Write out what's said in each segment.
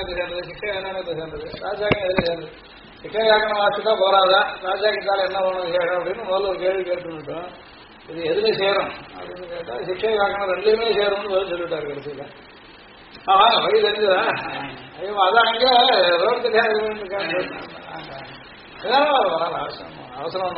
வியாக்கரணத்தை சேர்ந்தது, சிக்ஷை வியாக்கரணத்தை சேர்ந்தது, ராஜாக்கம் எதில் சேர்ந்தது? சிக்ஷை வியாக்கரணம் வாசிட்டா போறாதா, ராஜாக்கத்தால் என்ன பண்ணணும் சேரும் அப்படின்னு முதல்ல ஒரு கேள்வி கேட்டுட்டோம். இது எதுல சேரும் அப்படின்னு கேட்டா சிக்ஷை வியாக்கரணம் ரெண்டுமே சேரும்னு பதில் சொல்லிட்டாரு கடைசியில. வழி தெரிஞ்சுதா? ஐயோ அதான் அங்கே ரோட்டுக்காக வரலாம் அவசரம் அவசரம்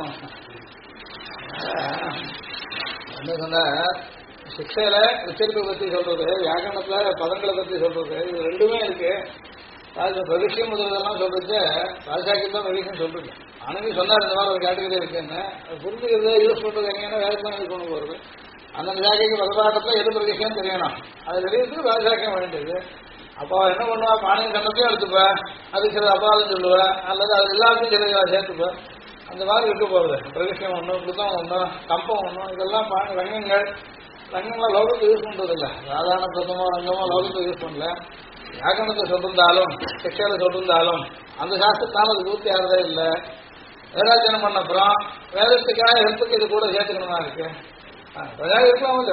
என்ன சொன்ன சிக்ஷையில உச்சரிப்பை பத்தி சொல்றது, வியாக்கரணத்துல பதங்களை பத்தி சொல்றது, இது ரெண்டுமே இருக்கு. பிரதிஷ்யம் முதலெல்லாம் சொல்றது ராஜாக்கியம் தான் பிரதிஷ்யம் சொல்றது. ஆனந்தி சொன்னார் இந்த மாதிரி ஒரு கேட்டகரி இருக்குன்னு, அது புரிஞ்சுக்கிறது யூஸ் பண்றது எங்கன்னா வேலைக்கு யூஸ் பண்ண போறது. அந்தந்த ஜாக்கைக்கு பதப்பாட்டத்தில் எது பிரதிஷ்யம் தெரியணும், அது தெரியறதுக்கு ராஜாக்கியம் வேண்டியது. அப்போ என்ன பண்ணுவா, பாணியின் கண்ணத்தையும் எடுத்துப்ப, அதுக்கு சில அபாதம் சொல்லுவா, அல்லது அது எல்லாத்தையும் சில சேர்த்துப்ப, அந்த மாதிரி இருக்க போகுது. பிரதிஷ்யம் ஒன்றும், புத்தகம் ஒன்றும், கம்பம் ஒன்றும், இதெல்லாம் ரங்கங்கள் ரங்கங்களாம் லோகத்தை யூஸ் பண்றது இல்லை. சாதாரண பிரதமோ ரங்கமோ லோகத்தை யூஸ் பண்ணல. வியாக்கரணத்தை சொல்லிருந்தாலும் சிக்ஷையில சொல்லிருந்தாலும் அந்த சாஸ்திரத்தால் அது பூர்த்தி ஆகிறதே இல்லை. வேதாத்தியனம் பண்ண அப்புறம் வேதத்துக்காக ஹெல்ப்புக்கு இது கூட சேர்த்துக்கணுமா இருக்கு. இருக்கலாம்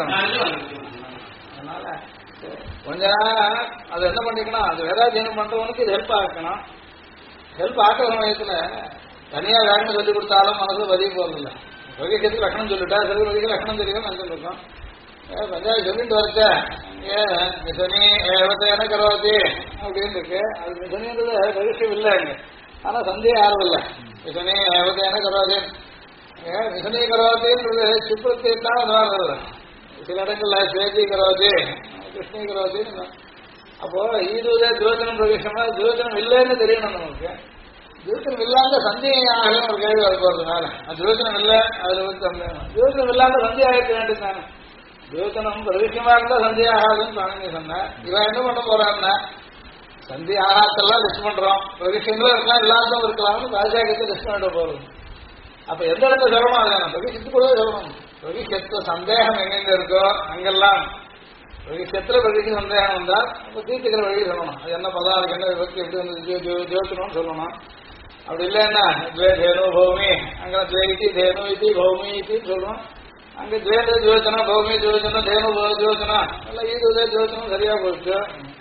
அதனால கொஞ்ச நேரம் அது என்ன பண்ணிக்கணும், அது வேதாத்தியனம் பண்றவனுக்கு இது ஹெல்ப் ஆக்கணும். ஹெல்ப் ஆக்கிற சமயத்துல தனியா வேகணும் சொல்லிக் கொடுத்தாலும் மனசுல பதிய போறதில்லை. வகைக்கு லட்சணம் சொல்லிட்டா சில வகைக்கு லட்சணம் தெரியும் நினைச்சிருக்கோம். பஞ்சாயத்து சொல்லிட்டு வரச்ச மிசனி ஏவத்தேன கரோதி அப்படின்னு இருக்கு. அது மிசனின்றது பரிசம் இல்லை அங்க, ஆனா சந்தேகம் ஆறதில்லை. மிசனி ஏவத்தேன கரோதி மிசனி கரோதின்றது சுப்ரத்தான் அந்த மாதிரி வருது. சில இடங்கள்ல ஸ்வேதி கரோதி கிருஷ்ணி கரோதின்னு. அப்போ ஈதுதே துரோச்சனம் பிரவேசமா துரோச்சனம் இல்லைன்னு தெரியணும் நமக்கு. துரோச்சனம் இல்லாத சந்தேகம் ஒரு கேள்வி வர போறதுனால துரோச்சனம் இல்லை, அதுல வந்து துரோச்சனம் இல்லாத சந்தேகம் ஆகிட்டு வேண்டியதானே. துரோச்சனம் பிரவேசமா இருந்தா சந்தேகம் ஆகாதுன்னு பாருங்க சொன்னேன். இவன் என்ன பண்ண போறான்னா சந்தேக ஆகாத்தெல்லாம் லிஸ்ட் பண்றோம், பிரவேசங்களும் இருக்கலாம் இல்லாததும் இருக்கலாம்னு ராஜாக்கத்தை லிஸ்ட் பண்ணிட்டு போறது. அப்ப எந்த இடத்துல சொல்லணும் அதுதான் பிரவேசத்து கூட சொல்லணும். பிரவேசத்துல சந்தேகம் எங்கெங்க இருக்கோ அங்கெல்லாம் பிரவேசத்துல பிரவேச சந்தேகம் வந்தா அப்ப தீர்த்துக்கிற வழி சொல்லணும். அது என்ன பதம், அதுக்கு என்ன விபக்தி எப்படி வந்து ஜோதிக்கணும்னு சொல்லணும். அப்படி இல்லைன்னா துவே தேனு பௌமி, அங்கே துவேதி தேனு இது பௌமி இதுன்னு சொல்றோம். அங்க துவேத ஜோச்சனா பௌமி ஜோச்சனா தேனு ஜோச்சனா எல்லாம் ஈதுதே ஜோச்சனம் சரியா போச்சு.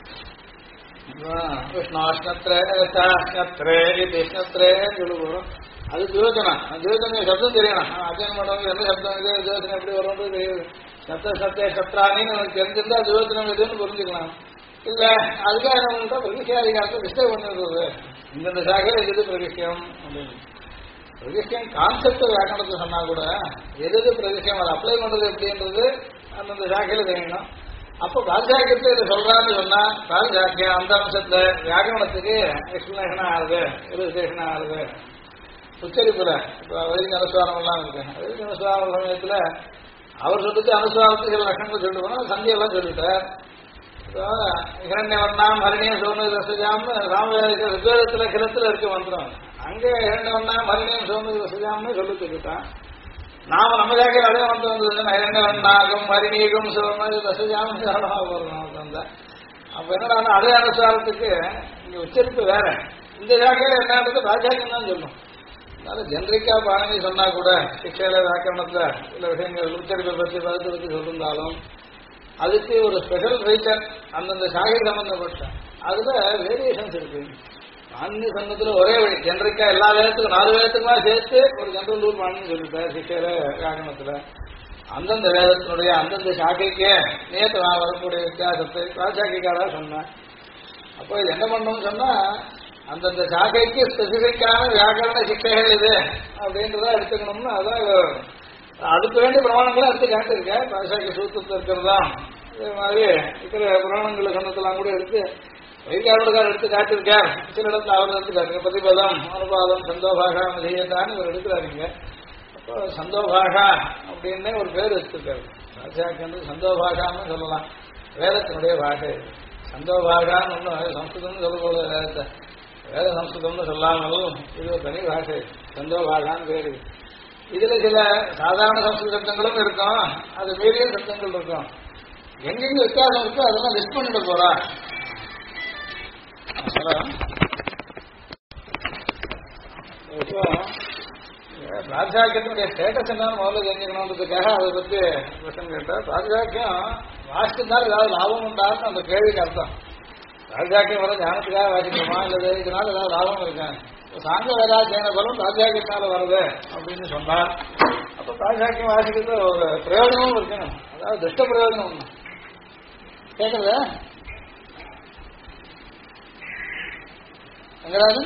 விஷ்ணாஷ்ணத்ரே சொல்லுவோம். அது ஜோச்சனா, ஜோச்சனை சப்தம் தெரியணும். அத்தியனம் பண்ணுவாங்க எந்த சப்தம் இது ஜோச்சனை எப்படி வரும்னு தெரியுது. சத்த சத்திய சத்ராணின்னு நமக்கு தெரிஞ்சிருந்தா ஜோச்சனம் எதுன்னு புரிஞ்சுக்கலாம். இல்ல அதுக்காக என்ன பண்ணிட்டா பிரதிஷ்டாதிகாரத்தை டிஸ்டர்ப் பண்ணிடுறது. இந்தந்த சாகையில் எது பிரதிஷ்டம் அப்படின்னு பிரதிஷ்டம் கான்செப்ட் வியாக்கணத்தை சொன்னா கூட எது பிரதிஷ்டம் அதை அப்ளை பண்றது எப்படின்றது அந்தந்த சாக்கையில தெரியணும். அப்போ பால்சாக்கியத்தை இதை சொல்றான்னு சொன்னா பால்சாக்கியம் அந்த அம்சத்துல வியாக்கரணத்துக்கு எக்ஸ்பிளேஷனா ஆகுது, இலுஸ்ட்ரேஷனா ஆகுது. உச்சரிப்புல இப்ப வைதிக அனுஸ்வாரம் எல்லாம் இருக்கு. வைதிக அனுஸ்வாரம் சமயத்துல அவர் சொல்லிட்டு அனுஸ்வாரத்துக்கு சில லட்சணங்கள் சொல்லிட்டு போனா சந்தியெல்லாம் சொல்லிட்டார். இரண்யவர்ணாம் ஹரிணியம் சோம ரசஜாம்னு ராமவேத ரிக்வேதத்துல கிளத்துல இருக்க மந்திரம். அங்க இரண்யவர்ணாம் ஹரிணியம் சோம ரசஜாம்னு சொல்லி சொல்லிட்டான். நாம நம்ம ஜாக்கையில் அதே மந்திரம் வந்ததுன்னா இரண்யவர்ணாகம் ஹரிணீகம் சோம ரசஜாம் வந்தா அப்ப என்னடா அதே அனுசாரத்துக்கு இங்க உச்சரிப்பு வேற. இந்த ஜாக்கையில என்னன்றது ராஜாக்கம் தான் சொல்லும். அதனால ஜென்ரிக்கா பாணி சொன்னா கூட சிக்ஷையில வியாக்கரணத்துல சில விஷயங்கள் உச்சரிப்பை பற்றி பதத்தை பற்றி சொல்லியிருந்தாலும் அதுக்கு ஒரு ஸ்பெஷல் ரைட்டர் அந்தந்த சாகை சம்பந்தப்பட்ட அதுல வேரியேஷன்ஸ் இருக்கு. பாணினி சங்கத்துல ஒரே வழி ஜென்ரிக்கா எல்லா வேதத்துக்கும் 4 வேதத்துக்குமா சேர்த்து ஒரு ஜென்ரல் ரூல் பாணினி சொல்லிட்டேன். சிக்ஷையில வியாக்கரணத்துல அந்தந்த வேதத்தினுடைய அந்தந்த சாக்கைக்கே நேற்று நான் வரக்கூடிய வித்தியாசத்தை ராஜாக்கிக்காரா சொன்னேன். அப்போ இது என்ன பண்ணணும்னு சொன்னா அந்தந்த சாக்கைக்கு ஸ்பெசிபிக்கான வியாக்கரண சிக்ஷைகள் இது அப்படின்றத எடுத்துக்கணும்னு அதான் அதுக்கு வேண்டிய பிரமாணங்களும் எடுத்து காட்டிருக்கேன். ராஜாக்கி சூத்திரத்தில் இருக்கிறதா இதே மாதிரி இருக்கிற புராணங்களை சொன்னதெல்லாம் கூட எடுத்து வைகாரக்காரர் எடுத்து காட்டிருக்கார். சில இடத்துல அவர் எடுத்து காட்டுங்க. பிரதிபதம் அனுபாதம் சந்தோபாகா மதியத்தான்னு இவர் எடுக்கிறாருங்க. அப்போ சந்தோபாகா அப்படின்னு ஒரு பேர் வச்சிருக்காரு. ராஜாக்கு வந்து சந்தோபாகான்னு சொல்லலாம். வேதத்தினுடைய பாஷை சந்தோபாகான்னு ஒன்றும் சம்ஸ்கிருதம்னு சொல்லக்கூட வேதத்தை வேத சம்ஸ்கிருதம்னு சொல்லாமல் இது ஒரு தனி பாஷை சந்தோபாகான்னு பேரு. இதுல சில சாதாரண சம்ஸ்கிருத சப்தங்களும் இருக்கும், அது மீறிய சப்தங்கள் இருக்கும். எங்கெங்க வித்தியாசம் இருக்கோ அதெல்லாம் லிஸ்ட் பண்ணிட்டு போறா. இப்போ ராஜாக்கியத்தினுடைய ஸ்டேட்டஸ் என்னன்னு முதல்ல தெரிஞ்சுக்கணுன்றதுக்காக அதை பத்தி கொஸ்டின் கேட்டார். ராஜாக்கியம் வாசிச்சிருந்தாலும் ஏதாவது லாபம் உண்டாருன்னு அந்த கேள்விக்கு அர்த்தம். ராஜாக்கியம் வர ஞானத்துக்காக வாசிக்கணுமா இல்லது இதனால ஏதாவது லாபம் இருக்காங்க. சாங்க வேதாத்தியான பலம் ராஜாக்கியத்தினால வருது அப்படின்னு சொன்னால் அப்ப ராஜாக்கியம் வாசிக்கிறது ஒரு பிரயோஜனமும் இருக்கணும். அதாவது துஷ்ட பிரயோஜனம் ஒண்ணு கேட்கறது எங்கடாது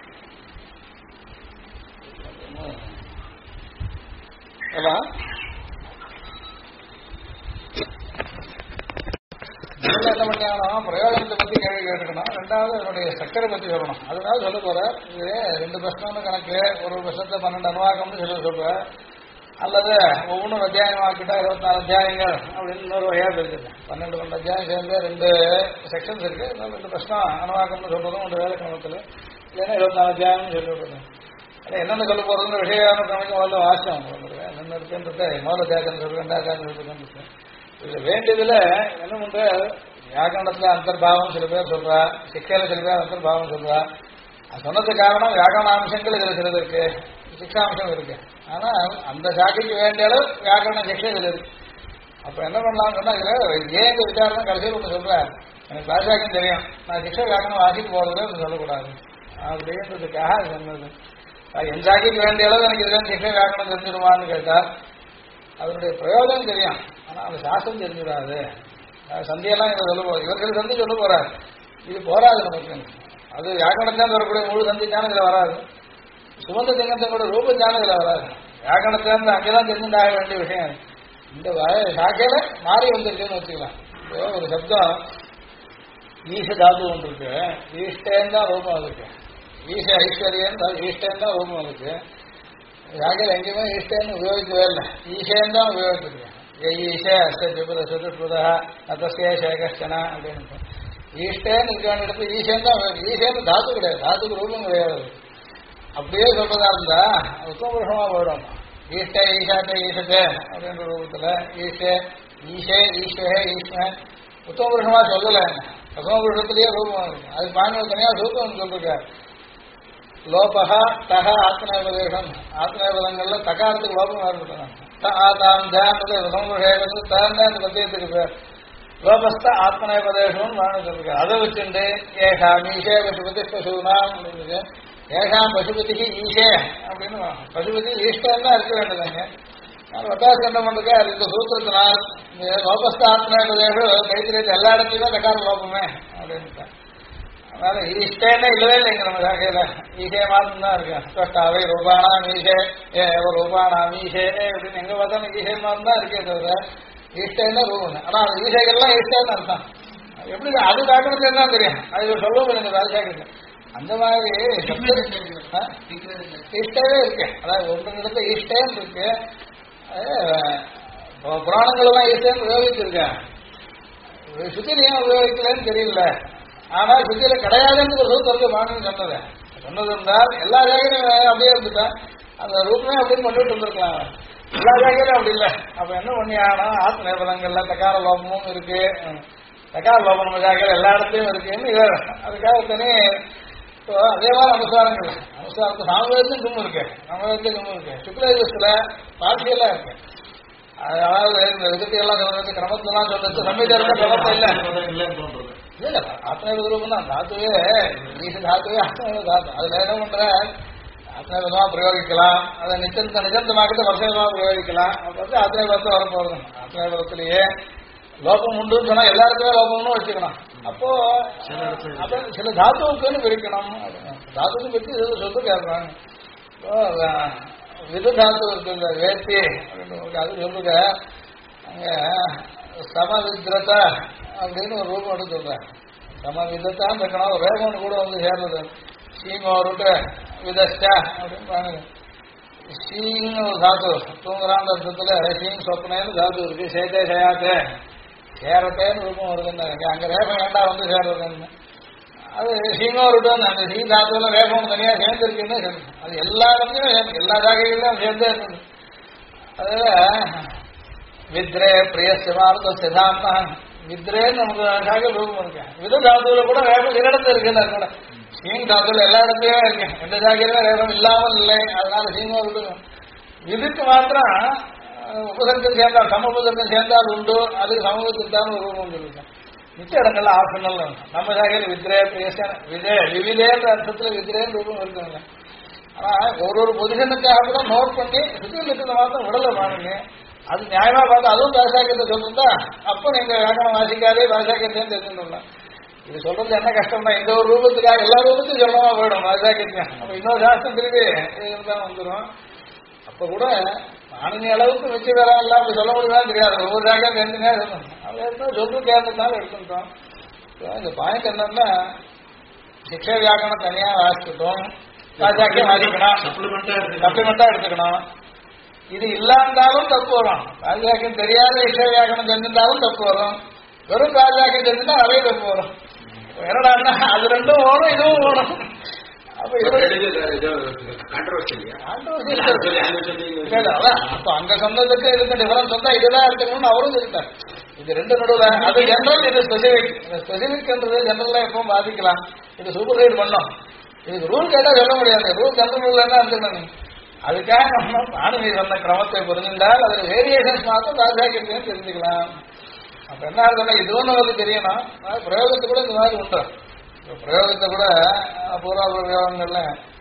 என்ன பண்ணாலும் பிரயோஜனத்தை பத்தி கேள்வி கேட்டுக்கணும். ரெண்டாவது அதனுடைய சக்கரை பத்தி சொல்லணும். அதனால சொல்ல போற இது 2 பிரச்சனை கணக்கு, ஒரு வருஷத்தை 12 அனுவாக்கம்னு சொல்ற அல்லது ஒவ்வொன்றும் அத்தியாயமாக்கிட்டா 24 அத்தியாயங்கள் அப்படின்னு இன்னொரு வகையா இருக்குது. 12 அத்தியாயம் சேர்ந்து 2 செக்ஷன்ஸ் இருக்கு. 2 பிரச்சனம் அனுவாக்கம்னு சொல்றதும் 1 வேலை கிரமத்தில் இல்லைன்னா 24 அத்தியாயம்னு சொல்லி விடுறது. என்னென்ன சொல்ல போறதுன்னு விஷயம் கணக்கு முதல்ல வாசியம் என்ன இருக்குன்றது முதல்ல தேக்கம் சொல்றது 2ஆம் இருக்கு. இதுல வேண்டியதுல என்ன பண்ற வியாக்கரணத்துல அந்தர்பாவம் சில பேர் சொல்றா, சிக்கையில சில பேர் அந்தர்பாவம் சொல்றா. அது சொன்னதுக்கு காரணம் வியாக்கரண அம்சங்கள் இதுல சிலது இருக்கு, சிக்ஷாம்சம் இருக்கு. ஆனா அந்த சாக்கைக்கு வேண்டிய அளவு வியாக்கரண சிக்ஷை இதுல இருக்கு. அப்ப என்ன பண்ணலாம்னு சொன்னா இதுல ஏன் இந்த விசாரணை கடைசியில் ஒண்ணு சொல்றேன், எனக்கு பாஷாக்கும் தெரியும், நான் சிக்ஷை வியாக்கரணம் வாசிட்டு போறதுல ஒன்று சொல்லக்கூடாது அப்படின்றதுக்காக சொன்னது. என் சாக்கைக்கு வேண்டிய அளவு எனக்கு இதுல சிக்ஷை வியாக்கரணம் தெரிஞ்சிருவான்னு கேட்டா அதனுடைய பிரயோஜனம் தெரியும். ஆனா அந்த சாஸ்திரம் தெரிஞ்சிடாது. சந்தியெல்லாம் இதை சொல்ல போறாரு, இவர்கள் சந்தி சொல்ல போறாரு, இது போராது நமக்கு. அது வியாக்கரணத்தான் வரக்கூடிய முழு சந்திச்சான இதுல வராது, சுமந்த சிங்கத்தோட ரூபத்தான இதுல வராது. வியாக்கரணத்திலிருந்து அங்கெல்லாம் தெரிஞ்சுட்டாக வேண்டிய விஷயம். இந்த சாக்கையில மாறி வந்துருக்குன்னு வச்சுக்கலாம். ஒரு சப்தம் ஈச தாத்து ஒன்று இருக்கு, ஈஷ்டேன் தான் ரூபம் அதுக்கு. ஈச ஐஸ்வர்யன் ஈஷ்டேன் தான் ரூபம் அதுக்கு. சாக்கையில் எங்கேயுமே ஈஷ்டேன்னு உபயோகிக்கவே இல்லை, ஈஷேன் தான் உபயோகிச்சிருக்கேன். ஈஷே அஷ்டபுத சதுர்புதா நத்தஸ்யே சேகஷ்டனா அப்படின்னு ஈஷ்டேன்னு இருக்க வேண்டிய இடத்துல ஈஷேன் தான். ஈஷேன்னு தாத்து கிடையாது, தாத்துக்கு ரூபம் கிடையாது. அப்படியே சொல்றதா இருந்தா உத்தமபுருஷமா போயிடும். ஈஷ்டே ஈஷாட்டே ஈஷத்தே அப்படின்ற ரூபத்துல ஈஷே ஈஷே ஈஸ்வரே ஈஸ்வரன் உத்தமபுருஷமா சொல்லல. உத்தமபுருஷத்திலேயே ரூபம் இருக்கு. அது பாணியில் தனியா சூத்திரம் சொல்லிருக்காரு. லோபகா தக ஆத்மநேபதேசம், ஆத்மநேபதங்கள்ல தகாரத்துக்கு லோபம் ஏற்பட்டாங்க. பத்தியத்துக்கு பேர் லோபஸ்த ஆத்மநேபதேசம்னு வாங்க சொல்லிருக்காரு. அதை வச்சுட்டு ஏஷாம் ஈஷே பசுபதி பசுனாம் அப்படின்னு ஏஷாம் பசுபதிக்கு ஈஷே அப்படின்னு பசுபதி ஈஷ்டன் தான் இருக்க வேண்டியதாங்க. நான் வட்டாசண்டம் பண்றதுக்கு அது இந்த சூத்திரத்தினால் லோபஸ்த ஆத்மநேபதேசம் கைத்திரியத்தை எல்லா இடத்துலையும் தகார லோபமே அப்படின்னு. அதனால ஈஷ்டேன்னா இல்லவே இல்லைங்க நம்ம சாக்கையில. ஈஷே மாதம் தான் இருக்கு. ஸ்பஷ்டாவே ரூபானாம் ஈஷே ரூபானாம் ஈஷே அப்படின்னு எங்க பார்த்தாலும் ஈஷே மாதம் தான் இருக்கே தவிர ஈஷ்டேன்னா ரூபம். ஆனா அந்த ஈஷைகள்லாம் ஈஷ்டேன்னு அர்த்தம். எப்படி அது டாக்டருக்கு தான் தெரியும், அது சொல்லுவோம் இந்த ராஜாக்கிட்ட. அந்த மாதிரி ஈஷ்டவே இருக்கு. அதாவது ஒன்று இடத்துல ஈஷ்டேன்னு இருக்கு. புராணங்கள் எல்லாம் ஈஷ்டேன்னு உபயோகிச்சிருக்கேன். சுத்தில ஏன் உபயோகிக்கலன்னு தெரியல. ஆனா சுத்தியில கிடையாதுன்னு ஒரு சொல்ல மாட்டேன்னு சொன்னது இருந்தால் எல்லா ஜாகிரையும் அப்படியே இருந்துட்டா அந்த ரூபமே அப்படின்னு பண்ணிட்டு இருந்திருக்கலாம். எல்லா ஜாகிரையும் அப்படி இல்லை. அப்ப என்ன பண்ணி ஆனா ஆத்ம நேபலங்கள்ல தக்கார லோபமும் இருக்கு. தக்கார லோபம் நம்ம ஜாகிரை எல்லா இடத்துலயும் இருக்குன்னு அதுக்காக தனி அதே மாதிரி அனுசாரங்கள் அனுசாரத்து சாமவேதத்தையும் கும்பம் இருக்கு, நம்மவேதத்தையும் கும்பம் இருக்கு. சுக்லயுகத்துல பார்சியெல்லாம் இருக்கு. அதாவது இந்த விதத்தை எல்லாம் சொல்றது கிரமத்துலாம் சொல்றது சமயத்தை கிரமத்தை இல்லை இல்ல ஆத்மநேப ரூபம் தான். தாத்துவே ஈச தாத்துவே ஆத்மநேப தாத்து. அதுல என்ன பண்ற ஆத்மநேபமா பிரயோகிக்கலாம், அதை நிஜந்தமாக்கிட்டு வருஷமா பிரயோகிக்கலாம். அப்ப ஆத்மநேபத்தை வர போறது. ஆத்மநேபத்திலேயே லோபம் உண்டுன்னு சொன்னா எல்லாருக்குமே லோபம்னு வச்சுக்கணும். அப்போ சில தாத்துவுக்குன்னு பிரிக்கணும். தாத்துக்கு பிரிச்சு இது சொல்லு கேட்கறாங்க. விது தாத்து இருக்கு வேத்தி அப்படின்னு அது சொல்லுங்க. அங்க சமவித்ரத அப்படின்னு ஒரு ரூபம் எடுத்து சொல்றேன். சமவிதத்தான் இருக்கணும். ரேகம்னு கூட வந்து சேர்றது. சீங்க ஒரு விதஷ்டா அப்படின்னு பாருங்க. சீங்க ஒரு தாத்து தூங்குறான் அர்த்தத்துல சீங் சொப்பனேன்னு தாத்து இருக்கு. சேத்தே சேயாத்தே சேரத்தேன்னு ரூபம் வருதுன்னு அங்க ரேகம் வேண்டா வந்து சேர்றதுன்னு அது சீங்கோருடன் அந்த சீ தாத்துல ரேகம் தனியா சேர்ந்துருக்குன்னு அது எல்லா இடத்துலையும் எல்லா ஜாகைகளிலும் சேர்ந்தே இருக்குது. அதுல வித்ரே பிரியசிவார்த்த சிதாந்தா வித்ரேன்னு நமக்கு ஜாகை ரூபம் இருக்கு. வித தாத்துல கூட ரேகம் இடத்துல இருக்குன்னு கூட சீங் தாத்துல எல்லா இடத்துலயும் இருக்கு. எந்த ஜாகையிலும் ரேகம் இல்லாமல் இல்லை. அதனால சீங்கோருடன் இதுக்கு மாத்திரம் உபசர்க்கம் சேர்ந்தால் சம உபசர்க்கம் சேர்ந்தால் உண்டு. அதுக்கு சமூகத்துக்கு தான் ஒரு ரூபம் இருக்கு. மிச்ச இடங்கள்ல ஆப்ஷனல் நம்ம சாகையில் வித்ரே பிரியசன விவிதேன்ற அர்த்தத்துல வித்ரேன்னு ரூபம் இருக்குங்க. ஆனா ஒரு பொசிஷனுக்காக கூட நோட் பண்ணி சுத்தியில் இருக்கிறத மாத்திரம் விடல பாருங்க. அது நியாயமா பார்த்து அதுவும் பாசாக்கியத்தை சொல்லிருந்தா அப்ப நீங்க வியாக்கணம் வாசிக்காதே பாசாக்கியத்தையும் தெரிஞ்சுக்கலாம். இது சொல்றது என்ன கஷ்டம்னா இந்த ஒரு ரூபத்துக்காக எல்லா ரூபத்தையும் சொல்லமா போயிடும் பாசாக்கியத்தையும். அப்ப இன்னொரு சாஸ்திரம் திருப்பி இருந்தாலும் வந்துடும். அப்ப கூட மாநில அளவுக்கு வச்சு வேற எல்லாம் அப்படி சொல்ல முடியுதான் தெரியாது. ஒவ்வொரு ஜாக்கியம் தெரிஞ்சுங்க சொல்லணும். அது சொல்லு கேட்டதுனால எடுத்துட்டோம். இந்த பாயிண்ட் என்னன்னா சிக்ஷா வியாக்கணம் தனியா வாசிக்கட்டும், பாசாக்கியம் வாசிக்கணும், சப்ளிமெண்டா எடுத்துக்கணும். இது இல்லாண்டாலும் தப்பு வரும். பாஜாக்கியம் தெரியாத விஷய வியாக்கணம் தெரிஞ்சிருந்தாலும் தப்பு வரும். வெறும் பாஜாக்கியம் தெரிஞ்சுட்டா நிறைய தப்பு வரும். என்னடா அது ரெண்டும் ஓடும் இதுவும் ஓடும். அப்ப அங்க சொன்னதுக்கு இதுக்கு டிஃபரன்ஸ் வந்தா இதுதான் எடுத்துக்கணும்னு அவரும் சொல்லிட்டார். இது ரெண்டு நடுவுல அது ஜெனரல், இது ஸ்பெசிபிக். ஸ்பெசிபிக்ன்றது ஜெனரலா எப்பவும் பாதிக்கலாம். இது சூப்பர் சைடு பண்ணோம். இதுக்கு ரூல் கேட்டா சொல்ல முடியாது. ரூல் ஜெனரல் என்ன எடுத்துக்கணும். அதுக்காக நம்ம பாணினி சொன்ன கிரமத்தை புரிஞ்சிருந்தால் அதில் வேரியேஷன்ஸ் மாத்திரம் பாஜாக்கியத்தையும் தெரிஞ்சுக்கலாம். அப்ப என்ன ஆகுதுன்னா இதுவும் நமக்கு தெரியணும். பிரயோகத்தை கூட இந்த மாதிரி உண்டு. பிரயோகத்தை கூட பூர்வ பிரயோகங்கள்ல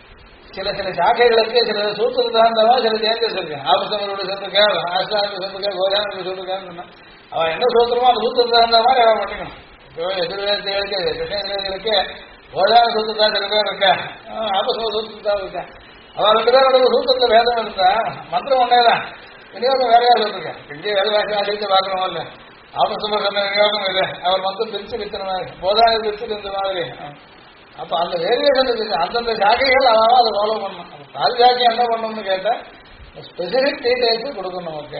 சில சாக்கைகளுக்கு சில சூத்திரம் தகுந்தவா சில சேஞ்சஸ் இருக்கு. ஆபசமரோட சொல்லிருக்கா, ஆஸ்தானத்தை சொல்லிருக்கா, கோதானத்தை சொல்லிருக்கான்னு அவன் என்ன சூத்திரமோ அந்த சூத்திரம் தகுந்த மாதிரி அவன் பண்ணிக்கணும். இப்போ எதிர்வேதிகளுக்கு கிருஷ்ணகிரிகளுக்கு கோதான சூத்திரத்தா சில பேர் இருக்கா, ஆபசம சூத்திரத்தா இருக்கா. அவன் ரெண்டு பேரோட சூத்திரத்துல வேதம் இருந்தா மந்திரம் ஒன்னேதான், விநியோகம் வேறையா சொல்லிருக்கேன். இங்கே வேதவாசி ஆசிரியத்தை பார்க்கணும் இல்லை, ஆபசம சொன்ன விநியோகம் இல்லை. அவர் மொத்தம் பிரிச்சு வித்துற மாதிரி, போதான பிரிச்சு இந்த மாதிரி. அப்ப அந்த வேரியேஷன் இருக்கு. அந்தந்த சாக்கைகள் அதாவது அதை ஃபாலோ பண்ணணும். அந்த பால் சாக்கை என்ன பண்ணணும்னு கேட்டா ஸ்பெசிபிக் டீடைல்ஸ் கொடுக்கணும். ஓகே,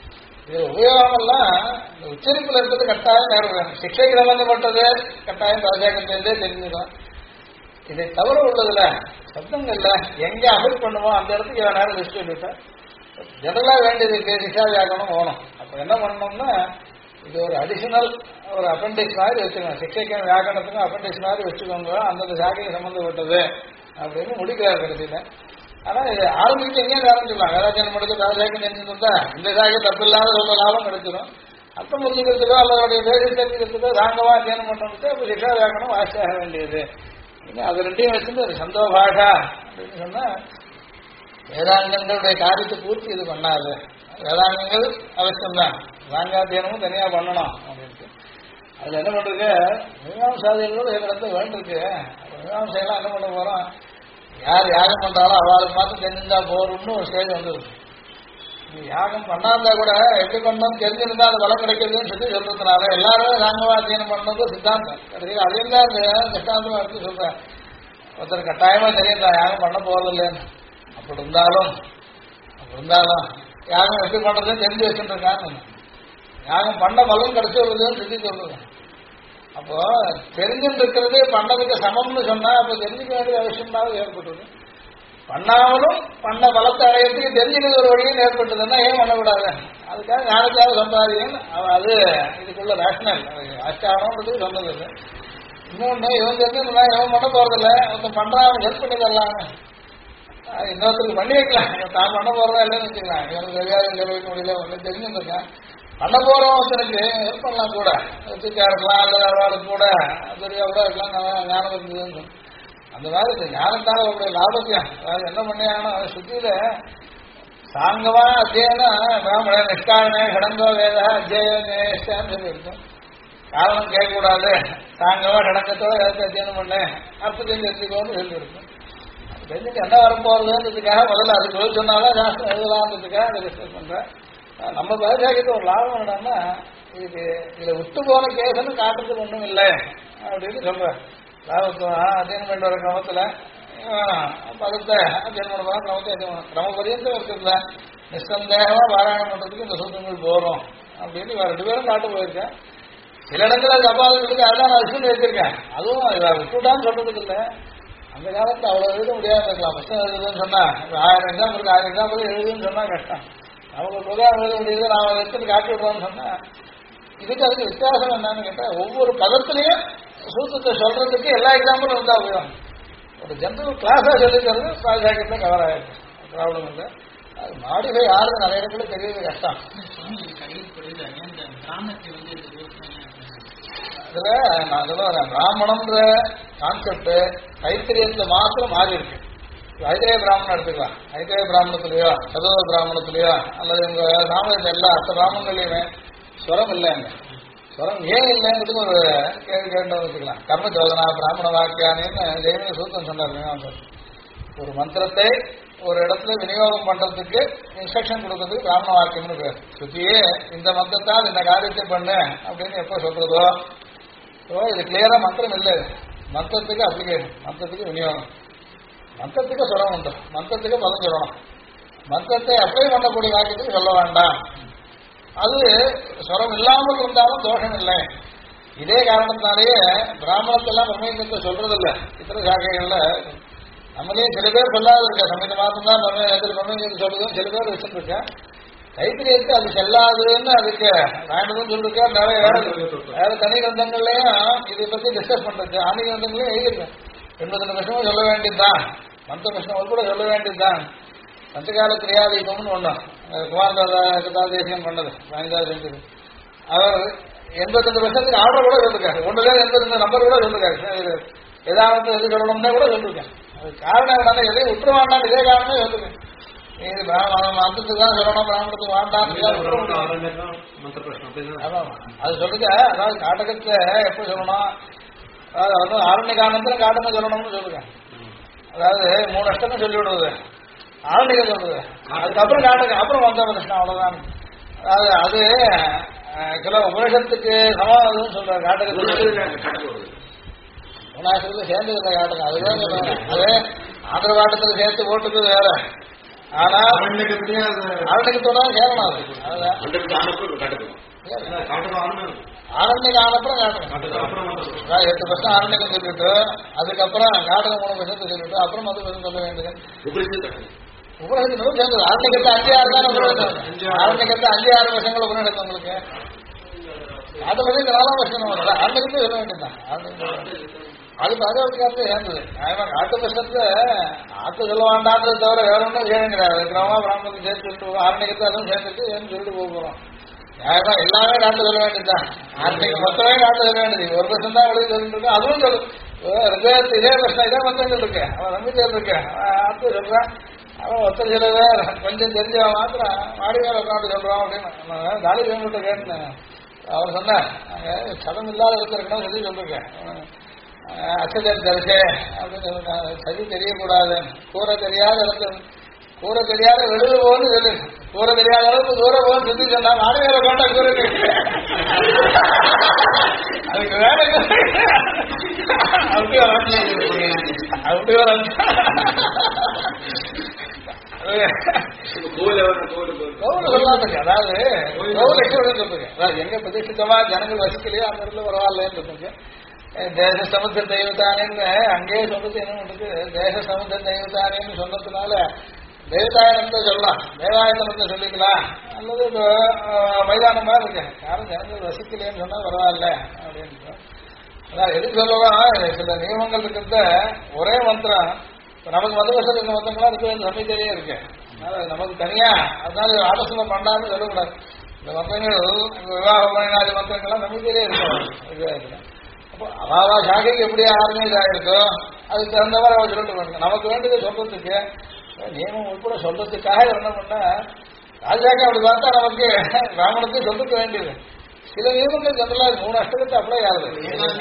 இது உபயோகமெல்லாம் இந்த உச்சரிப்புல இருக்கிறது கட்டாயம் நேரம் வேணும். சிக்ஷைக்கு சம்பந்தப்பட்டது கட்டாயம் பாஜகத்திலிருந்தே தெரிஞ்சுக்கலாம். இதை தவிர உள்ளதுல சப்தங்கள்ல எங்க அஃபெக்ட் பண்ணுமோ அந்த இடத்துக்கு இவன் நேரம் லிஸ்ட் சொல்லிட்டேன். ஜெனரலா வேண்டியதுக்கு சிக்ஷா வியாக்கணம் போகணும். அப்ப என்ன பண்ணணும்னா இது ஒரு அடிஷனல் ஒரு அப்பெண்டிக்ஸ் மாதிரி வச்சுக்கணும். சிக்ஷைக்கும் வியாக்கணத்துக்கும் அப்பெண்டிக்ஸ் மாதிரி வச்சுக்கோங்க. அந்தந்த சாக்கைக்கு சம்பந்தப்பட்டது அப்படின்னு முடிக்கிறார் கடைசியில. ஆனா இது ஆரம்பிச்சு எங்கேயும் ஆரம்பிச்சிடலாம். வேதாச்சனம் முடிச்சு ராஜாக்கு தெரிஞ்சுருந்தா இந்த சாக்கை தப்பு இல்லாத ரொம்ப லாபம் கிடைச்சிடும். அர்த்தம் புரிஞ்சுக்கிறதுக்கோ அல்லவருடைய பேசி தெரிஞ்சுக்கிறதுக்கோ சாங்கமா தியானம் பண்ணணும்ட்டு அப்ப சிக்ஷா வியாக்கணம் வாசியாக வேண்டியது. அது ரெண்டையும் வச்சுட்டு ஒரு சந்தோ பாஷா அப்படின்னு சொன்னா வேதாங்கங்களுடைய காரியத்தை பூர்த்தி இது பண்ணாது. வேதாங்கங்கள் அவசியம்தான், சாங்காத்தியனமும் தனியா பண்ணணும் அப்படின்ட்டு. அதுல என்ன பண்றது, மீமாம்சாதிகளோடு இடத்துல வேண்டிருக்கு. மீமாம்சையெல்லாம் என்ன பண்ண போறோம், யார் யாகம் பண்றாலும் அவளுக்கு மாத்திரம் தெரிஞ்சிருந்தா போறோம்னு ஒரு ஸ்டேஜ் வந்துருக்கு. நீ யாகம் பண்ணாந்தா கூட எப்படி பண்ணணும் தெரிஞ்சிருந்தா அது பலம் கிடைக்கிறதுன்னு சொல்லி சொல்றதுனால எல்லாரும் சாங்கவாத்தியனம் பண்ணது சித்தாந்தம். கடைசியில் அதையும் தான் சித்தாந்தமா எடுத்து சொல்றேன். ஒருத்தர் கட்டாயமா தெரியுதா யாகம் பண்ண போறதில்லைன்னு. அப்படி இருந்தாலும் யாகம் எப்படி பண்றதுன்னு தெரிஞ்சு வச்சுட்டு இருக்காங்க. யாகம் பண்ண பலன் கிடைச்சி வருதுன்னு சொல்லி சொல்றது. அப்போ தெரிஞ்சுட்டு இருக்கிறதே பண்ணதுக்கு சமம்னு சொன்னா அப்ப தெரிஞ்சுக்க வேண்டிய அவசியமாக ஏற்பட்டது. பண்ணாமலும் பண்ண பலத்தை அடையறதுக்கு தெரிஞ்சுக்கிறது ஒரு வழியும் ஏற்பட்டதுன்னா ஏன் பண்ணக்கூடாது. அதுக்காக ஞானத்தாக சம்பாதிக்கணும். அது இதுக்குள்ள ரேஷனல் ஆச்சாரம்ன்றது சொன்னது இல்லை. இன்னொன்னு இவன் தெரிஞ்சுன்னா இவன் பண்ண போறதில்லை, ஒருத்தன் பண்றான் ஹெல்ப் பண்ணி தரலாங்க. இன்னொருத்தருக்கு பண்ணி வைக்கலாம். தான் பண்ண போறதா இல்லைன்னு வச்சுக்கலாம். இவனுக்கு தெரியாது வைக்க முடியல, ஒன்று தெரிஞ்சுருக்கேன். பண்ண போறோம் ஒருத்தனுக்கு ஹெல்ப் பண்ணலாம் கூட, வச்சுக்கா இருக்கலாம் அல்லது அவளுக்கு கூட தெரியா கூட இருக்கலாம். ஞானம் இருந்ததுன்னு அந்த மாதிரி இந்த ஞானத்தால் அவருடைய லாபத்தையும் அதாவது என்ன பண்ணியாங்கன்னா சுத்தியில சாங்கமா அத்தியாயம் பிராமண நிஷ்காரணே கடந்தோ வேத அத்தியாயம் சொல்லி இருக்கும். காரணம் கேட்கக்கூடாது, சாங்கமா கடங்கத்தோட வேதத்தை அத்தியானம் பண்ணேன் அர்த்தத்தையும் தெரிஞ்சுக்கோன்னு சொல்லி இருக்கும். தெரிஞ்சுட்டு என்ன வரப்போறதுன்றதுக்காக முதல்ல அது சொல்லி சொன்னாலும் சாஸ்திரம் எழுதலாம்ன்றதுக்காக அதை டிஸ்கஸ் பண்றேன். நம்ம பாஜகத்தை ஒரு லாபம் என்னன்னா இதுக்கு இதுல விட்டு போன கேஸ்ன்னு காட்டுறதுக்கு ஒன்றும் இல்லை அப்படின்னு சொல்றேன். லாபத்துவம் அத்தியனம் பண்ணிட்டு வர கிரமத்துல பதத்தை அத்தியனம் பண்ண போனா கிரமத்தை கிரமபரியந்தம் இருக்கிறதுல நிசந்தேகமா பாராயணம் பண்றதுக்கு இந்த சூத்திரங்கள் போறோம் அப்படின்னு இவ ரெண்டு பேரும் காட்டு போயிருக்கேன். சில இடத்துல தபாலுக்கு அதெல்லாம் நான் விஷயம் வச்சிருக்கேன். அதுவும் விட்டுட்டான்னு சொல்றதுக்கு இல்லை. அந்த காலத்துல அவ்வளவு எழுத முடியாது இருக்கலாம். புத்தகம் எழுதுன்னு சொன்னா 1000 எக்ஸாம்பிள் இருக்கு, 1000 எக்ஸாம்பிள் எழுதுன்னு சொன்னா கஷ்டம். நமக்கு புத்தகம் எழுத முடியுது, நான் எடுத்துட்டு காட்டி விடுறோம்னு சொன்னா இதுக்கு அதுக்கு வித்தியாசம் என்னன்னு கேட்டா ஒவ்வொரு பதத்திலையும் சூத்திரத்தை சொல்றதுக்கு எல்லா எக்ஸாம்பிளும் இருந்தா போயிடும். ஒரு ஜென்ரல் கிளாஸா சொல்லிக்கிறது பாஜகத்தை கவர் ஆயிருக்கு, ப்ராப்ளம் இல்லை. அது மாடிஃபை ஆறுது நிறைய இடத்துல தெரியறது கஷ்டம். அதுல நான் சொல்லுவேன், பிராமணம்ன்ற கான்செப்ட் தைத்திரியத்துல மாத்திரம் மாறி இருக்கு. ஐதேய பிராமணம் எடுத்துக்கலாம். ஐதேய பிராமணத்திலயோ சதவ பிராமணத்திலயோ அல்லது உங்க ராமத்தில் எல்லா அத்த பிராமணங்களையுமே ஸ்வரம் இல்லைங்க. ஸ்வரம் ஏன் இல்லைங்கிறதுக்கு ஒரு கேள்வி கேட்டு வச்சுக்கலாம். கர்ம சோதனா பிராமண வாக்கியானின்னு ஜெயமி சூத்திரம் சொன்னார். ஒரு மந்திரத்தை ஒரு இடத்துல விநியோகம் பண்றதுக்கு இன்ஸ்ட்ரக்ஷன் கொடுக்கறதுக்கு பிராமண வாக்கியம்னு பேர். சுத்தியே இந்த மந்திரத்தால் இந்த காரியத்தை பண்ணு அப்படின்னு எப்போ சொல்றதோ இது கிளியரா மந்திரம் இல்லை. மந்திரத்துக்கு அப்ளிகேஷன், மந்திரத்துக்கு விநியோகம், மந்திரத்துக்கு சுரம் உண்டு, மந்திரத்துக்கு பதம் சொல்லணும். மந்திரத்தை அப்ளை பண்ணக்கூடிய வாக்கியத்துக்கு சொல்ல வேண்டாம். அது சுரம் இல்லாமல் இருந்தாலும் தோஷம் இல்லை. இதே காரணத்தினாலேயே பிராமணத்தெல்லாம் பிரம்மயத்தை சொல்றதில்லை. இத்தனை சாக்கைகள்ல நம்மளையும் சில பேர் சொல்லாத இருக்க சமயத்தை மாத்திரம் தான் பிரம்மயத்தை சொல்றதும் சில பேர் வச்சுருக்கேன். கைத்திரியத்தை அது செல்லாதுன்னு அதுக்கு வேண்டதுன்னு சொல்லிருக்கேன். நிறைய வேற தனி கிரந்தங்கள்லயும் இதை பத்தி டிஸ்கஸ் பண்றது. ஆணி கிரந்தங்களையும் எழுதிருக்கேன். 82 வருஷமும் சொல்ல வேண்டியதுதான், மந்திர கிருஷ்ணன் கூட சொல்ல வேண்டியதுதான். பஞ்சகால கிரியாதீபம்னு ஒண்ணும் குமாரதாசா தேசியம் பண்ணது வாணிதா செஞ்சது. அவர் 82 வருஷத்துக்கு ஆர்டர் கூட சொல்லிருக்காரு. 1 நம்பர் கூட சொல்லிருக்காரு. ஏதாவது எது சொல்லணும்னா கூட சொல்லிருக்கேன். அது காரணம் என்னன்னா எதையும் விட்டுற வேண்டாம். இதே காரணமே சொல்லுங்க. இது மந்திரத்துக்கு தான் சொல்லணும், பிராமணத்துக்கு வேண்டாம். அது சொல்லுங்க. அதாவது காட்டகத்தை எப்ப சொல்லணும், அதாவது ஆரண்ய காரணத்துல காட்டணும் சொல்லணும்னு சொல்லுங்க. அதாவது 3 அஷ்டம்னு சொல்லி விடுவது ஆரண்யம் சொல்றது. அதுக்கப்புறம் காட்டகம், அப்புறம் வந்த பிரச்சனை, அவ்வளவுதான். அதாவது அது சில உபநிஷத்துக்கு சமாதானம் சொல்றாரு. காட்டகத்துக்கு உணாசத்துல சேர்ந்து இல்லை காட்டகம். அதுதான் சொல்றாங்க. அது ஆந்திர காட்டத்துல சேர்த்து போட்டுக்கு வேற. ஆனா ஆரண்யத்தோட சேரணும். ஆரண்யக்கு ஆனப்புறம் காட்டணும். 8 வருஷம் ஆரண்யக்கம் சொல்லிட்டு அதுக்கப்புறம் காட்டகம் 3 வருஷத்துக்கு சொல்லிட்டு அப்புறம் 10 வருஷம் சொல்ல வேண்டியது. உபநிஷத்து சேர்ந்தது. ஆரண்யக்கத்தை 5-6 தான் உபநிஷத்து. ஆரண்யக்கத்தை 5-6 வருஷங்கள் உபநிஷத்து உங்களுக்கு. அது பத்தி 4 வருஷம் வரல. ஆரண்யக்கத்தை சொல்ல வேண்டியதுதான். அது பகவத்காரத்தை சேர்ந்தது. காட்டு வருஷத்துல ஆத்து சொல்ல வேண்டாம்ன்றது தவிர வேற ஒன்றும் செய்யுங்கிறாரு. கிராம பிராமணத்தை சேர்த்து சொல்லிட்டு ஆரண்யக்கத்தை அதுவும் சேர்ந்துட்டு ஏன்னு சொல்லிட்டு போகிறோம். நியாயமா எல்லாமே காட்டு சொல்ல வேண்டியதுதான். ஆரண்யக்கு மொத்தமே காட்டு சொல்ல வேண்டியது. 1 வருஷம் தான் வெளியே சொல்லிட்டு இருக்கேன். அதுவும் சொல்லு இதே பிரச்சனை இதே மொத்தம் இருக்கேன். அவன் நம்பிக்கை இருக்கேன். ஆத்து சொல்றான். அவன் ஒருத்தர் சிலவே கொஞ்சம் தெரிஞ்சவன் மாத்திரம் மாடி மேல உட்காந்து சொல்றான் அப்படின்னு தாலி வேணுகிட்ட கேட்டேன். அவர் சொன்னார், சதம் இல்லாத இடத்துல இருக்கணும் சொல்லி சொல்லிருக்கேன். அச்சதர் தரிசே அப்படின்னு சொல்லிருக்காங்க. சதி தெரியக்கூடாது. கூரை தெரியாத இடத்துல கூரை தெரியாத வெளியே போகணும்னு சொல்லு. கூரை தெரியாத அளவுக்கு தூரம் போகணும்னு சொல்லி சொன்னா மாடி மேல கொண்டா கூரை அதுக்கு வேலை அப்படி ஒரு அதாவது எங்க பிரதிஷ்டிதமா ஜனங்கள் வசிக்கலையோ அந்த இடத்துல பரவாயில்லன்னு சொல்லுங்க. தேச சமுத்திர தெய்வத்தானேன்னு அங்கேயே சொல்றது என்ன பண்றது. தேச சமுத்திர தெய்வத்தானேன்னு சொன்னதுனால தேவதாயனத்தை சொல்லலாம், தேவாயத்தனத்தை சொல்லிக்கலாம். அல்லது மைதானமா இருக்கு. யாரும் ஜனங்கள் வசிக்கலையேன்னு சொன்னா பரவாயில்ல அப்படின்னு. அதான் எதுக்கு சொல்லவா, சில நியமங்கள் இருக்கிறத ஒரே மந்திரம் நமக்கு மத வருஷத்துக்கு இந்த மந்திரங்களா இருக்க சமயத்திலேயே இருக்கு. அதனால நமக்கு தனியா அதனால ஆலோசனை பண்ணாமல் சொல்லக்கூடாது. இந்த மந்திரங்கள் விவாக பண்ணினாதி மந்திரங்கள்லாம் சமயத்திலேயே இருக்கு. அப்போ அவாவா சாகைக்கு எப்படி ஆர்கனைஸ் ஆகிருக்கோ அதுக்கு தகுந்த மாதிரி அவர் சொல்லிட்டு பாருங்க. நமக்கு வேண்டியதை சொல்றதுக்கு நியமம் உட்பட சொல்றதுக்காக என்ன பண்ண ராஜாக்கு அப்படி பார்த்தா நமக்கு பிராமணத்தை சொல்லிக்க வேண்டியது. சில நியமங்கள் ஜெனரலா 3 அஷ்டகத்தை அப்ளை ஆகுது.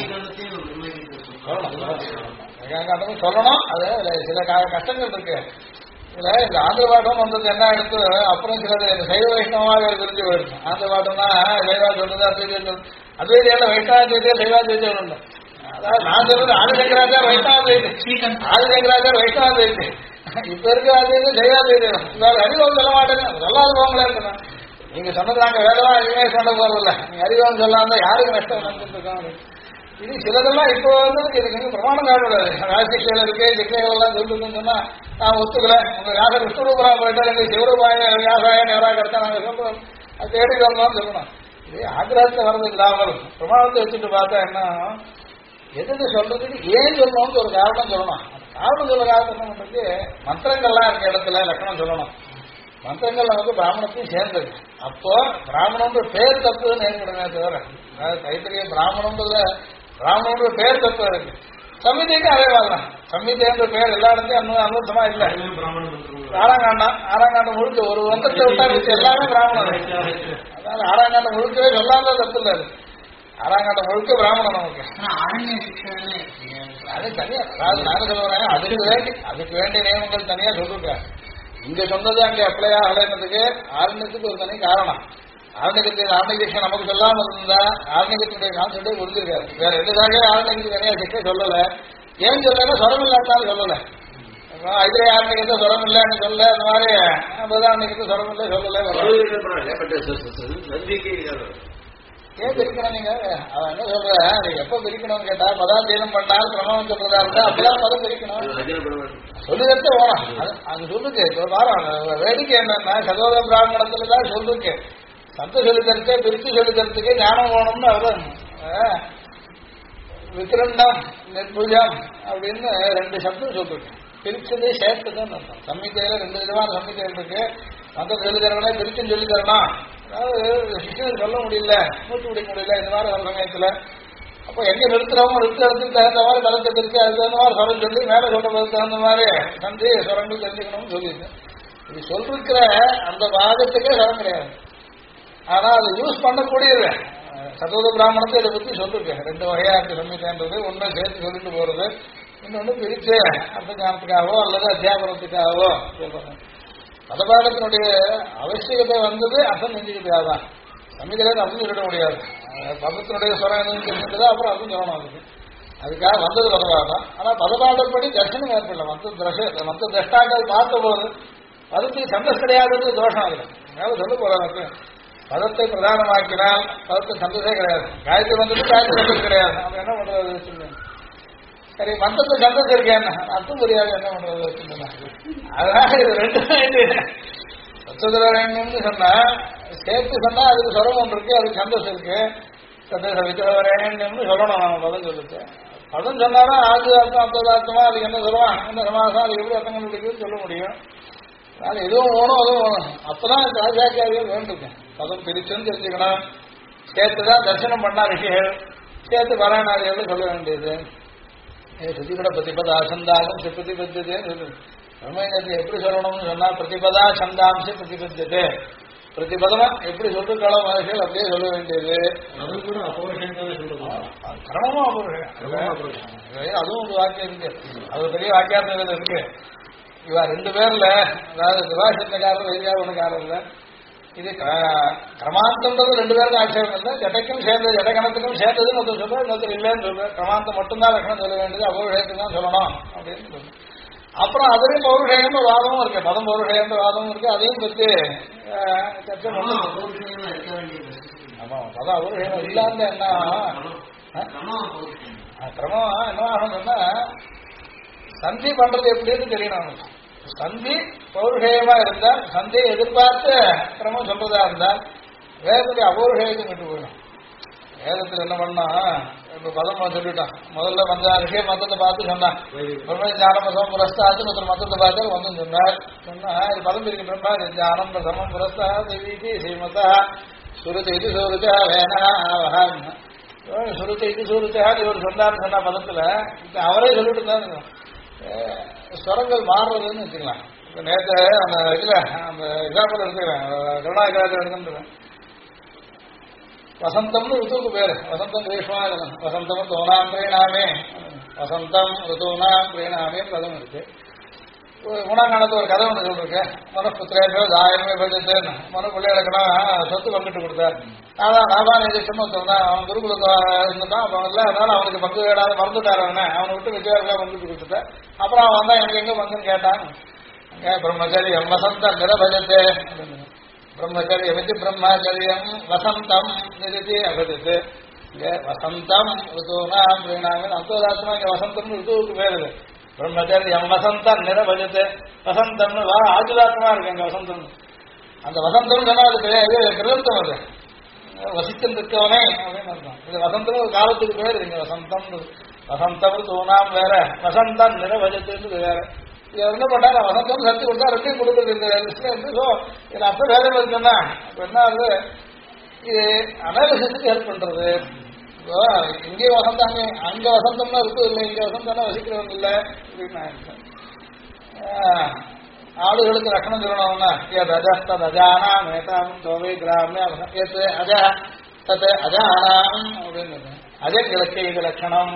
சொல்லணும். அது சில கஷ்டங்கள் இருக்கு. இதுல இந்த ஆந்திர பாட்டம் வந்தது என்ன எடுத்து அப்புறம் சிலது சைவ வைஷ்ணவமாக பிரிஞ்சு போயிருக்கு. ஆந்திர பாட்டம்னா சைவா சொல்றது அத்வைதியால வைஷ்ணவ சைவாத்வைத்தியம் உண்டு. அதாவது நான் சொல்றது ஆதிசங்கராச்சார் வைஷ்ணவத்வைத்தி, ஆதிசங்கராச்சார் வைஷ்ணவத்வைத்தி. இப்ப இருக்க அது சைவாத்வைத்தியம். வேற அறிவம் சொல்ல மாட்டேங்க. சொல்லாத போங்களா இருக்கணும். நீங்க சொன்னது நாங்க வேலைவா எதுவுமே சொல்ல போறதில்ல. நீங்க அறிவம் சொல்லாம யாருக்கு நஷ்டம் நினைச்சிட்டு இருக்கோம். இது சிலதெல்லாம் இப்போ வந்து இதுக்கு பிரமாணம் காணக்கூடாது. ராஜசிக்ஷையில இருக்கு சிக்ஷைகள் எல்லாம் சொல்லுன்னு சொன்னா நான் ஒத்துக்கல. உங்க யாசர் விஷ்ணுரூபரா போயிட்டா எங்களுக்கு சிவரூபாய வியாசாயம் யாராக கிடைச்சா நாங்க சொல்றோம். அது தேடி வரலாம் சொல்லணும். இது ஆக்கிரகத்தை வரது இல்லாமல் பிரமாணத்தை வச்சுட்டு பார்த்தா என்ன எது சொல்றதுக்கு ஏன் சொல்லணும்னு ஒரு காரணம் சொல்லணும். காரணம் சொல்ல காரணம் என்ன பண்றது, மந்திரங்கள்லாம் இருக்க இடத்துல லட்சணம் சொல்லணும். மந்திரங்கள் நமக்கு பிராமணத்தையும் சேர்ந்தது. அப்போ பிராமணன்ற பேர் தத்துவம் நேர்கிடமே தவிர, அதாவது தைத்திரிய பிராமணன்றதுல பிராமணன்ற பேர் தத்துவம் இருக்கு. சம்மிதைக்கு அதே வரலாம். சம்மிதைன்ற பேர் எல்லா இடத்தையும் அனுபவமா இல்ல. ஆறாங்காண்டம் முழுக்க ஒரு வந்தத்தை விட்டா வச்சு எல்லாமே பிராமணன். அதனால ஆறாங்காண்டம் முழுக்கவே சொல்லாத தப்பு இல்லை. ஆறாங்காண்டம் முழுக்க பிராமணன் நமக்கு. அது தனியா, அதாவது நானும் சொல்லுவேன், அதுக்கு வேண்டிய நியமங்கள் தனியா சொல்லிருக்கேன். இங்க சொன்னது அங்கே அப்ளை ஆகலைன்றதுக்கு ஆரண்யத்துக்கு ஒரு தனி காரணம். ஆரண்யகிருஷ்ணன் நமக்கு சொல்லாம இருந்தா ஆரண்யத்தினுடைய கான்செப்டே புரிஞ்சிருக்காரு. வேற எதுக்காக ஆரண்யத்துக்கு தனியா சிக்கை சொல்லல. ஏன் சொல்லல? சொரம் இல்லாட்டாலும் சொல்லல. இதே ஆரண்யத்தை சொரம் இல்லைன்னு சொல்ல, அந்த மாதிரி பிரதாரண்யத்துக்கு சொரம் இல்லை சொல்லல. ஏன் பிரிக்கணும் நீங்க? அவன் என்ன சொல்ற, நீங்க எப்ப பிரிக்கணும்னு கேட்டா பதாந்தீனம் பண்ணால் கிரமம் சொல்றதா இருந்தா அப்பதான் பதம் பிரிக்கணும். சொல்லுதே ஓரம் அது சொல்லுக்கு வாரம். வேடிக்கை என்னன்னா சகோதர பிராமணத்துலதான் சொல்லுக்கு சத்த சொல்லித்தரத்தை பிரித்து சொல்லித்தரத்துக்கு ஞானம் போகணும்னு அவன் விக்ரண்டம் நிர்புஜம் அப்படின்னு 2 சப்தம் சொல்லிருக்கு. பிரிச்சதே சேர்த்துதான் அர்த்தம். சம்மிக்கையில 2 விதமான சம்மிக்கைகள் இருக்கு. மற்ற சொல்லித்தரவனே பிரிச்சுன்னு சொல்லி தரணும். அதாவது சிஷ்யனுக்கு சொல்ல முடியல, மூச்சு பிடிக்க முடியல இந்த மாதிரி ஒரு சமயத்துல. அப்போ எங்க நிறுத்துறவங்க நிறுத்துறதுக்கு தகுந்த மாதிரி தளத்தை பிரிச்சு அதுக்கு தகுந்த மாதிரி சொரம் சொல்லி மேலே சொல்றதுக்கு தகுந்த மாதிரி சந்தி சொரங்கள் தெரிஞ்சுக்கணும்னு சொல்லியிருக்கேன். இது சொல்லிருக்கிற அந்த பாகத்துக்கே சொரம் கிடையாது. ஆனா அது யூஸ் பண்ணக்கூடியது. சதோத பிராமணத்தை இதை பத்தி சொல்லிருக்கேன். 2 வகையா இருக்கு சம்மிக்கைன்றது. ஒன்னும் சேர்த்து சொல்லிட்டு போறது, இன்னொன்னு பிரிச்சு அர்த்த ஞானத்துக்காகவோ அல்லது அத்தியாபனத்துக்காகவோ சொல்றாங்க. பதபாடத்தினுடைய அவசியத்தை வந்தது அர்த்தம் செஞ்சுக்கிட்டாதான். சம்மிதிலே அர்த்தம் சொல்லிட முடியாது. பதத்தினுடைய ஸ்வரம் என்னன்னு தெரிஞ்சுட்டதா அப்புறம் அர்த்தம் சொல்லணும். அதுக்காக வந்தது பதபாடம். ஆனா பதபாடப்படி தர்ஷனம் ஏற்படல. மற்ற திரஷ்டாக்கள் பார்த்த போது பதத்துக்கு சந்தஸ் கிடையாதுன்னு தோஷம் ஆகுது. அதனால சொல்ல போறாங்க, பதத்தை பிரதானமாக்கினால் பதத்தை சந்தஸே கிடையாது. காயத்ரி வந்துட்டு காயத்ரி சந்தஸ் கிடையாது. அவன் என்ன பண்றது வச்சுருந்தேன். சரி, மந்தத்தை சந்தஸ் இருக்கேன், அர்த்தம் புரியாது, என்ன பண்றது வச்சுருந்தேன். அதனால இது 2 சத்துதரேன்னு சொன்னா சேர்த்து சொன்னா அதுக்கு சொரம் ஒன்று இருக்கு, அதுக்கு சந்தஸ் இருக்கு. வித்தரேன்னு சொல்லணும். நம்ம பதம் சொல்லிட்டு பதம் சொன்னாலும் ஆது அர்த்தம் அர்த்ததார்த்தமா அதுக்கு என்ன சொல்லுவான், என்ன சமாசம், அதுக்கு எப்படி அர்த்தம் கண்டுபிடிக்குன்னு சொல்ல முடியும். அதனால எதுவும் வேணும் அதுவும் வேணும். அப்பதான் ராஜாச்சாரிகள் வேண்டும். பதம் பிரிச்சுன்னு தெரிஞ்சுக்கணும். சேர்த்துதான் தரிசனம் பண்ணா ரிஷிகள், சேர்த்து பாராயணாதிகள் சொல்ல வேண்டியது. சுத்திபட பிரதிபதா சந்தாகம் பிரதிபத்தியதேன்னு சொல்லு. பிரம்மயத்தை எப்படி சொல்லணும்னு சொன்னா பிரதிபதா சந்தாம்ச பிரதிபத்தியதே. பிரதிபதமா எப்படி சொல்லிருக்காளோ மனுஷர்கள் அப்படியே சொல்ல வேண்டியது. கிரமமா அபூர்வம். அதுவும் ஒரு வாக்கியம் இருக்கு. அது பெரிய வாக்கியார்த்தங்கள் இருக்கு. இவா 2 பேர்ல, அதாவது விவாசத்துக்காரர் வைத்தியார் ஒண்ணுக்காரர் இல்ல. இது கிரமாந்தம்ன்றது 2 பேருக்கு ஆட்சேபம் இல்லை. ஜடைக்கும் சேர்ந்தது, ஜடகணத்துக்கும் சேர்ந்ததுன்னு ஒருத்தர் சொல்ற, இன்னொருத்தர் இல்லைன்னு சொல்ற. கிரமாந்தம் மட்டும்தான் லட்சணம் சொல்ல வேண்டியது, அபௌருஷேயத்துக்கு தான் சொல்லணும் அப்படின்னு சொல்ற. அப்புறம் அதுலேயும் பௌருஷேயன்ற வாதமும் இருக்கு, பதம் பௌருஷேயன்ற வாதமும் இருக்கு. அதையும் பற்றி சர்ச்சை பண்ணணும். ஆமா, பதம் அபௌருஷேயம் இல்லாம என்ன கிரமம் என்ன ஆகணும்னா சந்தி பண்றது எப்படின்னு தெரியணும். சந்தி பௌருஷேயமா இருந்தா, சந்தியை எதிர்பார்த்து கிரமம் சொல்றதா இருந்தா வேதத்துடைய அபௌருஷேயத்தும் விட்டு போயிடும். வேதத்தில் என்ன பண்ணா, இப்ப பதம் சொல்லிட்டான். முதல்ல வந்த ரிஷிய மத்தத்தை பார்த்து சொன்னான், ஞானம் பிரசமம் புரஸ்தாதுன்னு ஒருத்தர் மத்தத்தை பார்த்து வந்து சொன்னார். சொன்னா இது பதம் இருக்கு, பிரம்மா ஞானம் பிரசமம் புரஸ்தா தேவி ஸ்ரீமதா சுருத்த இது சூருச்சா வேணா சுருத்த இது சூருச்சான்னு இவர் சொன்னார்னு சொன்னா பதத்துல அவரே சொல்லிட்டு தான் ஸ்வரங்கள் மாறுறதுன்னு வச்சுக்கலாம். இப்ப நேற்று அந்த இதுல அந்த எக்ஸாம்பிள் எடுத்துக்கிறேன், கருணாகராஜர் எடுத்துக்கிறேன். வசந்தம்னு ருத்துவுக்கு பேரு. வசந்தம் கிரீஷ்மா இருக்கும். வசந்தம் தோனாம் பிரேணாமே, வசந்தம் ருத்துனாம் பிரேணாமே பதம் இருக்கு. 3ஆம் காலத்து ஒரு கதை ஒன்று சொல்லிருக்கேன். மனப்புத்திரேஷோ தாயமே பஜத்தேன்னு மன பிள்ளைகளுக்கெல்லாம் சொத்து பங்கிட்டு கொடுத்தார். நாதான் நிஜமா சொன்னான். அவன் குருகுலத்தை இருந்துட்டான். அப்ப இல்லை, அதனால அவனுக்கு பங்கு வேடாத மறந்துட்டார். அவனை விட்டு வித்தியாசம் பங்கிட்டு கொடுத்துட்டேன். அப்புறம் அவன் வந்தா எனக்கு எங்க பங்குன்னு கேட்டான். பிரம்மச்சரியம் வசந்தம் நிரபஜத்தே. பிரம்மச்சரியம் இது பிரம்மச்சரியம் வசந்தம் நிறுத்தி அபஜத்து. இங்க வசந்தம் ருத்துனாம் பிரீணாமே அந்தோதாத்மா. இங்க வசந்தம் ருத்துவுக்கு பேருது. பிரம்மச்சரியம் வசந்தம் நிரபஜத்து. வசந்தம்னு ஆஜுதாத்மா இருக்கு அங்க வசந்தம். அந்த வசந்தம் சொன்னா அது கிருதம், அது வசித்தம் இருக்கவனே அப்படின்னு அர்த்தம். இது வசந்தம் ஒரு காலத்துக்கு பேர். இங்க வசந்தம் வசந்தம் தூணாம் வேற, வசந்தம் நிரபஜத்துன்றது வேற. இவர் என்ன பண்ணாரு, வசந்தம் சக்தி கொடுத்தா ரெண்டையும் கொடுக்குறது இந்த லிஸ்ட்ல இருந்து. ஸோ இதுல அப்ப வேலை இருக்குன்னா இப்ப என்ன ஆகுது, இது அனாலிசிஸுக்கு ஹெல்ப் பண்றது. இப்போ இங்கே வசந்தாங்க, அங்க வசந்தம்னா இருக்கும் இல்லை, இங்க வசந்தம்னா வசிக்கிறவங்க இல்லை அப்படின்னா ஆளுகளுக்கு லட்சணம் சொல்லணும்னா அஜானா மேதாம் தோவை கிராமே அஜ தத் அஜானாம் அப்படின்னு அஜங்களுக்கு இது லட்சணம்.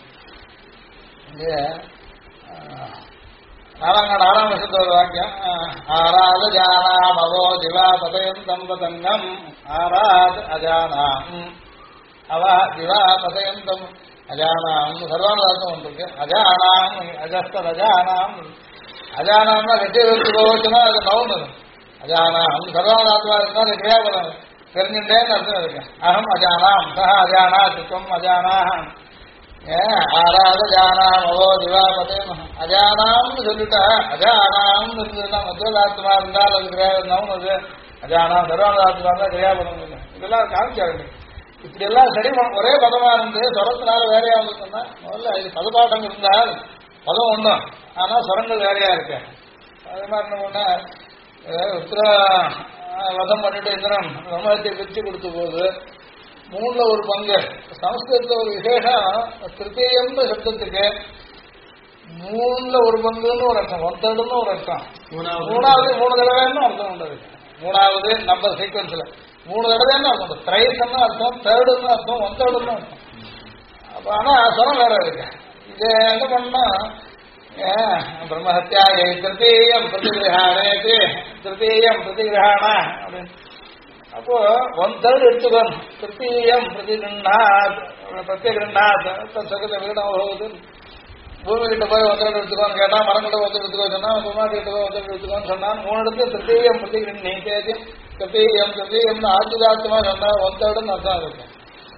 நாலாம் வருஷத்து ஒரு வாக்கியம், ஆராத் அஜானாம் அவோ திவா பதயம் தம்பதங்கம் ஆராத் அஜானாம் அவ திவா பதயம் தம் அஜானாம் சர்வானுதார்த்தம் ஒன்று இருக்கு. அஜானாம் அஜஸ்தத் அஜானாம், அஜானாம்னா ரெட்டி வச்சு போச்சுன்னா அது நவுன்னு. அஜானாம் சர்வானுதாத்மா இருந்தா அது கிரியாபலம் தெரிஞ்சுட்டேன்னு அர்த்தம் இருக்கு. அகம் அஜானாம் சஹ அஜானா துக்கம் அஜானாம் ஆராத ஜானாம் அவோ திவாபதே அஜானாம்னு சொல்லிட்டா அஜானாம் இருந்ததுன்னா மத்தியதாத்மா இருந்தால் அது கிரியாபலம் அது. அஜானாம் சர்வானுதாத்மா இருந்தா கிரியாபலம் இல்லை. இதெல்லாம் காமிச்சாங்க. இப்படி எல்லாம் சரி ஒரே பதமா இருந்து சொரத்தினால வேறையா இருந்துச்சுன்னா முதல்ல இது பதப்பாட்டம் இருந்தால் பதம் ஒன்றும், ஆனா சொரங்கள் வேறையா இருக்கு. அதே மாதிரி என்ன பண்ண உத்தர வதம் பண்ணிட்டு இந்திரன் பிரம்மத்தை பிரிச்சு கொடுத்த போது மூணுல ஒரு பங்கு. சமஸ்கிருதத்துல ஒரு விசேஷம், திருத்தீயம்ன்ற சப்தத்துக்கு மூணுல ஒரு பங்குன்னு ஒரு அர்த்தம், ஒன் தேர்டுன்னு ஒரு அர்த்தம், மூணாவது 3 தடவைன்னு அர்த்தம் உண்டு. மூணாவது நம்பர் சீக்வன்ஸ்ல 3 தடவைன்னு அர்த்தம் உண்டு. திரைஸ்ன்னு அர்த்தம், தேர்டுன்னு அர்த்தம், ஒன் தேர்டுன்னு அர்த்தம். அப்ப ஆனா சொரம் வேற இருக்கு. இது என்ன பண்ணா பிரம்மஹத்யா திருத்தீயம் பிரதிகிரகாணே திருத்தீயம் பிரதிகிரகாண அப்படின்னு. அப்போ 1/3 எடுத்துக்கணும். திருத்தீயம் பிரதிகிருண்ணாத் பிரத்யகிருண்ணாத் சகத விகடம் போகுது. பூமி கிட்ட போய் 1/3 எடுத்துக்கோன்னு கேட்டா, மரம் கிட்ட 1/3 எடுத்துக்கோ சொன்னா, பூமாட்டி கிட்ட போய் 1/3 எடுத்துக்கோன்னு சொன்னான். 3 இடத்துல திருத்தீயம் பிரதிகிருண்ணி தேதியம் திருத்தீயம் திருத்தீயம்னு ஆச்சுதார்த்தமா சொன்னா 1/3 அர்த்தம் இருக்கு.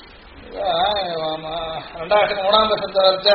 2ஆம் வருஷத்தை வச்ச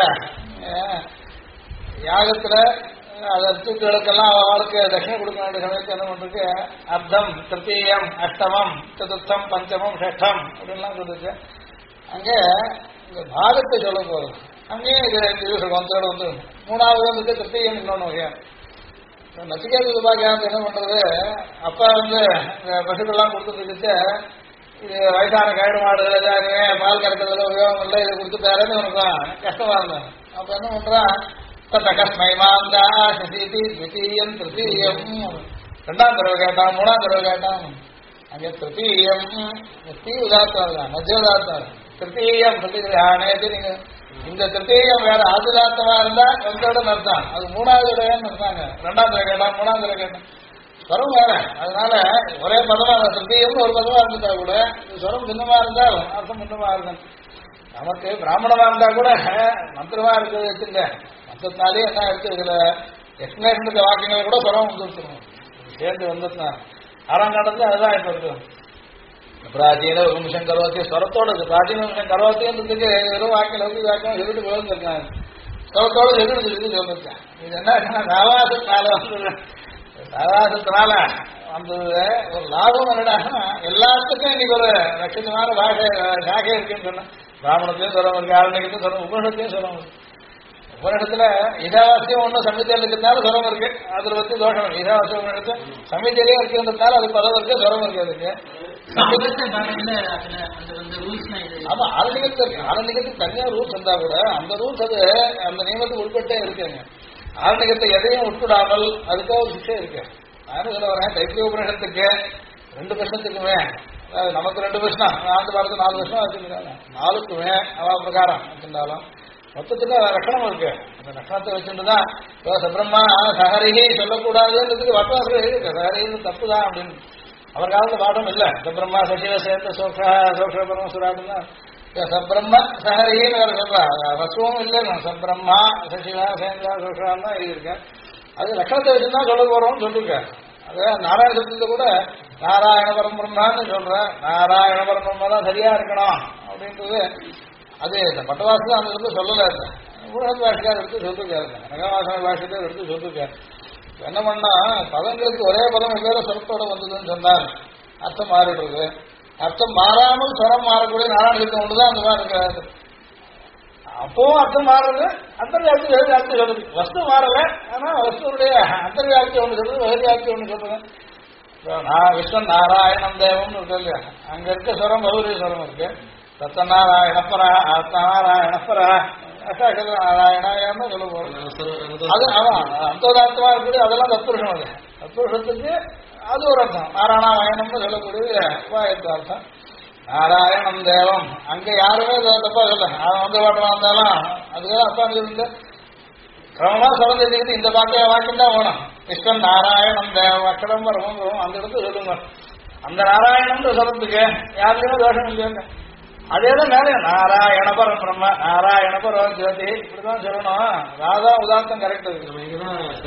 யாகத்துல அது தூக்குகளுக்கெல்லாம் அவளுக்கு தட்சிணை கொடுக்க வேண்டிய சமயத்து என்ன பண்றது, அர்த்தம் திருத்தீயம் அஷ்டமம் சதுர்த்தம் பஞ்சமம் ஷஷ்டம் அப்படின்லாம் சொல்லிச்சு. அங்கே இந்த பாகத்தை சொல்ல போதும். அங்கேயும் இது 1/3 வந்து 3ஆவது வந்து திருத்தீயம் இன்னொன்று வகையா. நச்சிகேத விபாகம் என்ன பண்றது, அப்பா வந்து இந்த பசுக்கள்லாம் கொடுத்துட்டு இது வயசான கயிறு மாடு பால் கறக்கிறதுல உபயோகம் இல்லை, இதை கொடுத்துட்டாருன்னு உனக்கு கஷ்டமா இருந்தேன். அப்ப என்ன பண்றான், தகஸ்மைமாந்தா சசீதி த்விதீயம் திருத்தீயம் 2ஆம் தடவை கேட்டான், 3ஆம் தடவை கேட்டான். அங்கே திருத்தீயம் தீ உதார்த்தம் தான், மத்திய உதார்த்தம். திருத்தீயம் பிரதிகிரகாணேது நீங்க இந்த திருத்தீயம் வேற ஆதிதார்த்தமா இருந்தா 1/3 அர்த்தம், அது 3ஆவது தடவைன்னு இருக்காங்க. 2ஆம் தடவை கேட்டான், 3ஆம் தடவை கேட்டான், ஸ்வரம் வேற. அதனால ஒரே பதமா திருத்தீயம்னு ஒரு பதமா இருந்துட்டா கூட ஸ்வரம் பின்னமா இருந்தால் அர்த்தம் பின்னமா இருக்கும். நமக்கு பிராமணமா இருந்தா கூட மந்திரமா இருக்கிறது வச்சுங்க, மந்திரத்தினாலே என்ன எடுத்து இதுல எக்ஸ்பிளேஷனுக்கு வாக்கியங்களை கூட ஸ்வரம் வந்துருக்கணும் சேர்ந்து வந்துருந்தா. ஆறாங்காலத்துல அதுதான் இப்ப இருக்கு. பிராச்சீன வம்சம் கருவத்தி ஸ்வரத்தோட பிராச்சீன வம்சம் கருவத்தின்றதுக்கு வெறும் வாக்கியம் லௌகிக வாக்கியம் சொல்லிட்டு போயிருந்திருக்காங்க, ஸ்வரத்தோட சொல்லிட்டு சொல்லிருக்கேன். இது என்ன சாவாசத்தினால வந்து சாவாசத்தினால வந்தது ஒரு லாபம் என்னடா, எல்லாத்துக்கும் இன்னைக்கு ஒரு லட்சணமான சாகை இருக்குன்னு சொன்னேன். பிராமணத்தையும் சொல்ல இருக்கு, ஆரணிகத்தையும் சொல்ல, உபனிஷத்தையும் சொல்ல. உபனிஷத்துல இதாவாசியம் ஒன்றும் சமிதியில் இருக்கிறதுனால சுரம் இருக்கு, அதுல பத்தி தோஷம். இதாவாசியம் உபனிஷத்து சமிதியிலேயே இருக்கிறதுனால அது பதம் இருக்கு, சுரம் இருக்கு. அதுக்கு ஆமா ஆரணிகத்து இருக்கு. ஆரணிகத்துக்கு தனியா ரூல்ஸ் இருந்தா கூட அந்த ரூல்ஸ் அது அந்த நியமத்துக்கு உட்பட்டே இருக்குங்க. ஆரணிகத்தை எதையும் உட்படாமல் அதுக்காக ஒரு சிக்ஷை இருக்கு. நானும் சொல்ல வரேன், தைத்திரிய உபனிஷத்துக்கு 2 வருஷத்துக்குமே, நமக்கு 2 வருஷம், ஆண்டு பாரத்து 4 வருஷம் வச்சுருக்காங்க. 4க்குமே அவ பிரகாரம் வச்சிருந்தாலும் மொத்தத்துல லட்சணம் இருக்கு. அந்த லட்சணத்தை வச்சுட்டுதான் சப்ரம்மா சஹரிஹி சொல்லக்கூடாதுன்றதுக்கு வட்டாசம் இருக்கு. சஹரின்னு தப்புதான் அப்படின்னு அவர் காலத்துல பாடம் இல்லை. சப்ரம்மா சசிவ சேர்ந்த சோக்ஷ பரமசுராடுன்னா சப்ரம்ம சஹரின்னு வேற சொல்றா, வசுவம் இல்லை. சப்ரம்மா சசிவா சேர்ந்தா சோக்ஷான்னு தான் எழுதியிருக்கேன். அது லட்சணத்தை வச்சுதான் சொல்ல போறோம்னு சொல்லிருக்கேன். அது நாராயண சப்தத்தை கூட நாராயண பரம்பிரம்மான்னு சொல்றேன். நாராயண பரம்பிரம்மா தான் சரியா இருக்கணும் அப்படின்றது அது இந்த பட்டவாசம் அந்த இடத்துல சொல்லல. ஊழல் பாஷைக்கார எடுத்து சொல்லிருக்காரு, ரங்கவாசன பாஷத்தை எடுத்து சொல்லிருக்காரு. என்ன பண்ணா பதங்களுக்கு ஒரே பதம் வெவ்வேறு சொரத்தோட வந்ததுன்னு சொன்னார், அர்த்தம் மாறிடுறது. அர்த்தம் மாறாமல் சொரம் மாறக்கூடிய நாராயண சப்தம் ஒன்றுதான் அந்த மாதிரி இருக்காது. அப்பவும் அர்த்தம் மாறுறது, அந்தர்வியாப்தி வெகுவியாப்தி சொல்றது. வஸ்து மாறல, ஆனா வஸ்துடைய அந்தர்வியாப்தி ஒண்ணு சொல்றது, வெகுவியாப்தி ஒண்ணு சொல்றது. நான் விஸ்வன் நாராயணம் தேவம்னு இருக்கு இல்லையா, அங்க இருக்க ஸ்வரம் பௌரிய ஸ்வரம் இருக்கு. சத்தநாராயணப்பரா ஆத்மநாராயணப்பரா அசாக நாராயணாயன்னு சொல்ல போறோம். அது அவன் அந்தோதாத்மா இருக்குது, அதெல்லாம் தத்புருஷம். அது தத்புருஷத்துக்கு அது ஒரு அர்த்தம். நாராயணாயணம்னு சொல்லக்கூடிய உபாயத்து அர்த்தம். நாராயணம் தேவம் அங்க யாருமே தப்பா சொல்ல, அவன் வந்து பாட்டம் வந்தாலும் அதுக்காக அப்பா சொல்லிட்டு கிரமமா சொல்லிட்டு இந்த வாக்கியம் தான் வேணும். விஸ்வன் நாராயணம் தேவம் அக்கடம் வரும் அந்த இடத்துல சொல்லுங்க. அந்த நாராயணம் சொல்றதுக்கு யாருக்குமே தோஷம் இல்லைங்க. அதேதான் மேலே நாராயணபரம் பிரம்ம நாராயணபரம் ஜோதி இப்படிதான் சொல்லணும். ராதா உதாரணம் கரெக்ட் இருக்கு.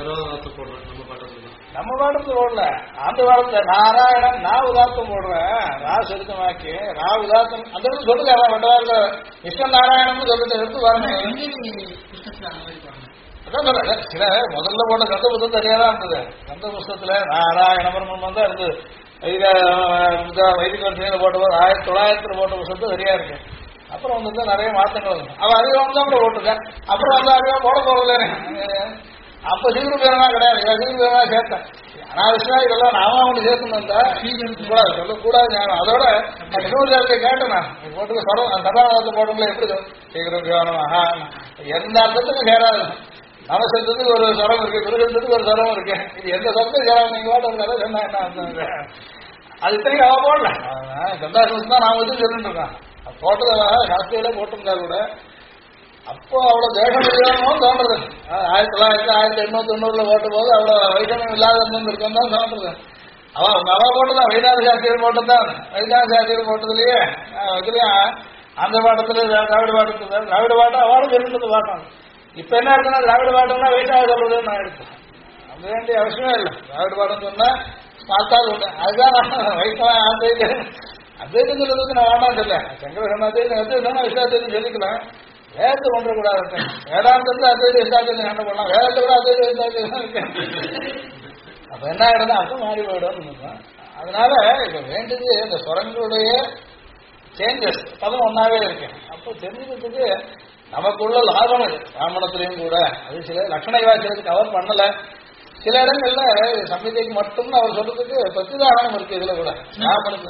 நம்ம பாடத்துல போடல, அந்த பாடத்துல நாராயணன் நான் உதாத்தம் போடுறேன். ரா சுருக்கமாக்கி ரா உதாத்தம் அந்த இடத்துல சொல்லுங்க. மற்றவாறு விஸ்வன் நாராயணம்னு சொல்லிட்டு எடுத்து வரணும். அதான் சொல்ற சில முதல்ல போட்ட கந்த புத்தகம் சரியாதான் இருந்தது. கந்த புஸ்தகத்துல நாராயணபரம் தான் இருந்தது. வைதிக வரிசையில போட்டபோது 1900 போட்ட புத்தகத்து சரியா இருக்கு. அப்புறம் வந்து நிறைய மாற்றங்கள் அவன் அதிகம் தான் கூட போட்டிருக்கேன். அப்புறம் வந்து அதிகம் போட போறதில்ல. அப்ப சீக்கிரம் பேரனா கிடையாது, சீக்கிரம் பேரனா சேர்த்தேன். அனாவசியமா இதெல்லாம் நாம அவனு சேர்த்துன்னு வந்தா சொல்லக்கூடாது. அதோட இன்னொரு சேர்த்து கேட்டேன். நான் போட்டு சொல்ல சதானத்தை போட்டோம்ல எப்படி சீக்கிரம் பேரணும் எந்த அர்த்தத்துக்கும் சேராது. நமசத்துக்கு ஒரு ஸ்வரம் இருக்கு, குருசத்துக்கு ஒரு ஸ்வரம் இருக்கு. இது எந்த சொரத்தையும் சேராது. நீங்க பாட்டு ஒரு கதை சொன்னா என்ன அர்த்தம்? அது இத்தனைக்கு அவ போடல. சந்தாசம் தான் நான் வந்து சொல்லிட்டு இருக்கேன். போட்டத சாஸ்திரியில போட்டிருந்தா கூட அப்போ அவ்வளவு தேசம் இல்லையானோ தோன்றது. 1990 ஓட்டும் போது அவ்வளவு வைஷமியம் இல்லாத இருக்கும் தான் தோன்றது. அவ போட்டுதான் வைதாந்த சாஸ்திரியில் போட்டதுதான். வைதாந்த சாஸ்திரியில் போட்டதுலயே இதுலயும் அந்த பாட்டத்துல திராவிட பாட்டு திராவிட பாட்டம் அவளும் சொல்லிட்டு பாட்டம். இப்ப என்ன இருக்குன்னா திராவிட பாட்டம்னா வைஷாக சொல்றதுன்னு நான் எடுத்தேன். அது வேண்டிய அவசியமே இல்லை. திராவிட பாட்டம் சொன்னா பார்த்தாது உண்டு. அதுதான் வைஷ்ணவ அத்வைத்தம் சொல்றதுக்கு நான் வேண்டாம் சொல்ல. சங்கர அத்வைத்தம் விசாரத்தையும் சொல்லிக்கலாம். வேதத்தை கொண்டு கூடாது. வேதாந்தத்தை அத்வைத விசாரத்தை என்ன பண்ணலாம், வேதத்தை கூட அத்வைத விசாரத்தை இருக்கேன். அப்ப என்ன ஆயிடும்னா அர்த்தம் மாறி போயிடும். அதனால இப்ப வேண்டியது இந்த ஸ்வரங்களுடைய சேஞ்சஸ் பதம் ஒன்னாவே இருக்கு. அப்போ தெரிஞ்சுக்கிறதுக்கு நமக்குள்ள லாபம் இது. பிராமணத்திலையும் கூட அது சில லட்சண விவாசத்துக்கு கவர் பண்ணல. சில இடங்கள்ல சம்ஹிதைக்கு மட்டும் அவர் சொல்றதுக்கு பிரதிதாரணம் இருக்கு. இதுல கூட பிராமணத்துக்கு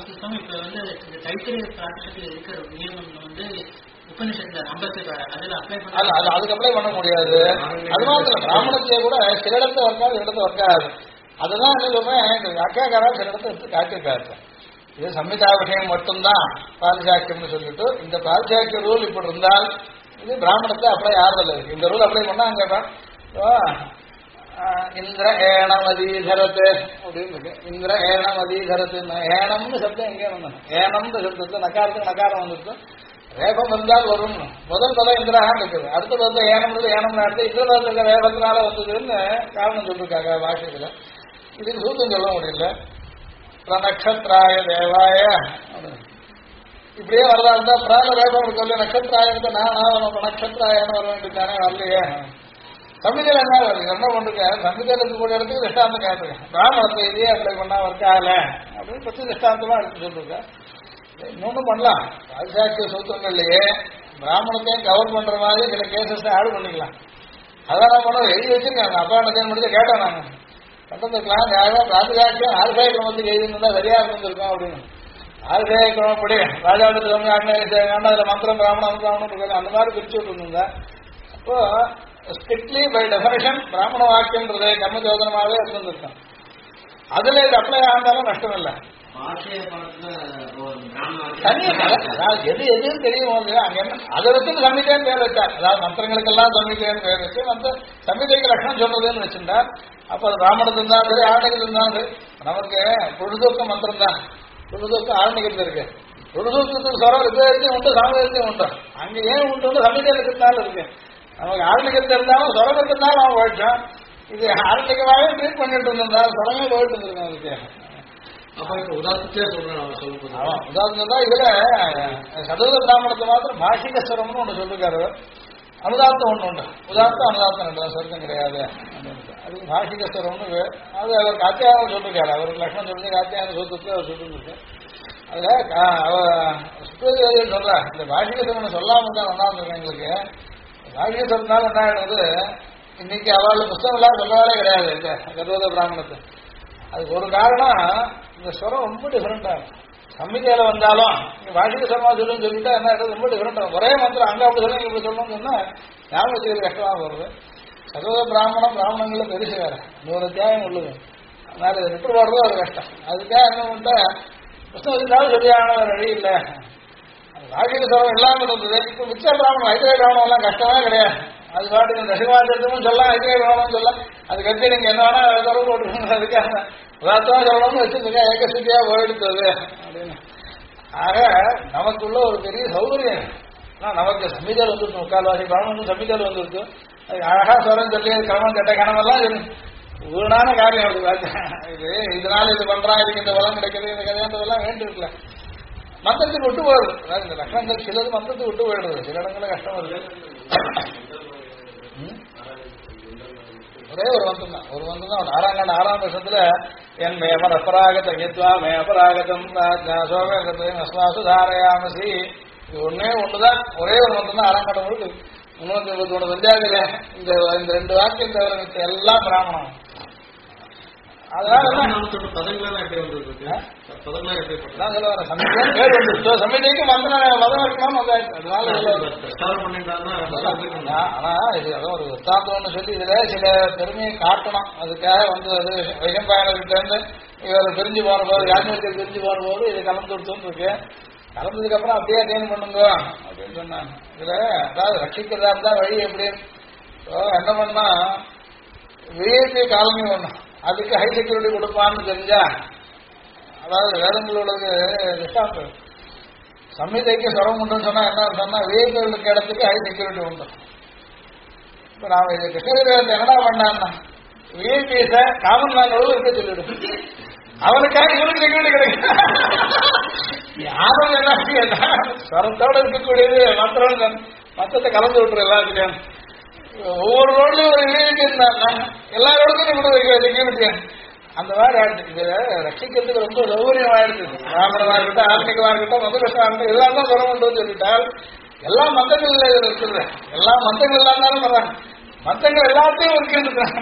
அதுக்கு அப்ளை பண்ண முடியாது. அது மாதிரி பிராமணத்திலே கூட சில இடத்துல ஒர்க்காது, இடத்துல ஒர்க்காது. அதுதான் என்ன சொல்றேன், இந்த வியாக்கியாக்காரா சில இடத்துல எடுத்து காட்டியிருக்காரு. இது சம்ஹிதா விஷயம் மட்டும்தான் பாரிசாக்கியம்னு சொல்லிட்டு இந்த பாரிசாக்கிய ரூல் இப்படி இருந்தால் இது பிராமணத்தை அப்ளை ஆறுதல் இருக்கு. இந்த ரூல் அப்ளை பண்ணா அங்க இந்திர ஏனம் அதீதரத்து அப்படின்னு இருக்கு. இந்திர ஏனம் அதீதரத்து ஏனம்னு சப்தம் எங்கே வந்தோம். ஏனம்னு சப்தத்தை நக்காரத்துக்கு நக்காரம் வந்துருக்கு. ரேபம் வந்தால் வரும். முதல் பதம் இந்திரான்னு இருக்குது. அடுத்த பதத்தை ஏனம் ஏனம் நடத்து இந்த பதத்துக்கு ரேபத்தினால வந்ததுன்னு காரணம் சொல்லிருக்காங்க பாஷையில. இதுக்கு சூத்தம் சொல்ல முடியல. நட்சத்திராய தேவாய இப்படியே வரதா இருந்தா பிரால ரேபம் இருக்கல நட்சத்திராய நான் நட்சத்திராயன்னு வர வேண்டியதானே வரலையே. சம்ஹிதையில என்ன வருது என்ன பண்றீங்க, சம்ஹிதையில இருக்கக்கூடிய இடத்துக்கு திஷ்டாந்தம் கேட்டுருக்கேன். பிராமணத்தை இதையே அப்ளை பண்ணா ஒர்க் ஆகல அப்படின்னு பற்றி திஷ்டாந்தமா எடுத்து சொல்லிருக்கேன். இன்னொன்னும் பண்ணலாம். பாரிசாக்கிய சூத்திரங்கள்லயே பிராமணத்தையும் கவர் பண்ற மாதிரி சில கேசஸ் ஆட் பண்ணிக்கலாம். அதான் நான் பண்ண எழுதி வச்சிருக்கேன். அப்பா என்ன முடிஞ்ச கேட்டேன் நாங்க கட்டத்துக்கலாம். யாரும் பாரிசாக்கியம் ஆல்காய கிரமத்துக்கு எழுதிருந்தா சரியா இருந்திருக்கோம் அப்படின்னு. ஆல்காய கிரமப்படி ராஜாவிடத்துல அதுல மந்திரம் பிராமணம் பிராமணம் அந்த மாதிரி பிரிச்சு விட்டுருந்தா அப்போ ஸ்ட்ரிக்ட்லி பை டெஃபனிஷன் பிராமண வாக்கியம்ன்றது கர்ம ஜோதனமாகவே இருந்திருக்கும். அதுல இது அப்ளை ஆனாலும் நஷ்டம் இல்லை. எது எதுன்னு தெரியும். அங்க என்ன அதை வச்சு சம்ஹிதைன்னு பேர் வச்சார். அதாவது மந்திரங்களுக்கெல்லாம் சம்ஹிதைன்னு பேர் வச்சு மற்ற சம்ஹிதைக்கு லட்சணம் சொல்றதுன்னு வச்சிருந்தா அப்ப அது பிராமணத்து இருந்தாலும் சரி ஆரணிகத்தில் இருந்தாலும் சரி. நமக்கு புழுதூக்க மந்திரம் தான். புழுதூக்க ஆரணிகத்தில் இருக்கு. புழுதூக்கத்துக்கு சொரம் விதத்தையும் உண்டு சாமதத்தையும் உண்டு. அங்க ஏன் உண்டு சம்ஹிதையில் இருக்கிறதுனால இருக்கு. நமக்கு ஆரணிகத்தில் இருந்தாலும் சொரம் இருக்கிறதுனால அவன் போயிட்டான். இது ஆரணிகமாகவே ட்ரீட் பண்ணிட்டு இருந்தா சொரமே போயிட்டு இருந்திருக்கான். அதுக்கு உதாரணம் தான் இதுல சதுர்த பிராமணத்தை மாத்திரம் பாஷிகஸ்வரம்னு ஒண்ணு சொல்லிருக்காரு. அனுதாத்தம் ஒண்ணு உண்டு. உதார்த்தம் அனுதாத்தம் ரெண்டு சொர்க்கம் கிடையாது. அதுக்கு பாஷிகஸ்வரம்னு அது அவர் காத்தியாயம் சொல்லிருக்காரு. அவருக்கு லட்சணம் சொல்லி காத்தியான சூத்திரத்துல அவர் சொல்லிருக்கு. அதுல சுத்தவேதியல் சொல்ற இந்த பாஷிகஸ்வரனை சொல்லாம தான் நல்லா இருந்திருக்கேன். எங்களுக்கு வாகிய சொல்றதுனால என்ன ஆயிடுறது, இன்னைக்கு அவள் புத்தகம் எல்லாம் சொல்லவே கிடையாது இந்த கர்வத பிராமணத்தை. அதுக்கு ஒரு காரணம் இந்த ஸ்வரம் ரொம்ப டிஃபரெண்டா இருக்கும். சம்மிதியில வந்தாலும் வாகிய சர்மா சொல்லுன்னு சொல்லிட்டா என்ன ஆயிடுறது, ரொம்ப டிஃபரெண்டா ஒரே மந்திரம் அங்க அப்படி சொல்லணும் இப்படி சொல்லணும்னு சொன்னா ஞாபகம் வச்சுக்கிறது கஷ்டமா போறது. கர்வத பிராமணங்கள பெருசு வேற 100 அத்தியாயம் உள்ளது. அதனால இதை விட்டு போடுறது ஒரு கஷ்டம். அதுக்காக என்ன பண்ணிட்டா புத்தகத்துக்காக சரியான வழி இல்லை. வாகிய சர்வம் இல்லாம இருந்தது. இப்ப மிச்ச பிராமணம் ஐக்கிய பிராமணம் எல்லாம் கஷ்டமே கிடையாது. அது பாட்டு தசிமாச்சத்தும் சொல்லலாம், ஐக்கிய பிராமணம் சொல்லலாம். அதுக்கு அடுத்து நீங்க என்ன வேணா தொடர்பு போட்டுருக்கணும். அதுக்காக உதாத்தம் சொல்லணும்னு வச்சிருக்க ஏகசித்தியா போயிடுத்தது அப்படின்னு. ஆக நமக்குள்ள ஒரு பெரிய சௌகரியம். நமக்கு சம்மிதல் வந்துருக்கு, முக்கால்வாசி பிராமணம் சம்மிதல் வந்துருக்கு. அது அழகா சொல்றேன்னு சொல்லி கிரமம் கெட்ட கணமெல்லாம் வீணான காரியம் அது. இது இதனால இது பண்றான், இதுக்கு இந்த வளம் கிடைக்கிறது, இந்த கதையான்றதெல்லாம் வேண்டி இருக்குல்ல. மந்திரத்துக்கு விட்டு போயிடுது. அதாவது இந்த லட்சணங்கள் சிலது மந்திரத்துக்கு விட்டு போயிடுது, சில இடங்களில் கஷ்டம் வருது. ஒரே ஒரு மந்திரம் தான், ஒரு மந்திரம் தான். 6ஆம் வருஷத்துல என் மேமன் அபராகத கெத்வா மே அபராகதம் அஸ்வாசு தாரயாமசி, இது ஒண்ணுதான், ஒரே ஒரு மந்திரம் தான் 6ஆம் கட்டம் முழுக்க 321 பஞ்சாபில இந்த 2 வாக்கியம் தவிர எல்லாம் பிராமணம். அதனால சமிதிக்கு மதம் இருக்கணும். ஆனா இது ஒரு வித்தாந்தம்னு சொல்லி இதுல சில பெருமையை காட்டணும். அதுக்காக வந்து அது வைகம்பாயனர்கிட்ட இருந்து இவர் பிரிஞ்சு போன போது, யாஜ்ஞர் பிரிஞ்சு போன போது இது கலந்து கொடுத்தோன்னு இருக்கு. கலந்ததுக்கு அப்புறம் அப்படியே அட்டைன் பண்ணுங்க அப்படின்னு சொன்னாங்க. இதுல அதாவது ரட்சிக்கிறதா இருந்தா வழி எப்படி என்ன பண்ணா, விஐபி காலனி ஒண்ணும் அதுக்கு ஹை செக்யூரிட்டி கொடுப்பான்னு தெரிஞ்சா, அதாவது வேதங்களோடது திஷ்டாந்தம் சம்மிதைக்கு சுரம் உண்டுன்னு சொன்னா என்ன சொன்னா விஐபிகளுக்கு இடத்துக்கு ஹை செக்யூரிட்டி உண்டு. இப்ப நாம இது கிருஷ்ணகிரி என்னடா பண்ணான்னா விஐபிஸ காமன் மேனோடு இருக்க சொல்லிடும். அவனுக்காக இவனுக்கு செக்யூரிட்டி கிடைக்கும். யாரும் என்ன கேட்டா ஸ்வரத்தோட இருக்கக்கூடியது மற்றத்தை கலந்து விட்டுரு எல்லாத்துக்கும். ஒவ்வொரு ரோட்லயும் ஒரு விஐபி இருந்தாங்க, எல்லா ரோடுக்கும் இப்படி செக்யூரிட்டி. அந்த மாதிரி ஆயிடுச்சு. இது ரட்சிக்கிறதுக்கு ரொம்ப சௌகரியம் ஆயிடுச்சு. பிராமணமா இருக்கட்டும், ஆத்மிகமா இருக்கட்டும், மதகிருஷ்ணா இருக்கட்டும், எல்லாம் தான் சொல்ல முடியும்னு சொல்லிட்டால் எல்லா மந்தங்கள் இருக்குது. எல்லா மந்தங்கள் இல்லாம வர்றாங்க, மத்தங்கள் எல்லாத்தையும் இருக்குன்றாங்க.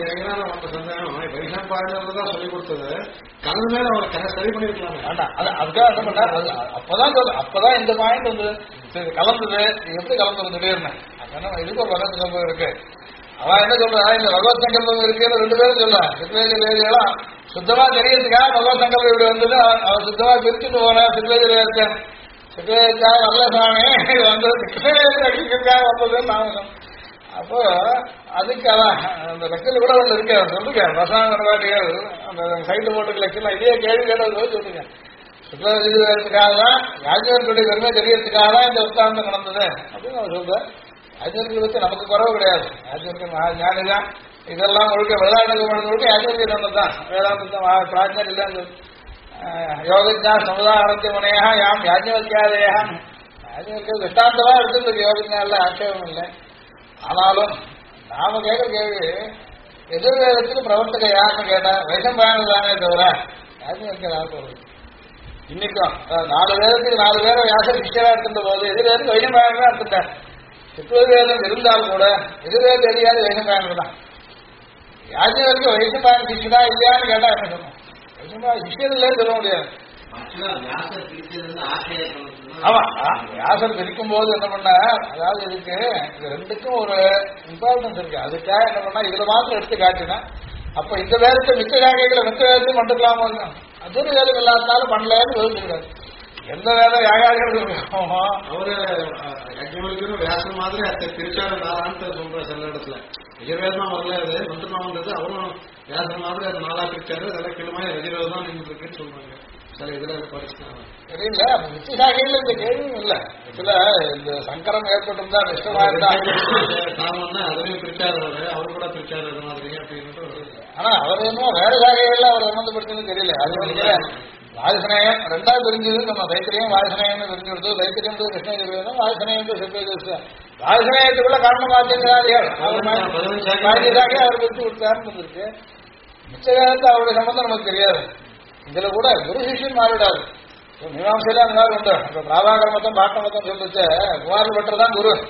சொல்லி கொடுத்தது கலந்து மேல அவரை சரி பண்ணிருக்கலாம். அதுக்காக என்ன பண்ண அப்பதான் இந்த பாயிண்ட் வந்து கலந்தது எப்படி கலந்து திடீர்னு இதுக்கு ஒரு பகவத் சங்கல்பம் இருக்கு. அவன் என்ன சொல்றா, இந்த பகவத் சங்கல்பம் இருக்குன்னு 2 பேரும் சொல்ல சித்வேதியெல்லாம் சுத்தமா தெரியறதுக்காக பகவத் சங்கல்பம் இப்படி வந்தது. அவன் சுத்தமா பிரிச்சுட்டு போன சித்வேதியத்தை சித்வேதிக்காக வரல சாமி வந்தது, கிருஷ்ணவேதிக்காக வந்ததுன்னு நான். அப்போ அதுக்கு அந்த லெக்கில் கூட ஒன்று இருக்கு, சொல்லுங்க ரசாயனவாதிகள் அந்த சைட்டு போட்டு லெக்கில் இதே கேள்வி கேட்டது சொல்லுங்க. சுக்லவேதிக்காக தான் யாஜ்ஞருடைய பெருமை தெரியறதுக்காக தான் இந்த உத்தாந்தம் நடந்தது அப்படின்னு அவர் சொல்றேன். யாஜ்ஞர்கள் வச்சு நமக்கு குறவு கிடையாது. யாஜ்ஞர்கள் ஞானிதான், இதெல்லாம் முழுக்க வேதாந்தம் முழுக்க யாஜ்ஞர்கள் சொன்னதுதான். வேதாந்தம் பிராஜ்ஞர் இல்லைன்னு யோகஜா சமுதாயத்தை முனையா யாம் யாஜ்ஞவல்யாதேயா யாஜ்ஞர்கள் திஷ்டாந்தமா இருக்குது. யோகஜா இல்லை, ஆட்சேபம் இல்லை. ஆனாலும் நாம கேட்கிற கேள்வி எதிர்வேதத்துக்கு பிரவர்த்தக யாருன்னு கேட்டா வைசம்பாயனர் தானே தவிர யாஜ்ஞர் யார் போறது. இன்னைக்கும் 4 வேதத்துக்கு 4 பேரை வியாசர் சிஷ்யரா இருக்கின்ற போது எதிர்வேதத்துக்கு வைசம்பாயனர் தான் இருக்கின்றார். சித்வேதம் இருந்தால் கூட எதிர்வேதம் தெரியாது வைசம்பாயனர் தான். யாஜ்ஞருக்கு வைசம்பாயன் சிஷ்யனா இல்லையான்னு கேட்டா என்ன சொன்னோம், வைசம்பாயன் சிஷ்யர் இல்லைன்னு சொல்ல முடியாது. ஆமா, வியாசர் பிரிக்கும் போது என்ன பண்ண, அதாவது இதுக்கு இது 2க்கும் ஒரு இம்பார்ட்டன்ஸ் இருக்கு. அதுக்காக என்ன பண்ணா இதுல மாத்திரம் எடுத்து காட்டினா அப்ப இந்த வேதத்தை மிச்ச யாகைகளை மிச்ச வேதத்தையும் பண்ணிக்கலாமோ, அதுவும் வேதம் இல்லாதனாலும் பண்ணலன்னு யோசிச்சிருக்காரு. எந்த வேதம் யாகாதிகள் அவரு வியாசம் மாதிரி அத்தை பிரிச்சாரு சொல்ற சில இடத்துல எதிர்வேதமா வரல, அது மந்திரமா வந்தது. அவரும் வியாசம் மாதிரி அது 4ஆ பிரிச்சாரு. அதெல்லாம் கிளமாய் எதிர்வேதம் தான் நின்று இருக்குன்னு சொல்றாங்க. தெரியல, மிச்ச சாகைகள் இந்த கேள்வியும் இல்ல. சில இந்த சங்கரம் ஏற்பட்டிருந்தா நிஷ்டமா இருந்தா அதையும் பிரிச்சாரு, அவரு கூட பிரிச்சாரு மாதிரி அப்படின்னு. ஆனா அவர் என்ன வேற சாகைகள்ல அவர் சம்பந்தப்படுத்துன்னு தெரியல. அது வந்து வாயுசனேயம் 2ஆ பிரிஞ்சது. நம்ம தைத்திரியம் வாயுசனேயம்னு பிரிஞ்சு கொடுத்தது. தைத்திரியம் கிருஷ்ணகிரி, வாயுசனேயம் சிற்ப வாயுசனேயத்துக்குள்ள காரணமாத்தியாதிகள் சாகை அவர் பிரிச்சு கொடுத்தாருன்னு இருக்கு. மிச்ச காலத்து அவருடைய சம்பந்தம் நமக்கு தெரியாது. இதுல கூட குரு சிஷ்யன் மாறிடாது. மீமாசையில அந்த மாதிரி உண்டு. இப்ப பிராபாகர மதம் பாட்ட மதம் சொல்லிச்சு குமார பட்டர் தான் குரு,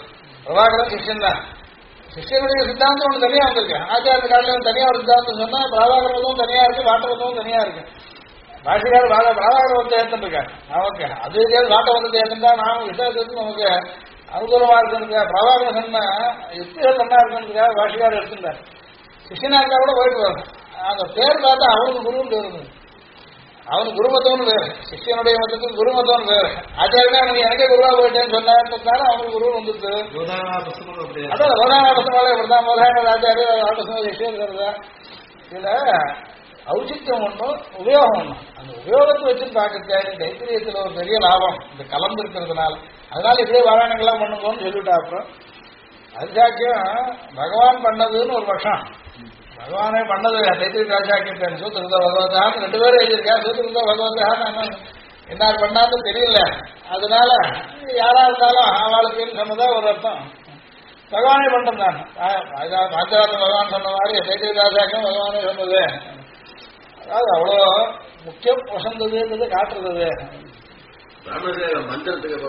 பிரபாகரன் சிஷ்யன் தான். சிஷ்யனுடைய சித்தாந்தம் ஒன்று தனியா வந்திருக்கு. ஆச்சாரிய காலையில் தனியா ஒரு சித்தாந்தம் சொன்னா பிரபாகரமும் தனியா இருக்கு, வாட்டவந்தமும் தனியா இருக்கு. பாஷிகார் பிரபாகரத்தை ஏற்றுருக்காரு. நமக்கு அது வாட்டவந்தத்தை ஏற்றுட்டா நாம விசாரத்துக்கு நமக்கு அனுகூலமா இருக்குன்னு பிரபாகரன் சொன்ன யுக்திகள் நல்லா இருக்குன்னு பாஷிகார் எடுத்துட்டார். சிஷ்யனா இருந்தா கூட போயிட்டு வரும். அந்த பேர் பார்த்தா அவனுக்கு குருன்னு பேருங்க. அவனுக்கு குருமத்தம்னு பேரு, சிஷ்யனுடைய மதத்துக்கு குருமத்தம்னு பேரு. ஆச்சாரியனா நீ எனக்கே குருவா போயிட்டேன்னு சொன்னாரு, அவனுக்கு குரு வந்துட்டு. அதான் ரோதாநாபசமாலே இப்படிதான் மோதான ஆச்சாரிய சிஷ்யம் இருக்கிறதா. இதுல ஔச்சித்யம் ஒண்ணும் உபயோகம் ஒண்ணும். அந்த உபயோகத்தை வச்சு பார்க்க தைத்திரியத்துல ஒரு பெரிய லாபம் இந்த கலந்து இருக்கிறதுனால. அதனால இப்படியே வாராயணங்கள்லாம் பண்ணுங்கன்னு சொல்லிவிட்டா. அப்புறம் அதுக்காக்கியம் பகவான் பண்ணதுன்னு ஒரு பட்சம். பகவானே பண்ணது தைத்திரி ராஜாக்கிட்டேன் சூத்திருந்த பகவத்தான் 2 பேரும் எழுதியிருக்கேன். சூத்திருந்த பகவத்தான் என்ன பண்ணாலும் தெரியல. அதனால யாரா இருந்தாலும் அவளுக்குன்னு சொன்னதா ஒரு அர்த்தம். பகவானே பண்ணம் தான். பாஞ்சராத்திர பகவான் சொன்ன மாதிரி தைத்திரி ராஜாக்கும் பகவானே சொன்னது. அதாவது அவ்வளோ முக்கியம் வசந்ததுன்றது காட்டுறது. மந்திரத்துக்கு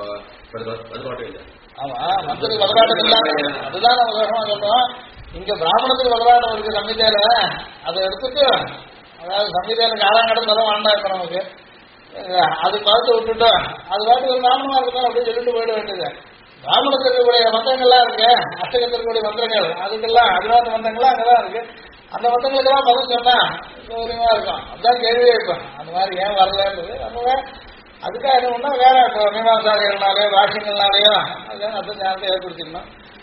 ஆமா, மந்திரத்துக்கு பதவாட்டம் இல்லாம அதுதான் நம்ம தோஷமா சொல்றோம். இங்க பிராமணத்துக்கு பதவாட்டம் இருக்கு சம்ஹிதையில. அதை எடுத்துட்டு அதாவது சம்ஹிதையில 6ஆம் கட்டம் தரம் வேண்டாம் இப்ப நமக்கு. அது பார்த்து விட்டுட்டோம். அது பார்த்து ஒரு பிராமணமா இருக்கணும் அப்படின்னு சொல்லிட்டு போயிட வேண்டியது. பிராமணத்துக்கு கூடிய மந்திரங்கள்லாம் இருக்கு, அஷ்டகத்திற்கு கூடிய மந்திரங்கள், அதுக்கெல்லாம் அதிவாத மந்திரங்கள்லாம் அங்கதான் இருக்கு. அந்த மந்திரங்களுக்கெல்லாம் பதில் சொன்னா சௌகரியமா இருக்கும். அதுதான் கேள்வியே. இப்ப அந்த மாதிரி ஏன் வரலன்றது நம்ம அதுக்காக என்ன பண்ணா வேற மீமாசாரிகள்னாலே பாஷ்யங்கள்னாலேயோ அதுதான் அர்த்தம் ஞானத்தை ஏற்படுத்திக்கணும்.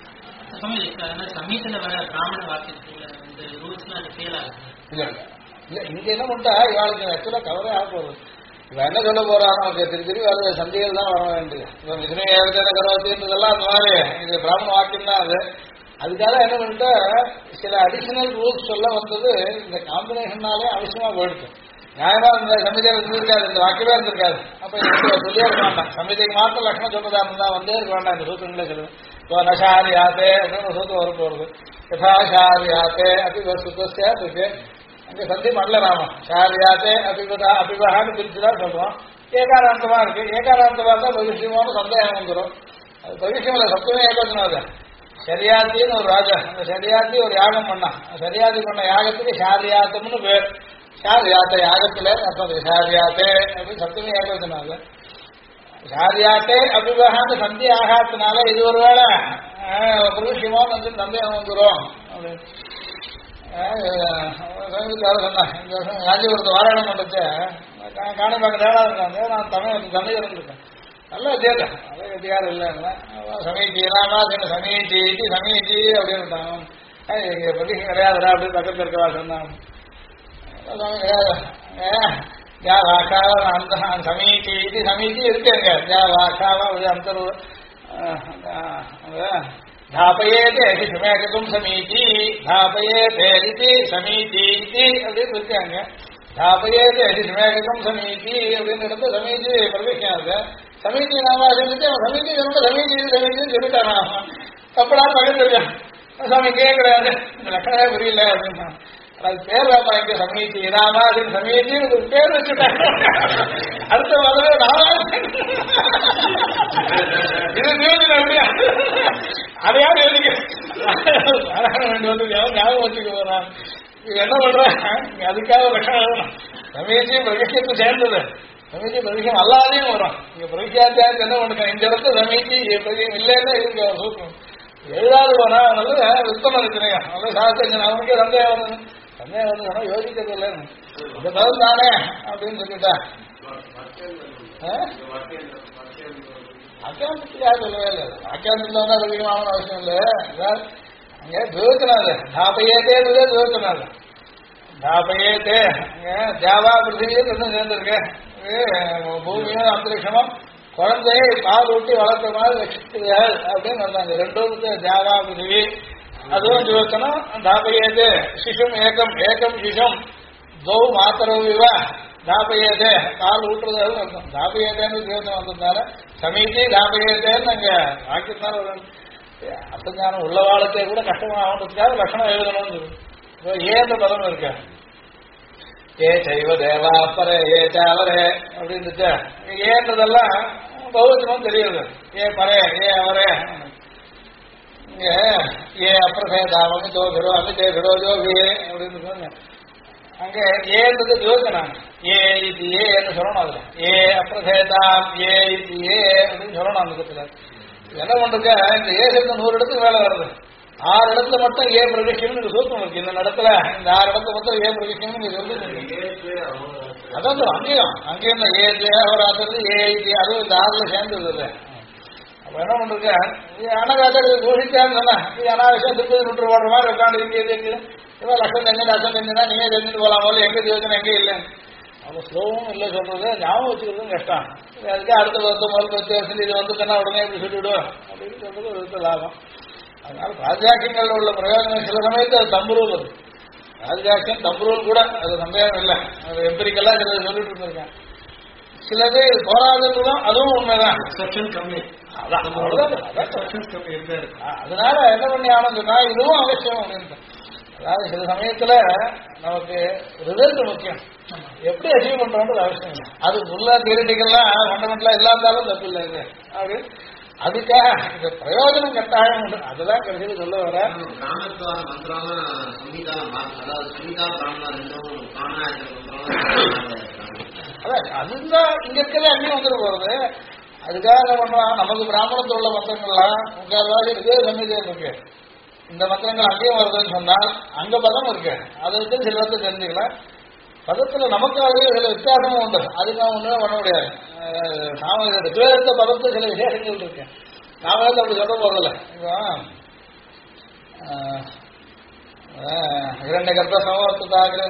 இல்ல இல்ல இங்க என்ன பண்ணிட்டா இவாளுக்கு ஆக்சுவலா கவரே ஆக போகுது. இவன் என்ன சொல்ல போறான் நமக்கு திருப்பி அது சந்தைகள் தான் வர வேண்டியது. இவன் மிதினை ஏகதேன கர்வத்தின்றதெல்லாம் அந்த மாதிரி இது பிராமண வாக்கியம் தான் அது. அதுக்காக என்ன பண்ணிட்டா சில அடிஷனல் ரூல்ஸ் சொல்ல வந்தது இந்த காம்பினேஷன்னாலே அவசியமா போயிடுச்சு. நியாயமா இந்த சமிதியில இருந்திருக்காது, இந்த வாக்கியமே இருந்திருக்காது. அப்ப சொல்லியே இருக்க வேண்டாம். சமிதிக்கு மாத்திரம் லட்சணம் சொன்னதா இருந்தா வந்தே இருக்க வேண்டாம். இந்த சூத்திரங்களே சொல்லுது. இப்போ நஷாரியாத்தே அப்படின்னு ஒரு சூத்திரம் வர போறது. யதாஷாரியாத்தே அப்படி சுத்தஸ்யா இருக்கு. அங்க சந்தி மல்ல ராமம் ஷாரியாத்தே அபிபதா அபிபகான்னு பிரிச்சுதான் சொல்றோம். ஏகாராந்தமா இருக்கு. ஏகாராந்தமா தான் பவிஷ்யமான சந்தேகம் வந்துடும். அது பவிஷ்யமில்ல, சத்துவமே ஏகோச்சனம். அது சரியாத்தின்னு ஒரு ராஜா, அந்த சரியாத்தி ஒரு யாகம் பண்ணான். சரியாத்தி பண்ண யாகத்துக்கு ஷாரியாத்தம்னு பேர். ஷாரியாத்த யாகத்துல அர்த்தம் ஷாரியாத்தே அப்படின்னு சத்துவமே ஏகோச்சனால ஷாரியாத்தே அபிபகான்னு சந்தி ஆகாத்தினால இது ஒரு வேளை பவிஷ்யமான வந்து சந்தேகம் வந்துடும் அப்படின்னு காஞ்சிபுரத்து வாராயணம் பண்றது காணி பார்க்க தேடாது இருக்காங்க. நான் தமிழ் இருக்கேன். நல்லா தேட்டேன். அதே கட்டியாரும் இல்லை. சமீச்சி ராமாசின் சமீச்சி சமீச்சி அப்படின்னு இங்க பத்தி கிடையாதுடா அப்படின்னு பக்கத்தில் இருக்கவா சொன்னாங்க. கிடையாது அந்த சமீச்சி சமீச்சி இருக்குங்க வாக்காவா அந்த தாபயேதே சுமேகம் சமீச்சி தாபயேதே சமீச்சி அப்படின்னு இருக்காங்க. தாபயேதே சுமேகம் சமீச்சி அப்படின்னு இடத்துல சமீச்சி பிரவேசிக்காது. சமீச்சி நாம சொல்லிட்டு சமீச்சி சமீச்சி சமீச்சின்னு சொல்லிட்டானா தப்படா பக்கத்து இருக்கான். சாமி கேட்கறாரு, இந்த லட்சணமே புரியல அப்படின்னா அது பேர் வேப்பா இங்க சமீச்சி ராமா அப்படின்னு சமீச்சின்னு ஒரு பேர் வச்சுட்டாங்க. அடுத்த மாதிரி இது நியோஜனம் எப்படியா அதையாவது எழுதிக்க வந்து ஞாபகம் வச்சுக்க போறான். இது என்ன பண்றேன் அதுக்காக லட்சணம் எழுதணும். சமீச்சி பிரகசியத்தை சேர்ந்தது. சமீச்சி பிரகசியம் அல்லாதையும் வரும். இங்க பிரகசியாத்தியாருக்கு என்ன பண்ணுங்க இந்த இடத்துல சமீச்சி பிரகசியம் இல்லைன்னா இருக்கு சூத்திரம் எழுதாது போனா நல்ல வித்தம் இருக்குங்க. நல்ல சாஸ்திரம் அவனுக்கே சந்தேகம் வந்து சந்தேகம் வந்து சொன்னா யோசிக்கிறது இல்லைன்னு இந்த பதில் தானே அப்படின்னு சொல்லிட்டேன். வாக்கியாந்தத்துக்காக சொல்லவே இல்லை. வாக்கியாந்தத்துல வந்து அதிகமான அவசியம் இல்லை. அங்கே துவக்கனாது தாபையேத்தே துவக்கனாது தாபையேத்தே தேவா பிருத்திவியும் இன்னும் சேர்ந்திருக்கு. பூமியும் அந்தரிக்ஷமும் குழந்தையை பால் ஊட்டி வளர்த்த மாதிரி ரட்சிக்கிறார்கள் அப்படின்னு வந்தாங்க. ரெண்டும் தேவா பிருத்திவி அதுவும் துவக்கணும். தாபையேது சிசும் ஏகம் ஏகம் சிசும் தௌ மாத்திரவிவ தாபையேதே பால் ஊட்டுறது அர்த்தம். தாபையேதேன்னு துவக்கம் வந்ததுனால சமீதி தாபையேதேன்னு அங்க வாக்கியத்தான ஒரு அசஞ்சானம் உள்ள வாழத்தை கூட கஷ்டமா ஆகிறதுக்காக லட்சணம் எழுதணும்னு ஏந்த பதம் இருக்க ஏ செய்வ தேவா அப்பரே ஏ சாவரே அப்படின்னு ஏன்றதெல்லாம் பௌத்தமும் தெரியுது. ஏ பரே ஏ அவரே இங்க ஏ அப்பிரசேதாம் அமிதோ விரோ அமிதே விரோஜோ வே அப்படின்னு சொன்ன அங்க ஏன்றது யோசனாங்க ஏ இது ஏன்னு சொல்லணும். அதுல ஏ அப்பிரசேதாம் ஏ இது ஏ அப்படின்னு சொல்லணும். அந்த இடத்துல என்ன பண்றீங்க, இந்த ஏ சேர்த்து 100 இடத்துக்கு வேலை வருது. 6 இடத்துல மட்டும் ஏ பிரதிஷ்டம் சூத்திரம் இருக்கு. இந்த இடத்துல இந்த 6 இடத்துல மட்டும் ஏ பிரதிஷ்டம் நீங்க சொல்லி அதான் அங்கேயும் ஏ தேவராத்திரி ஏ அதுவும் இந்த 6ல சேர்ந்துருது. அப்ப என்ன பண்றீங்க, அனகாத கோஷிச்சான்னு சொன்னா இது அனாவசியம் திருப்பதி நூற்று போடுற மாதிரி உட்காந்து இங்கே இவன் லட்சம் தெரிஞ்சு லட்சம் தெரிஞ்சுன்னா நீங்க தெரிஞ்சுட்டு போலாம். போல எங்க யோசனை எங்கே இல்லை. அவங்க ஸ்லோவும் இல்லை சொல்றது, ஞாபகம் வச்சுக்கிறதும் கஷ்டம். அதுக்கு அடுத்த 10 வருஷம் இது வந்துட்டேன்னா உடனே இப்படி சொல்லிவிடும் அப்படின்னு சொல்றது ஒரு விதத்தில் லாபம். அதனால ராஜாக்கியங்கள் உள்ள பிரயோஜனம் சில சமயத்தில் அது தம்புரூல். அது ராஜாக்கியம் தம்புரூல் கூட அது சந்தேகம் இல்லை. அது எம்பிரிக்கெல்லாம் சில சொல்லிட்டு இருந்திருக்கேன். சிலது போராடுறதும் அதுவும் உண்மைதான். அதனால என்ன பண்ணி ஆனதுன்னா இதுவும் அவசியம் அப்படின்னு. அதாவது சில சமயத்துல நமக்கு ரிசல்ட் முக்கியம், எப்படி அச்சீவ் பண்றோம்ன்றது அவசியம் இல்லை. அது ஃபுல்லா தியரிட்டிக்கல்லாம் ஃபண்டமெண்டலா இல்லாதாலும் தப்பு இல்லை. இது அப்படி அதுக்காக இந்த பிரயோஜனம் கட்டாயம் உண்டு. அதுதான் கடைசியில் சொல்ல வர அதான் அதுதான் இங்க இருக்கிற அங்கேயும் வந்துட்டு போறது. அதுக்காக என்ன பண்றோம், நமக்கு பிராமணத்தில் உள்ள மந்திரங்கள்லாம் முக்கால்வாசி இதே சமீதம் இருக்கு. இந்த மந்திரங்கள் அங்கேயும் வருதுன்னு சொன்னால் அங்க பதம் இருக்கு. அதை வச்சு சில வந்து தெரிஞ்சுக்கலாம். பதத்துல நமக்காகவே சில வித்தியாசமும் உண்டு. அதுக்கு நான் ஒண்ணுமே பண்ண முடியாது. ரிக்வேதத்தை பதத்துல சில விசேஷங்கள் இருக்கு. நாம அப்படி சொல்ல போறதில்ல. இரண்டு கர்ப்ப சமவர்த்ததாக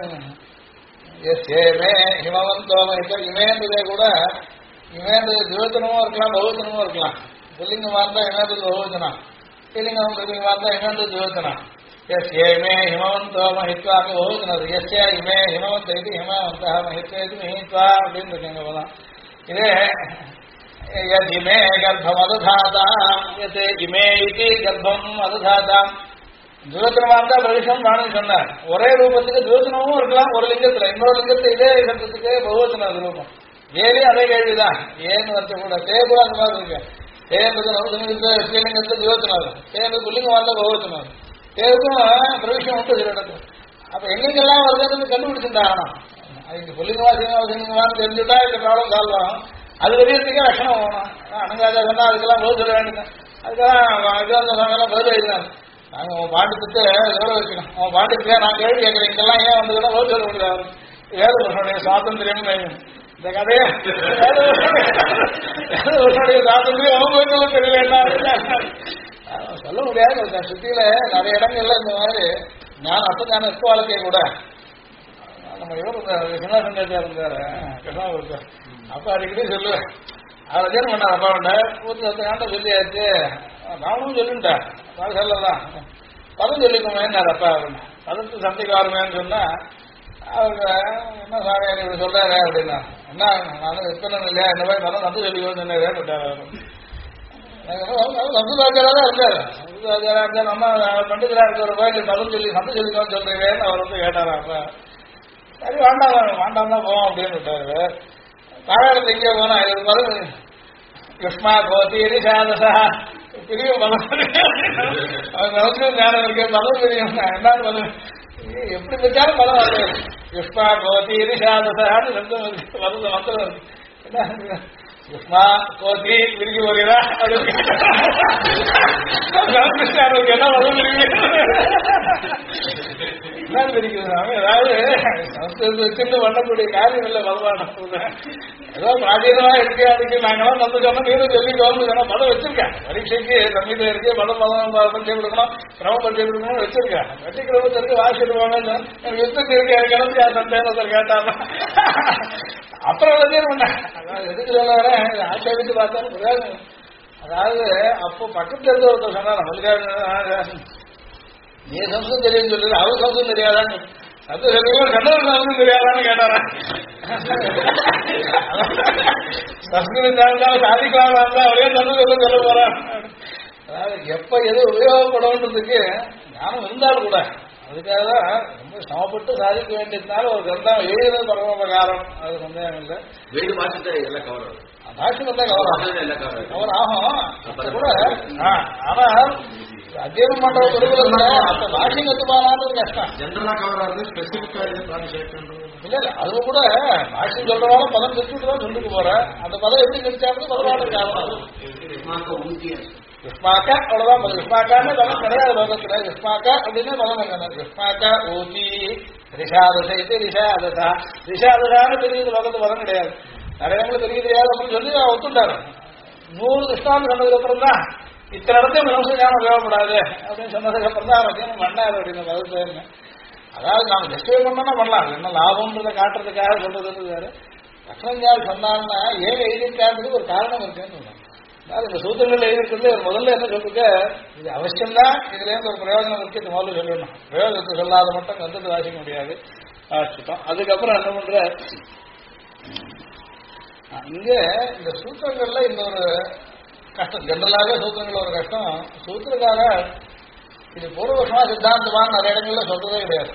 ஏமே ஹிமவந்தோம இமேன்றதே கூட இமேன்றது திவச்சனமும் இருக்கலாம் பகுவச்சனமும் இருக்கலாம். புல்லிங்கமா இருந்தா இமேன்றது பகுவச்சனம், ஸ்ரீலிங்கம் புல்லிங்கமா இருந்தா இமேன்றது திவச்சனம். எஸ் ஏமே ஹிமவந்தோ மஹித்வா பகுவச்சனம். எஸ் ஏ இமே ஹிமவந்த இது ஹிமவந்தா மஹித்வா இது மஹித்வா அப்படின்னு இருக்குங்க போலாம். இதே இமே கர்ப்பம் அதுதாதாம் இமே இது கர்ப்பம் அதுதாதாம் துவச்சனமா இருந்தா பிரவேசம் வாணி சொன்னார். ஒரே ரூபத்துக்கு துவச்சனமும் இருக்கலாம் ஒரு லிங்கத்துல, இன்னொரு லிங்கத்துல இதே சப்தத்துக்கு பகுவச்சன ரூபம். ஏலையும் அதே கேள்விதான். ஏன்னு வருஷம் கூட தேவை அந்த மாதிரி இருக்கு. தேவை ஸ்ரீலிங்கத்துல துவச்சனம், தேவை புல்லிங்கம் வாழ்ந்தா பகுவச்சனம். தேவுக்கும் பிரவேசம் உண்டு சில இடத்துல. அப்ப எங்கெங்கெல்லாம் வருதுன்னு கண்டுபிடிச்சிருந்தாங்க. இங்க புல்லிங்கமா சிங்கமான்னு தெரிஞ்சுட்டா இந்த ப்ராப்ளம் சால்வ் ஆகும். அது வெளியத்துக்கே லட்சணம் போகணும். அணங்காத சொன்னா அதுக்கெல்லாம் பதில் சொல்ல வேண்டியது. அதுக்கெல்லாம் பதில் எழுதினாங்க. நாங்க உன் பாட்டுக்கு எவ்வளவு வச்சுக்கணும், உன் பாட்டுக்கு நான் கேள்வி கேட்கிறேன், இதெல்லாம் ஏன் வந்ததுன்னா பதில் சொல்ல முடியாது. வேதபுருஷனுடைய சுவாதந்திரம் இந்த கதையை வேதபுருஷனுடைய சுவாதந்திரம் அவங்க தெரியல சொல்ல முடியாது. சுத்தியில நிறைய இடங்கள்ல இந்த மாதிரி நான் அப்பதான இருக்க வாழ்க்கையை கூட நம்ம இவர் சின்னாசந்தாச்சார் இருந்தாரு கிருஷ்ணாபுரத்தை. அப்ப அடிக்கடி சொல்லுவேன், அவர் அஜன் பண்ணார். அப்பா பண்ண 10 சொல்லியாச்சு, நானும் சொல்லிட்டேன் சொல்லதான் பதம் சொல்லிக்கோமேன்னாரு. அப்பா அப்படின்னு பதத்து சந்தைக்கு வருமேன்னு சொன்னா அவங்க என்ன சாமி இப்படி சொல்றாரு அப்படின்னா, என்ன நானும் எத்தனை இல்லையா இந்த மாதிரி பதம் சந்தை சொல்லிக்கோன்னு சொன்னேன் விட்டாரு. சந்துராஜாரா தான் இருக்காரு. சந்துராஜாரா இருந்தா நம்ம பண்டிதரா இருக்கிற போய் பதம் சொல்லி சந்தை சொல்லிக்கோன்னு சொல்றீங்கன்னு அவர் வந்து கேட்டாரா. அப்ப சரி வேண்டாம் வேண்டாம் தான் போவோம் அப்படின்னு விட்டாரு. தாராளத்து எங்கே போனா இது பதம் யுஷ்மா கோதி ரிஷாதசா பெரிய பதம் நமக்கு ஞானம் இருக்கு. பதம் தெரியும் என்னன்னு பதம் எப்படி வச்சாலும் பதம் வருது. யுஷ்மா கோதி ரிஷாதசான்னு சப்தம் இருக்கு. பதம் மந்திரம் இருக்கு. என்ன யுஷ்மா கோதி விரிக்கி போகிறா அப்படின்னு என்ன பதம் என்ன தெரிவிக்கிறாங்க. அதாவது சம்ஸ்கிருதத்தை வச்சுட்டு பண்ணக்கூடிய காரியம் இல்லை. பகவான் ஏதோ பிராச்சீனமா இருக்கு, அதுக்கு நாங்களாம் வந்து சொன்னோம் நீரும் சொல்லி கவர்ந்து சொன்னா பதம் வச்சிருக்கேன். பரீட்சைக்கு சமீபம் இருக்கு, பதம் பரிச்சை கொடுக்கணும், கிரம பரிச்சை கொடுக்கணும்னு வச்சிருக்கேன். வெற்றி கிரமத்திற்கு வாசிடுவாங்க. யுத்தம் இருக்கு கிளம்பி யார் சந்தேகத்தில் கேட்டாங்க. அப்புறம் வந்து பண்ணேன். அதாவது எதுக்கு சொல்ல வரேன், ஆட்சேபித்து பார்த்தாலும் பிரயோஜனம். அதாவது அப்போ பக்கத்துல இருந்து ஒருத்தர் சொன்னார், மல்லிகார்ஜுன நீ சம்சம் தெரியும் சொல்லுது, அவரு சம்சம் தெரியாதான்னு அது கண்ணூர் சம்சம் தெரியாதான்னு கேட்டாரா. சம்ஸ்கிருதம் சாதிக்கலாம் அவரே சம்ஸ்கிருதம் சொல்ல போறான். அதாவது எப்ப எது உபயோகப்படும்ன்றதுக்கு ஞானம் இருந்தாலும் கூட அதுக்காக தான் ரொம்ப சமப்பட்டு சாதிக்க வேண்டியதுனால ஒரு கிரந்தம் எழுதுறது பரமபகாரம். அது சந்தேகம் இல்லை. வீடு பாட்டு எல்லாம் கவர் பாஷை வந்தா கவர் ஆகும் கூட. ஆனால் அத்தியனம் பண்ற குருகுலத்துல அந்த பாஷையும் கத்துப்பானான்னு கஷ்டம். ஜென்ரலா கவர் ஆகுது, ஸ்பெசிபிக்கா இது பிராணிஷேக்ன்றது இல்ல இல்ல அது கூட பாஷை சொல்றதால பதம் தெரிஞ்சுட்டு தான் சொல்லிட்டு போறேன். அந்த பதம் எப்படி கிடைச்சாலும் பதவாடு காரணம் விஸ்மாக்கா அவ்வளவுதான் பதம். விஸ்மாக்கான்னு பதம் கிடையாது லோகத்துல. விஸ்மாக்கா அப்படின்னு பதம் இருக்காங்க. விஸ்மாக்கா ஊதி ரிஷாதசை ரிஷாதசா ரிஷாதசான்னு தெரியுது லோகத்து பதம் கிடையாது. நிறைய இடங்களுக்கு தெரிய தெரியாது அப்படின்னு சொல்லி ஒத்துட்டாரு. 100 கிருஷ்ணாந்து சொன்னதுக்கு அப்புறம் தான் இத்தனை இடத்தையும் மனசு ஞானம் தேவைப்படாது அப்படின்னு சொன்னதுக்கு அப்புறம் தான் அவன் மண்ணாரு அப்படின்னு பதில். அதாவது நாம ஜஸ்டிஃபை பண்ணா பண்ணலாம், என்ன லாபம்ன்றதை காட்டுறதுக்காக சொல்றதுன்னு வேறு. லக்ஷ்மண் சொன்னாங்கன்னா ஏன் எழுதியிருக்காருன்றது ஒரு காரணம் இருக்குன்னு சொன்னாங்க. அதாவது இந்த சூத்திரங்கள் எழுதியிருக்கிறது முதல்ல என்ன சொல்றது, இது அவசியம்தான், இதுல இருந்து ஒரு பிரயோஜனம் இருக்கு, இது முதல்ல சொல்லணும். பிரயோஜனத்தை சொல்லாத மட்டும் கந்தத்தை வாசிக்க முடியாது. வாசிட்டோம். அதுக்கப்புறம் என்ன பண்ற இங்க இந்த சூத்திரங்கள்ல இந்த ஒரு கஷ்டம், ஜெனரலாக சூத்திரங்கள் ஒரு கஷ்டம். சூத்திரக்காக இது பூர்வபக்ஷமா சித்தாந்தமான நிறைய இடங்கள்ல சொல்றதே கிடையாது.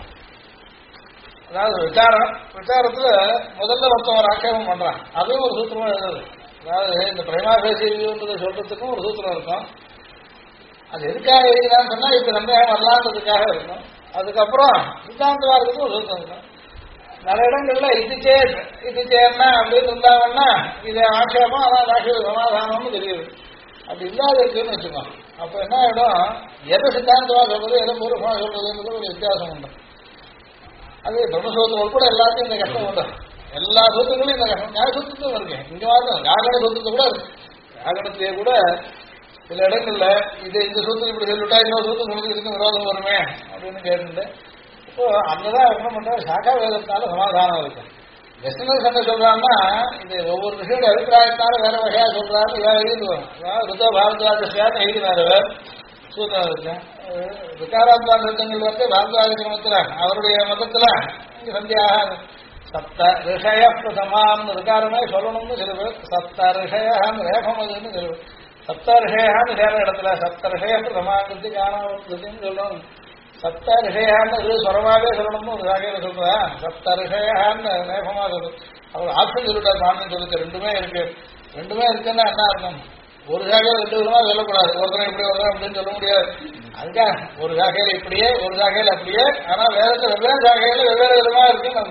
அதாவது விசாரத்துல முதல்ல ஒருத்தன் ஒரு ஆட்சேபம் பண்றான், அதுவும் ஒரு சூத்திரமா எழுதுது. அதாவது இந்த பிரேமாபேசின்றதை சொல்றதுக்கும் ஒரு சூத்திரம் இருக்கும். அது எதுக்காக எழுதினான்னு சொன்னா இப்ப சந்தேகம் வரலான்றதுக்காக இருக்கும். அதுக்கப்புறம் சித்தாந்தமா இருக்கிறது ஒரு சூத்திரம் இருக்கும். நிறைய இடங்கள்ல இது சேர்னா அப்படின்னு இருந்தாங்கன்னா இது ஆட்சேபம், அதான் ஆட்சேப சமாதானம்னு தெரியுது. அப்படி இல்லாத இருக்குன்னு வச்சுக்கோங்க. அப்ப என்ன ஆயிடும், எதை சித்தாந்தமா சொல்றது எதை பூர்வமா சொல்றதுன்றது ஒரு வித்தியாசம் உண்டு. அது பிரம்மசூத்திரம் கூட எல்லாத்தையும் இந்த கஷ்டம் உண்டு. எல்லா சூத்திரங்களும் இந்த கஷ்டம். நியாய சூத்திரத்தும் இருக்கு. இங்க மாதிரி யாகன சூத்திரத்தை கூட இருக்கு. யாகனத்திலேயே கூட சில இடங்கள்ல இது இந்த சூத்திரம் இப்படி சொல்லிவிட்டா இன்னொரு சூத்திரம் சொல்றது இதுக்கு விரோதம் வருமே அப்படின்னு கேட்டு இப்போ அங்கதான் என்ன பண்ற சாக்கா வேதத்தால சமாதானம் இருக்கு. வெஸ்டர்னர்ஸ் என்ன சொல்றாங்கன்னா இது ஒவ்வொரு விஷயோட அபிப்பிராயத்தால வேற வகையா சொல்றாரு, வேற எழுதுவாங்க. அதாவது ருத்தா பாரத்வாஜஸ்யான்னு எழுதினாரு சூத்திரம் இருக்கு. விகாராத்வாத சத்தங்கள் வந்து பாரத்வாஜ கிரமத்துல அவருடைய மதத்துல சந்தியாக சப்த ரிஷய பிரதமான்னு விகாரமே சொல்லணும்னு சில பேர், சப்த ரிஷயான்னு ரேகமதுன்னு சில பேர், சப்த ரிஷயான்னு சேர இடத்துல சப்த ரிஷய பிரதமாங்கிறது காணாமத்துன்னு சொல்லணும். சப்த ரிஷயான்னு சொரமாவே சொல்லணும்னு ஒரு சாகையில சொல்றா. சப்த ரிஷயான்னு நேபமா சொல்லு. அவர் ஆப்ஷன் சொல்லிட்டார், மாநிலம் சொல்லிட்டு ரெண்டுமே இருக்கு. ரெண்டுமே இருக்குன்னா என்ன அர்த்தம், ஒரு சாகையில 2 விதமா சொல்லக்கூடாது. ஒருத்தனை இப்படி ஒருத்தன் அப்படின்னு சொல்ல முடியாது. அதுக்காக ஒரு சாகையில இப்படியே ஒரு சாகையில அப்படியே, ஆனா வேதத்துல வெவ்வேறு சாகையில வெவ்வேறு விதமா இருக்குன்னு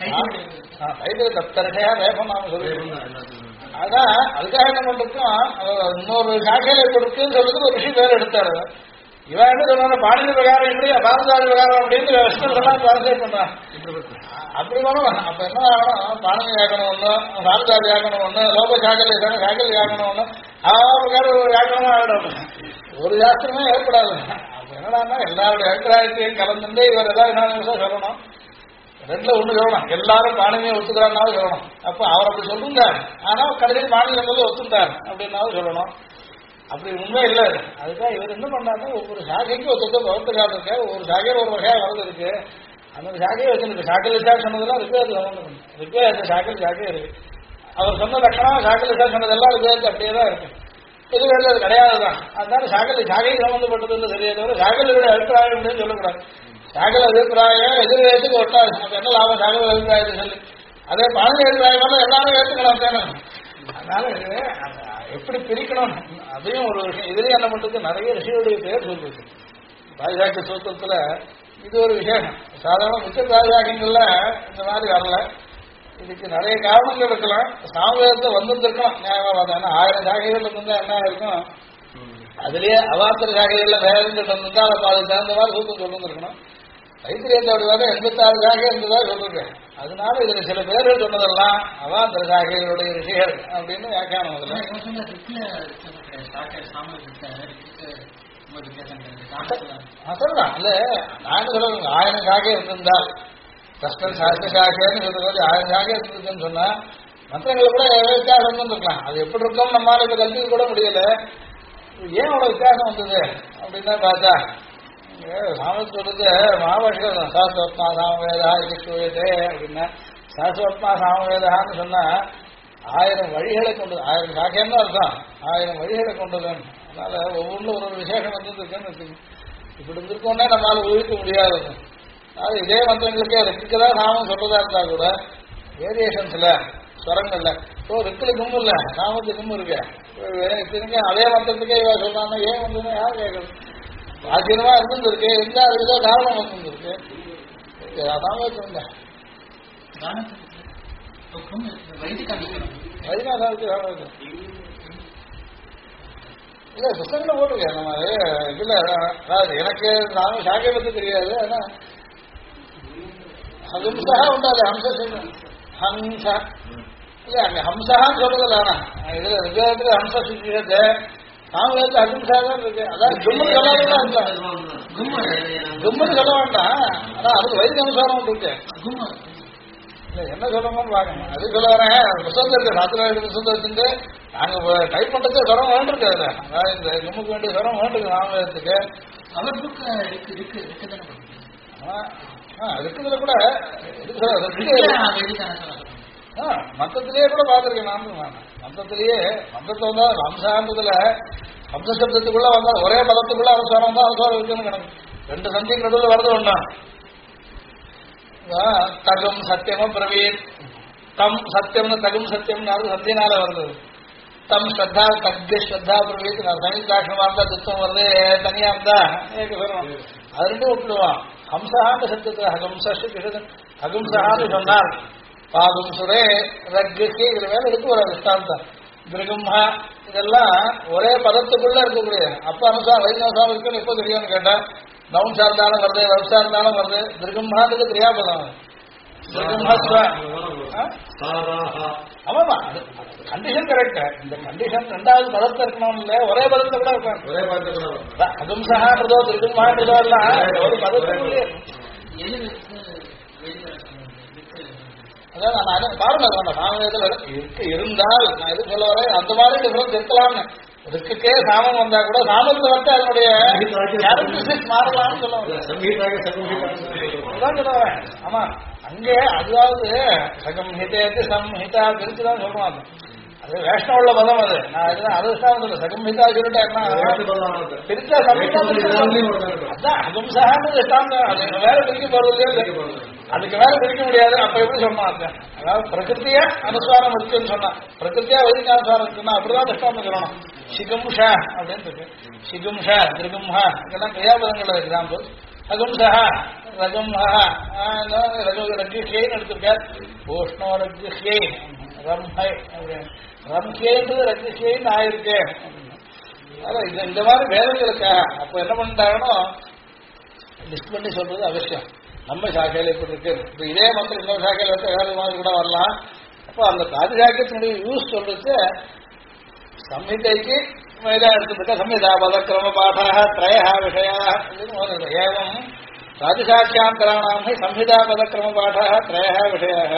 கைது சப்த ரிஷயா நேபம் நாம சொல்லிருக்கோம். அதான் அதுக்காக என்ன பண்றோம், இன்னொரு சாகையில இப்ப இருக்குன்னு சொல்றது ஒரு விஷயம் வேற எடுத்தாரு. இவன் என்ன சொல்றாங்க, பாணினி பிரகாரம் இப்படி பாரதாதி பிரகாரம் அப்படின்னு வெஸ்டர்லாம் டிரான்ஸ்லேட் பண்றான். அப்படி வேணும். அப்ப என்ன ஆகணும், பாணினி வியாக்கணம் ஒண்ணு, பாரதாதி வியாக்கணம் ஒண்ணு, லோக சாகல் சாகல் வியாக்கணம் ஒண்ணு, பிரகாரம் ஒரு வியாக்கணமா ஆகிடும். ஒரு சாஸ்திரமே ஏற்படாது. அப்ப என்னடான்னா எல்லாருடைய அபிப்பிராயத்தையும் கலந்துட்டு இவர் ஏதாவது என்ன நிமிஷம் சொல்லணும், ரெண்டுல ஒண்ணு சொல்லணும். எல்லாரும் பாணினியை ஒத்துக்கிறாருனாலும் சொல்லணும். அப்ப அவர் அப்படி சொல்லிருந்தார், ஆனா கடைசியில் பாணினி வந்து ஒத்துட்டார் அப்படின்னாலும் சொல்லணும். அப்படி உண்மை இல்லை. அதுக்காக இவர் என்ன பண்ணாருன்னா ஒவ்வொரு சாகைக்கும் ஒரு தொட்டு வகுத்துக்காக இருக்க, ஒவ்வொரு சாகையில் ஒரு வகையா வருது இருக்கு. அந்த சாகையை வச்சுருக்கு. சாக்கல் விசாக சொன்னதெல்லாம் ரிக்வேதத்தில் சம்பந்தம். ரிக்வேதத்தை சாக்கல் சாக்கே இருக்கு. அவர் சொன்ன லட்சணம் சாக்கல் விசாக சொன்னதெல்லாம் ரிக்வேதத்தை அப்படியே தான் இருக்கு. எதிர்வேதத்தில் அது கிடையாதுதான். அதனால சாகை சம்பந்தப்பட்டதுன்னு தெரிய தவிர சாகலுடைய அபிப்பிராயம் அப்படின்னு சொல்லக்கூடாது. சாகல் அபிப்பிராயம் எதிர்வேதத்துக்கு ஒட்டாது. அப்ப என்ன லாபம் சாகல் அபிப்பிராயத்தை சொல்லி, அதே பாணினி அபிப்பிராயம் எல்லாரும் ஏற்றுக்கலாம் தானே. அதனால எப்படி பிரிக்கணும் அதையும் ஒரு விஷயம். இதுலயும் என்ன பண்றது, நிறைய ரிஷிகளுடைய பேர் சொல்றது. ராஜாக்க சூத்திரத்துல இது ஒரு விசேஷம். சாதாரண மிச்ச ராஜாக்கங்கள்ல இந்த மாதிரி வரல. இதுக்கு நிறைய காரணங்கள் இருக்கலாம். சாமவேதத்தை வந்திருக்கலாம் நியாயமா. ஏன்னா 1000 சாகைகள் இருந்தா என்ன இருக்கும், அதுலயே அவாந்தர சாகைகள்ல வேதங்கள் இருந்தா அதுக்கு தகுந்த மாதிரி சூத்திரம் சொல்லிருக்கணும். தைத்திரியத்தோட வரை 86 சாகை இருந்ததா சொல்லிருக்கேன். அதனால இதுல சில பேர்கள் சொன்னதெல்லாம் அவாந்தர சாகைகளுடைய ரிஷிகள் அப்படின்னு வியாக்கியானம். அதுல அதான் இல்ல நான் சொல்லுங்க, 1000 சாகை இருந்திருந்தால் கஷ்டம் சாஸ்திர சாகைன்னு சொல்றது 1000 சாகை இருந்ததுன்னு சொன்னா மந்திரங்களை கூட வித்தியாசம் வந்துருக்கலாம். அது எப்படி இருக்கும் நம்மளால இப்ப கல்விக்கு கூட முடியல. ஏன் அவ்வளவு வித்தியாசம் வந்தது அப்படின்னு பார்த்தா, சாமி சொல்றது மகாபாஷ்யம் சாஸ்வத்மா சாமவேதா இது சூயதே அப்படின்னா, சாஸ்வத்மா சாமவேதான்னு சொன்னா 1000 வழிகளை கொண்டது. 1000 சாக்கைன்னு அர்த்தம், 1000 வழிகளை கொண்டது. அதனால ஒவ்வொன்றும் ஒரு விசேஷம் வந்துருக்குன்னு வச்சுக்கோங்க. இப்படி இருந்திருக்கோன்னே நம்மளால ஊழிக்க முடியாது. அது இதே மந்திரங்களுக்கே ரிக்குதான் நாமம் சொல்றதா இருந்தா கூட வேரியேஷன்ஸ்ல ஸ்வரங்கள்ல ரிக்குல கும்பு இல்ல, நாமத்து கும்பு இருக்கு. அதே மந்திரத்துக்கே இவ சொல்றாங்க, ஏன் வந்து யார் கேட்கறது. ஆச்சரியமா இருந்துருக்கு, இருந்தா அதுக்கு ஏதோ காரணம் வந்துருக்கு. அதான் சொன்னேன் இல்ல புத்தகங்களை போட்டிருக்கேன் நம்ம இதுல. அதாவது எனக்கு நானும் சாக்கை பத்தி தெரியாது. ஆனா ஹம்சா உண்டாது, ஹம்ச ஹம்ச இல்ல அங்க ஹம்சகான்னு சொல்றதில்ல. ஆனா இதுல ரிஜத்துல ஹம்ச சுத்தியத்தை நாமளே அஹிம்சா தான் இருக்கு. அதான் கும்முன்னு சொல்ல வேண்டாம், கும்முன்னு சொல்ல வேண்டாம். ஆனா அதுக்கு வயது அனுசாரம் இருக்கு. இல்ல என்ன சொல்லணும்னு பாக்கணும், அது சொல்ல வரேன். புத்தகத்துல இருக்கு, சாத்திரம் புத்தகத்தை வச்சுட்டு நாங்க டைப் பண்றதுக்கு சுரம் வேண்டிருக்கு. அதுல அதாவது இந்த கும்முக்கு வேண்டிய சுரம் வேண்டிருக்கு நாமத்துக்கு. இருக்குதுல கூட மந்தத்திலேயே கூட பார்த்திருக்கேன் நான். மந்தத்திலேயே மந்தத்தை வந்தா ஹம்சான்றதுல ஹம்ச சப்தத்துக்குள்ள வந்தா ஒரே பதத்துக்குள்ள அனுசாரம் தான் அனுசாரம் இருக்குன்னு கணக்கு. ரெண்டு சந்திக்கு நடுவில் வரது ஒண்ணா தகும் சத்தியமும் பிரவீன் தம் சத்தியம்னு தகும் சத்தியம்னு சத்தியனால வருது. தம் ஸ்ரத்தா தக்தி ஸ்ரத்தா பிரவீத் சமீதாட்சமா இருந்தா துத்தம் வருது, தனியா இருந்தா அது ரெண்டும் விட்டுடுவான். ஹம்சஹான்னு சத்தியத்துல ஹகும்சஹான்னு சொன்னார். பாகும் சுரே ரக்ஷி இதுல மேல இருக்கு ஒரு அதிஷ்டாந்தம். கிருகும்ஹா இதெல்லாம் ஒரே பதத்துக்குள்ள இருக்கக்கூடிய அப்ப அனுசாரம் வைத்திய அனுசாரம் இருக்குன்னு எப்போ தெரியும்னு கேட்டா நவுன் சார்ந்தாலும் வருது, வம்சா இருந்தாலும் வருது. கிருகும்ஹான்றது கிரியாபதம். ஆமாமா கண்டிஷன் கரெக்ட். இந்த கண்டிஷன் ரெண்டாவது பதத்தை இருக்கணும் இல்ல, ஒரே பதத்தை கூட இருப்பாங்க. அகும்சகான்றதோ கிருகும்ஹான்றதோ எல்லாம் ஒரு பதத்துக்குள்ளே அதான் நான் பாருங்க சாமவேதத்துல இருக்கு இருந்தால் நான் எது சொல்ல வரேன் அந்த மாதிரி டிஃபரன்ஸ் இருக்கலாம்னு. ரிக்குக்கே சாமம் வந்தா கூட சாமத்தை வந்து அதனுடைய மாறலாம்னு சொல்லுவாங்க. ஆமா அங்கே அதுவாவது சகம் ஹிதேத்து சம்ஹிதா பிரிச்சுதான் சொல்லுவாங்க. அது வேஷ்ணம் உள்ள பதம். அது நான் இதுதான் அதுதான் சொல்ல சகம்ஹிதா சொல்லிட்டா என்ன பிரிச்சா சம்ஹிதா அதான் அகம்சகான்னு அது வேற பிரிக்க போறது, அதுக்கு மேல பிரிக்க முடியாது. அப்ப எப்படி சொன்னாங்க, அதாவது பிரகிருத்தியா அனுசாரம் இருக்குன்னு சொன்னா பிரகிருத்தியா வைதிக அனுசாரம் இருக்குன்னா அப்படிதான் திஷ்டாந்தம் சொல்லணும். சிகும்ஷா அப்படின்னு இருக்கு. சிகும்ஷா கிருகும்ஹா இதெல்லாம் கிரியாபதங்கள் எக்ஸாம்பிள். அகும்சா ரகும்ஹா ரகுஷேன்னு எடுத்திருக்கார். பூஷ்ணோ ரகுஷே ரம்ஹை அப்படின்னு ரம்ஹேன்றது ரகுஷேன்னு ஆயிருக்கு. அதான் இந்த மாதிரி வேதங்களுக்காக அப்ப என்ன பண்ணிட்டாங்கன்னா லிஸ்ட் பண்ணி சொல்றது அவசியம். நம்ம சாக்கையில இப்படி இருக்கு, இப்ப இதே மந்திரம் இன்னொரு சாக்கையில வச்சு வேற மாதிரி கூட வரலாம். அப்போ அந்த தாதிசாக்கியத்தினுடைய யூஸ் சொல்றது சம்ஹிதைக்கு மேலா எடுத்துக்கிட்ட சம்ஹிதா பதக்கிரம பாடாக திரயா விஷயா ஏவம் தாதிசாக்கியாந்தராணாம் சம்ஹிதா பதக்கிரம பாடாக திரயா விஷயாக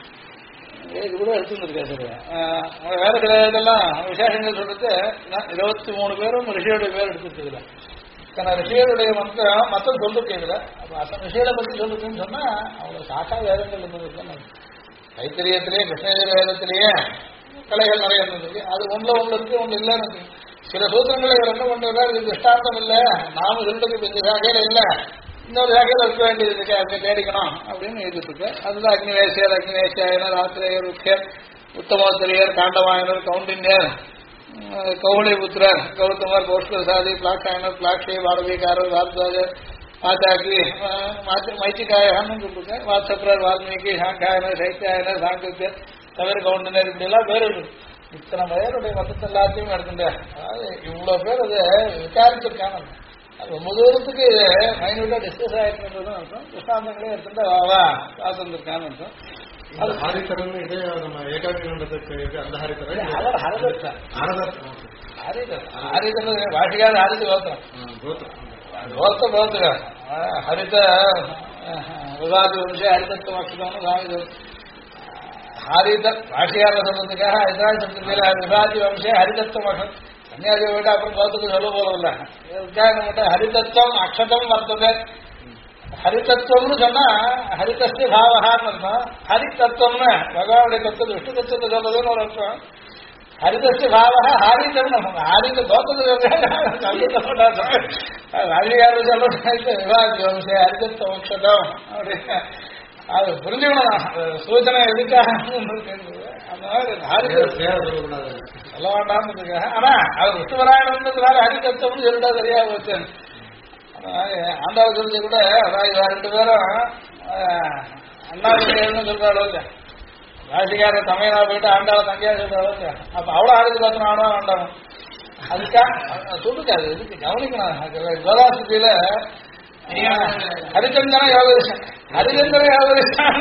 இது கூட எடுத்துருக்கேன். சரி வேற சில இதெல்லாம் விசேஷங்கள் சொல்றது 23 பேரும் ரிஷியோடைய பேர் எடுத்துருக்குதுல. ரிஷியருடைய மத்தம் சொல்லிருக்கீங்கள. அப்ப அத்தனை ரிஷியரை பத்தி சொல்லிருக்குன்னு சொன்னா அவங்க சாக்கா வேதங்கள் இருந்திருக்கு. கைத்தரியத்திலேயே கிருஷ்ணகிரி வேதத்திலேயே கலைகள் நிறைய இருந்திருக்கு. அது ஒன்றுல ஒன்று இருக்கு, ஒன்று இல்லைன்னு. சில சூத்திரங்களை என்ன பண்றதா இது திருஷ்டாந்தம் இல்லை, நாம சொல்றதுக்கு இந்த சாக்கையில இல்லை, இன்னொரு சாக்கையில இருக்க வேண்டியது இருக்கு, அப்படி தேடிக்கணும் அப்படின்னு எழுதிட்டு இருக்கு. அதுதான் அக்னிவேசியர் அக்னிவேசியாயனர் ஆத்திரேயர் உக்கியர் உத்தமோத்திரியர் காண்டவாயனர் கவுண்டின்யர் கௌலிபுத்திரர் கௌதமர் கோஷ்கசாதி பிளாக்ஷாயனர் பிளாக்ஷே பாரதிகாரர் வார்த்தாஜர் மாச்சாக்கி மைச்சிகாயன்னு சொல்லிருக்கேன். வாட்சப்ரர் வால்மீகி சாங்காயனர் சைத்தியாயனர் சாங்கித்யர் தவிர கவுண்டனர் இப்படி எல்லாம் பேர் இருக்கு. இத்தனை பேருடைய மொத்தத்தை எல்லாத்தையும் எடுத்துட்டேன். அதாவது இவ்வளவு பேர் அதை விசாரிச்சிருக்காங்க. அது ரொம்ப தூரத்துக்கு மைனூட்டா டிஸ்கஸ் ஆயிருக்குன்றதும் அர்த்தம். கிருஷ்ணாந்தங்களே எடுத்துட்டா வாவா காசு வந்திருக்கான்னு அர்த்தம். அது ஹரிதரன் இதே நம்ம ஏகாகிரண்டத்துக்கு அந்த ஹரிதரன் ஹரிதர் வாஷிகார ஹரித கோத்திரம் கோத்திரம் கோத்திர ஹரித விவாதி வம்ச ஹரிதத்துவம் அக்ஷதம்னு சாமி ஹரித வாஷிகார சொல்றதுக்காக ஹரிதராஜ் சப்தத்துல விவாதி வம்ச ஹரிதத்துவம் அக்ஷம் கன்னியாதியை விட அப்புறம் கோத்துக்கு சொல்ல போறதில்ல. இதுக்காக நம்மகிட்ட ஹரிதத்துவம் அக்ஷதம் வர்த்தது. ஹரிதத்துவம்னு சொன்னா ஹரிதஸ்ய பாவகான்னு அர்த்தம். ஹரிதத்துவம்னு பகவானுடைய தத்துவம் விஷ்ணு தத்துவத்தை சொல்றதுன்னு ஒரு அர்த்தம். ஹரிதஸ்ய பாவகா ஹாரிதம்னு ஹாரித கோத்தத்துக்கு ஹரியாரு சொல்றது விவாதி வம்ச ஹரிதத்துவம் அப்படின்னு அது புரிஞ்சுக்கணும். சூச்சனை எதுக்காக அந்த மாதிரி சொல்ல வேண்டாம்னு. ஆனா அவர் விஷ்ணுவராயணம்ன்றதுனால ஹரிதத்துவம்னு சொல்லிட்டா சரியா போச்சு. ஆண்டாள் குறிச்சி கூட அதாவது ரெண்டு பேரும் அண்ணாதிரின்னு சொல்றாள். ராசிக்கார தமையனா போயிட்டு ஆண்டாள தங்கையா சொல்றாள். அப்ப அவ்வளோ ஆளுக்கு பார்க்கணும் ஆனா வேண்டாம். அதுக்காக சொல்லுக்காது இதுக்கு கவனிக்கணும். கோதாசிரியில ஹரிச்சந்திர யோகரிஷம் ஹரிச்சந்திர யோகரிஷான்னு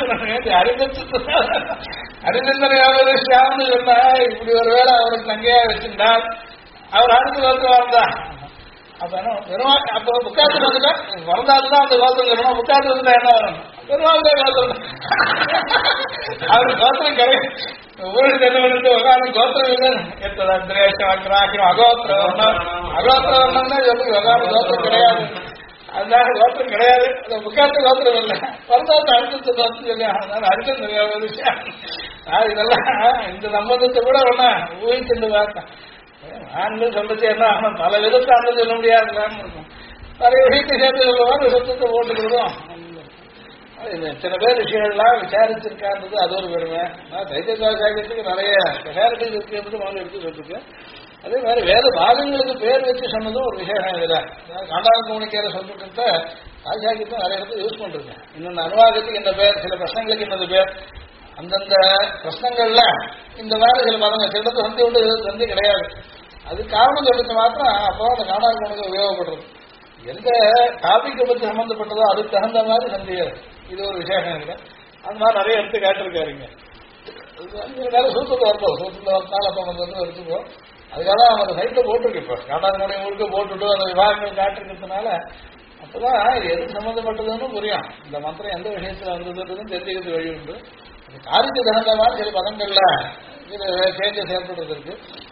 ஹரிச்சந்திர யோகரிஷான்னு சொன்னா இப்படி ஒரு வேளை அவருக்கு தங்கையா வச்சிருந்தால் அவர் அடுத்து கோத்து வாழ்ந்தா அப்ப என்ன பெருமாள் அப்போ புக்காத்து வந்துட்டா வளர்ந்தாதுதான் அந்த கோத்திரம் சொல்லணும். புக்காத்து வந்துட்டா என்ன வரணும் பெருமாள் கோத்திரம் அவருக்கு கோத்திரம் கிடையாது. ஊருக்கு தெரிஞ்சு உட்காந்து கோத்திரம் இல்லை எத்தனை அகோத்திரம் அகோத்திரம்னா சொல்லி உட்காந்து கோத்திரம் கிடையாது. அதனால கோத்திரம் கிடையாது. அந்த புக்காத்து கோத்திரம் இல்லை வளர்ந்தாத்து அடுத்த கோத்திரம் சொல்லி அதனால அடுத்த விஷயம் இதெல்லாம் இந்த சம்பந்தத்தை கூட ஒன்னா ஊகிச்சுட்டு பார்த்தேன். ஆண்கள் சொல்றது என்ன பல விதத்தை ஆண்கள் சொல்ல முடியாதுன்னு இருக்கும். நிறைய விஷயத்தை சேர்த்து சொல்லுவாங்க சொத்தத்தை போட்டுக்கிறதும். சில பேர் விஷயங்கள்லாம் விசாரிச்சிருக்கான்றது அது ஒரு பெருமை. தைத்தியத்துக்கு நிறைய ஸ்பெஷாலிட்டிஸ் இருக்குன்றது முதல்ல எடுத்து சொல்லிருக்கு. அதே மாதிரி வேற பாகங்களுக்கு பேர் வச்சு சொன்னதும் ஒரு விசேஷம் இதுல. காண்டாள கவனிக்கிற சொல்லிட்டு ராஜாக்கியத்தை நிறைய இடத்துல யூஸ் பண்றேன். இன்னொன்று அனுவாதத்துக்கு இந்த பேர், சில பிரச்சனைகளுக்கு இன்னொரு பேர், அந்தந்த பிரச்சனைகள்ல இந்த மாதிரி சில பதங்கள் சில இடத்துல சந்தி உண்டு சந்தி கிடையாது. அது காரணம் சொல்லிட்டு மாத்திரம் அப்போ அந்த காண்டாள கவனிக்க உபயோகப்படுறது. எந்த டாபிக்கை பற்றி சம்பந்தப்பட்டதோ அதுக்கு தகுந்த மாதிரி சந்தேகம். இது ஒரு விசேஷம் இல்லை. அந்த மாதிரி நிறைய எடுத்து காட்டிருக்காருங்க. வேற சூத்திரத்தை வரப்போம். சூத்திரத்தை வரத்தால் அப்போ வந்து எடுத்துப்போம். அதுக்காக தான் அவங்க சைட்ல போட்டிருக்கு. இப்போ காண்டாள முழுக்க போட்டுட்டு அந்த விவாகங்கள் காட்டிருக்கிறதுனால அப்பதான் இது எது சம்பந்தப்பட்டதுன்னு புரியும். இந்த மந்திரம் எந்த விஷயத்துல வந்ததுன்றதுன்னு தெரிஞ்சுக்கிறது வழி உண்டு. காரியத்துக்கு தகுந்த மாதிரி சில பதங்கள்ல சேஞ்சஸ் ஏற்படுறது இருக்கு.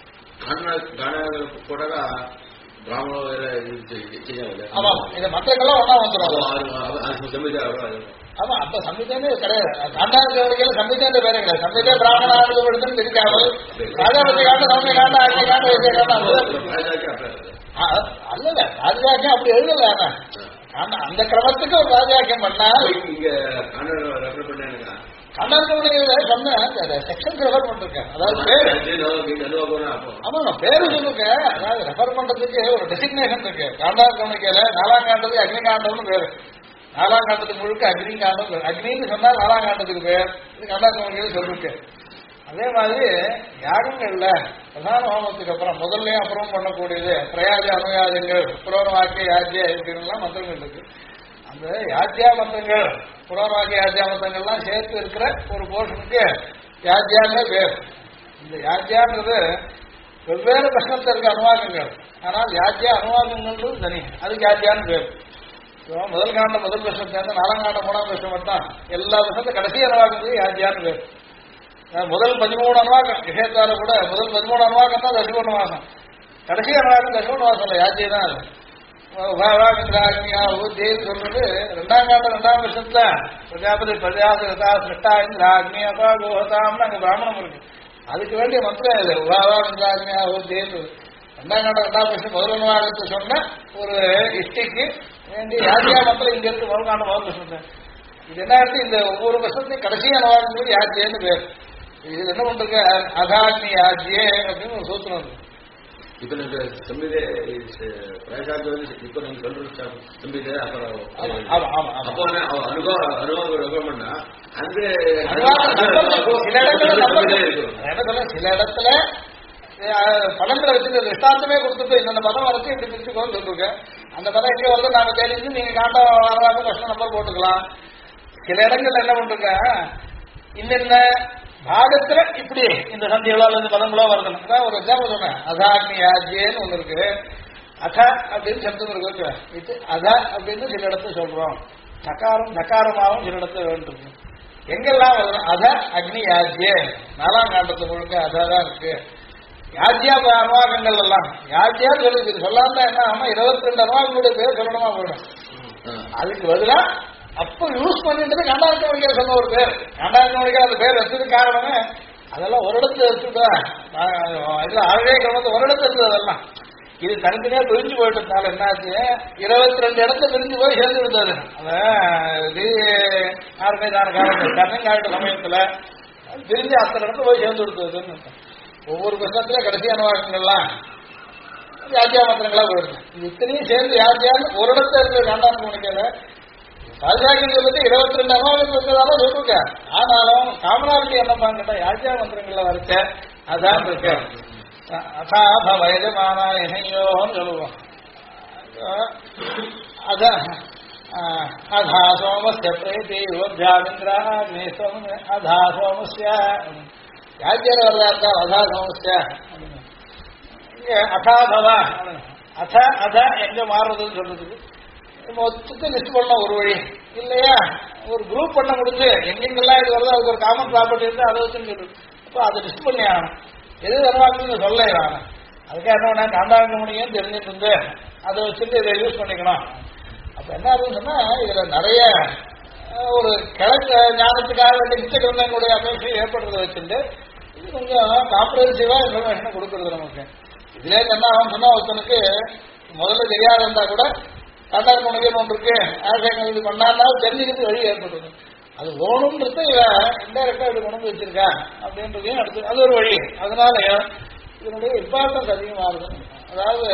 ஆமா இந்த மக்களுக்கெல்லாம் ஒன்னா வந்துடும். ஆமா அப்ப சம்மிதானே கிடையாது. காண்டாள சம்மிதான பேரே கிடையாது. சம்மிதா பிராமணாடு எடுத்துன்னு தெரிஞ்சாமல் ராஜாபதி காண்ட சௌமிய காண்ட ஆட்சி காண்ட விஷய அல்ல ராஜாக்கியம் அப்படி எழுதல. அந்த கிரமத்துக்கு ஒரு ராஜாக்கியம் பண்ணா கண்ணாடி சொன்ன செக்ஷன் ரெஃபர் பண்ணிருக்கேன். அதாவது ஆமா பேரு சொல்லுங்க. அதாவது ரெஃபர் பண்றதுக்கு ஒரு டெசிக்னேஷன் இருக்கு. காண்டாள கவனிக்கையில 4ஆம் காண்டத்துக்கு அக்னி காண்டம்னு பேரு. 4ஆம் காண்டத்துக்கு முழுக்க அக்னி காண்டம். அக்னின்னு சொன்னா 4ஆம் காண்டத்துக்கு பேர். இது காண்டாள கவனிக்கையில சொல்லிருக்கு. அதே மாதிரி யாகங்கள்ல பிரதான ஹோமத்துக்கு அப்புறம் முதல்லையும் அப்புறம் பண்ணக்கூடியது பிரயாஜ அனுயாதங்கள் புரோணவாக்கிய யாஜ்யா இப்படின்லாம் மந்திரங்கள் இருக்கு. அந்த யாஜ்யா மந்திரங்கள் புரோணவாக்கிய யாஜ்யா மந்திரங்கள்லாம் சேர்த்து இருக்கிற ஒரு போர்ஷனுக்கு யாஜ்யான்னு பேர். இந்த யாஜ்யான்றது வெவ்வேறு பிரச்சனத்தில் இருக்க அனுவாகங்கள். ஆனால் யாஜ்யா அனுவாகங்கள் தனி, அதுக்கு யாஜ்யான்னு பேர். முதல் காண்டம் முதல் வருஷம் சேர்ந்து 4ஆம் காண்டம் 3ஆம் வருஷம் மட்டும் எல்லா வருஷத்தும் கடைசி அனுவாகத்துக்கு யாஜ்யான்னு பேர். முதல் 13 அனுவாகம் விஷயத்தால கூட முதல் 13 அனுவாகம் தான் தசிவன மாசம். கடைசி அனுவாகம் தசிவன மாசம் இல்லை, யாத்தியை தான் அது. தேவி சொல்றது 2ஆம் காண்டம் 2ஆம் வருஷத்துல பிரஜாபதி பிரஜாசிரதா சிருஷ்டா இந்திரா அக்னியா கோஹதாம்னு அங்க பிராமணம் இருக்கு. அதுக்கு வேண்டிய மந்திரம் இது. உபாவா இந்திராக்னியா தேவி 2ஆம் காண்டம் 2ஆம் வருஷம் முதல் அனுவாகத்தை சொன்ன ஒரு இஷ்டிக்கு வேண்டிய யாத்தியா மந்திரம் இங்க இருக்கு. முதல் காண்டம் முதல் வருஷம் இது என்ன இருக்கு. இந்த ஒவ்வொரு வருஷத்தையும் கடைசி அனுவாகத்துக்கு யாத்தியன்னு பேர். இது என்ன பண்றது அகாக்னி யாஜ்யே அப்படின்னு ஒரு சூத்திரம் இருக்கு. இப்ப நீங்க சம்மிதே இப்ப நீங்க சொல்ற சம்மிதே அப்புறம் அப்போ அனுபவம்னா அந்த சில இடத்துல படங்களை வச்சு விசாரத்தமே கொடுத்துட்டு இந்த படம் வரைக்கும் இப்படி பிரிச்சுக்கோன்னு சொல்லிருக்கேன். அந்த படம் எங்கே வந்து நாங்க தெரிஞ்சு நீங்க காட்ட வரலாறு கஷ்டம் நம்பர் போட்டுக்கலாம். சில இடங்கள்ல என்ன பண்றீங்க இன்னென்ன பாகத்துல இப்படி இந்த சந்திகளோ அல்லது பதங்களோ வரணும். அதான் ஒரு எக்ஸாம்பிள் சொன்னேன். அதாக்னி யாஜ்யன்னு ஒண்ணு இருக்கு. அத அப்படின்னு சப்தம் இருக்கு. இது அத அப்படின்னு சில இடத்துல சொல்றோம். தகாரம் தகாரமாகவும் சில இடத்துல வேண்டிருக்கு. எங்கெல்லாம் வரணும் அத அக்னி யாஜ்யே 4ஆம் காண்டத்து முழுக்க அதான் இருக்கு. யாஜ்யா அனுவாகங்கள் எல்லாம் யாஜ்யா சொல்லி சொல்லாம என்ன ஆமா 22 அனுவாகங்களுடைய பேர் சொல்லணுமா போயிடும். அதுக்கு பதிலா அப்ப யூஸ் பண்ணிட்டு காண்டாள கவனிக்கிற சொன்ன ஒரு பேர். காண்டாள கவனிக்கிற அந்த பேர் வச்சதுக்கு காரணமே அதெல்லாம் ஒரு இடத்துல எடுத்துட்டா இதுல ஆழ்வே கிரமத்தை ஒரு இடத்துல இருந்தது. அதெல்லாம் இது தனித்தனியா பிரிஞ்சு போயிட்டதுனால என்னாச்சு 22 இடத்துல பிரிஞ்சு போய் சேர்ந்து விட்டாரு. யாருமே தான காலத்தில் கண்ணங்காட்ட சமயத்துல பிரிஞ்சு அத்தனை இடத்துல போய் சேர்ந்து விடுத்ததுன்னு ஒவ்வொரு புத்தகத்துல கடைசியான வாக்கங்கள்லாம் யாத்தியா மந்திரங்களா போயிருக்கு. இது இத்தனையும் சேர்ந்து யாத்தியான்னு ஒரு இடத்துல இருக்கிற காண்டாமணி முடிக்கல. பாஜக சொல்லிட்டு 22 அமாவசை இருக்கிறதால சொல்லிருக்கேன். ஆனாலும் காமனாருக்கு என்னப்பான்னு கேட்டா யாத்தியா மந்திரங்கள்ல வரைச்ச அதான் இருக்கு. அதாப வயதமானா இணையோன்னு சொல்லுவோம். அதான் அதா சோமஸ்ய பிரேதி யுவத்யாவிந்திரா அதா சோமஸ்ய யாத்தியார வரதா இருந்தா அதா சோமஸ்ய அதாபவா அத அத எங்க மாறுறதுன்னு சொல்றதுக்கு மொத்தத்தை லிஸ்ட் பண்ண ஒரு வழி இல்லையா? ஒரு குரூப் பண்ண முடிஞ்சு எங்கெங்கெல்லாம் இது வருதோ அதுக்கு ஒரு காமன் ப்ராப்பர்ட்டி இருந்து அதை வச்சுன்னு சொல்லுது. அப்போ அதை லிஸ்ட் பண்ணி ஆகணும். எது தர்மாக்குன்னு சொல்ல ஆகணும். அதுக்காக என்ன பண்ண காண்டாங்க முடியும் தெரிஞ்சுட்டு இருந்து அதை வச்சுட்டு இதை யூஸ் பண்ணிக்கணும். அப்ப என்ன ஆகுதுன்னு சொன்னா இதுல நிறைய ஒரு கிழக்கு ஞானத்துக்காக வேண்டிய நிச்சய கிரந்தங்களுடைய அபேட்சை ஏற்படுறத வச்சுட்டு இது கொஞ்சம் காம்ப்ரஹென்சிவா இன்ஃபர்மேஷன் கொடுக்கறது நமக்கு. இதுல என்ன ஆகும் சொன்னா ஒருத்தனுக்கு முதல்ல தெரியாத இருந்தா கூட காண்டாங்க முடியும் ஒன்று இருக்கு ஆசைகள் இது பண்ணாலும் தெரிஞ்சுக்கிட்டு வழி ஏற்படுறது. அது வேணும்ன்றது இன்டைரக்டா இது கொண்டு வச்சிருக்கா அப்படின்றதையும் அடுத்து அது ஒரு வழி. அதனால இதனுடைய இம்பார்ட்டன்ஸ் அதிகமாகுது. அதாவது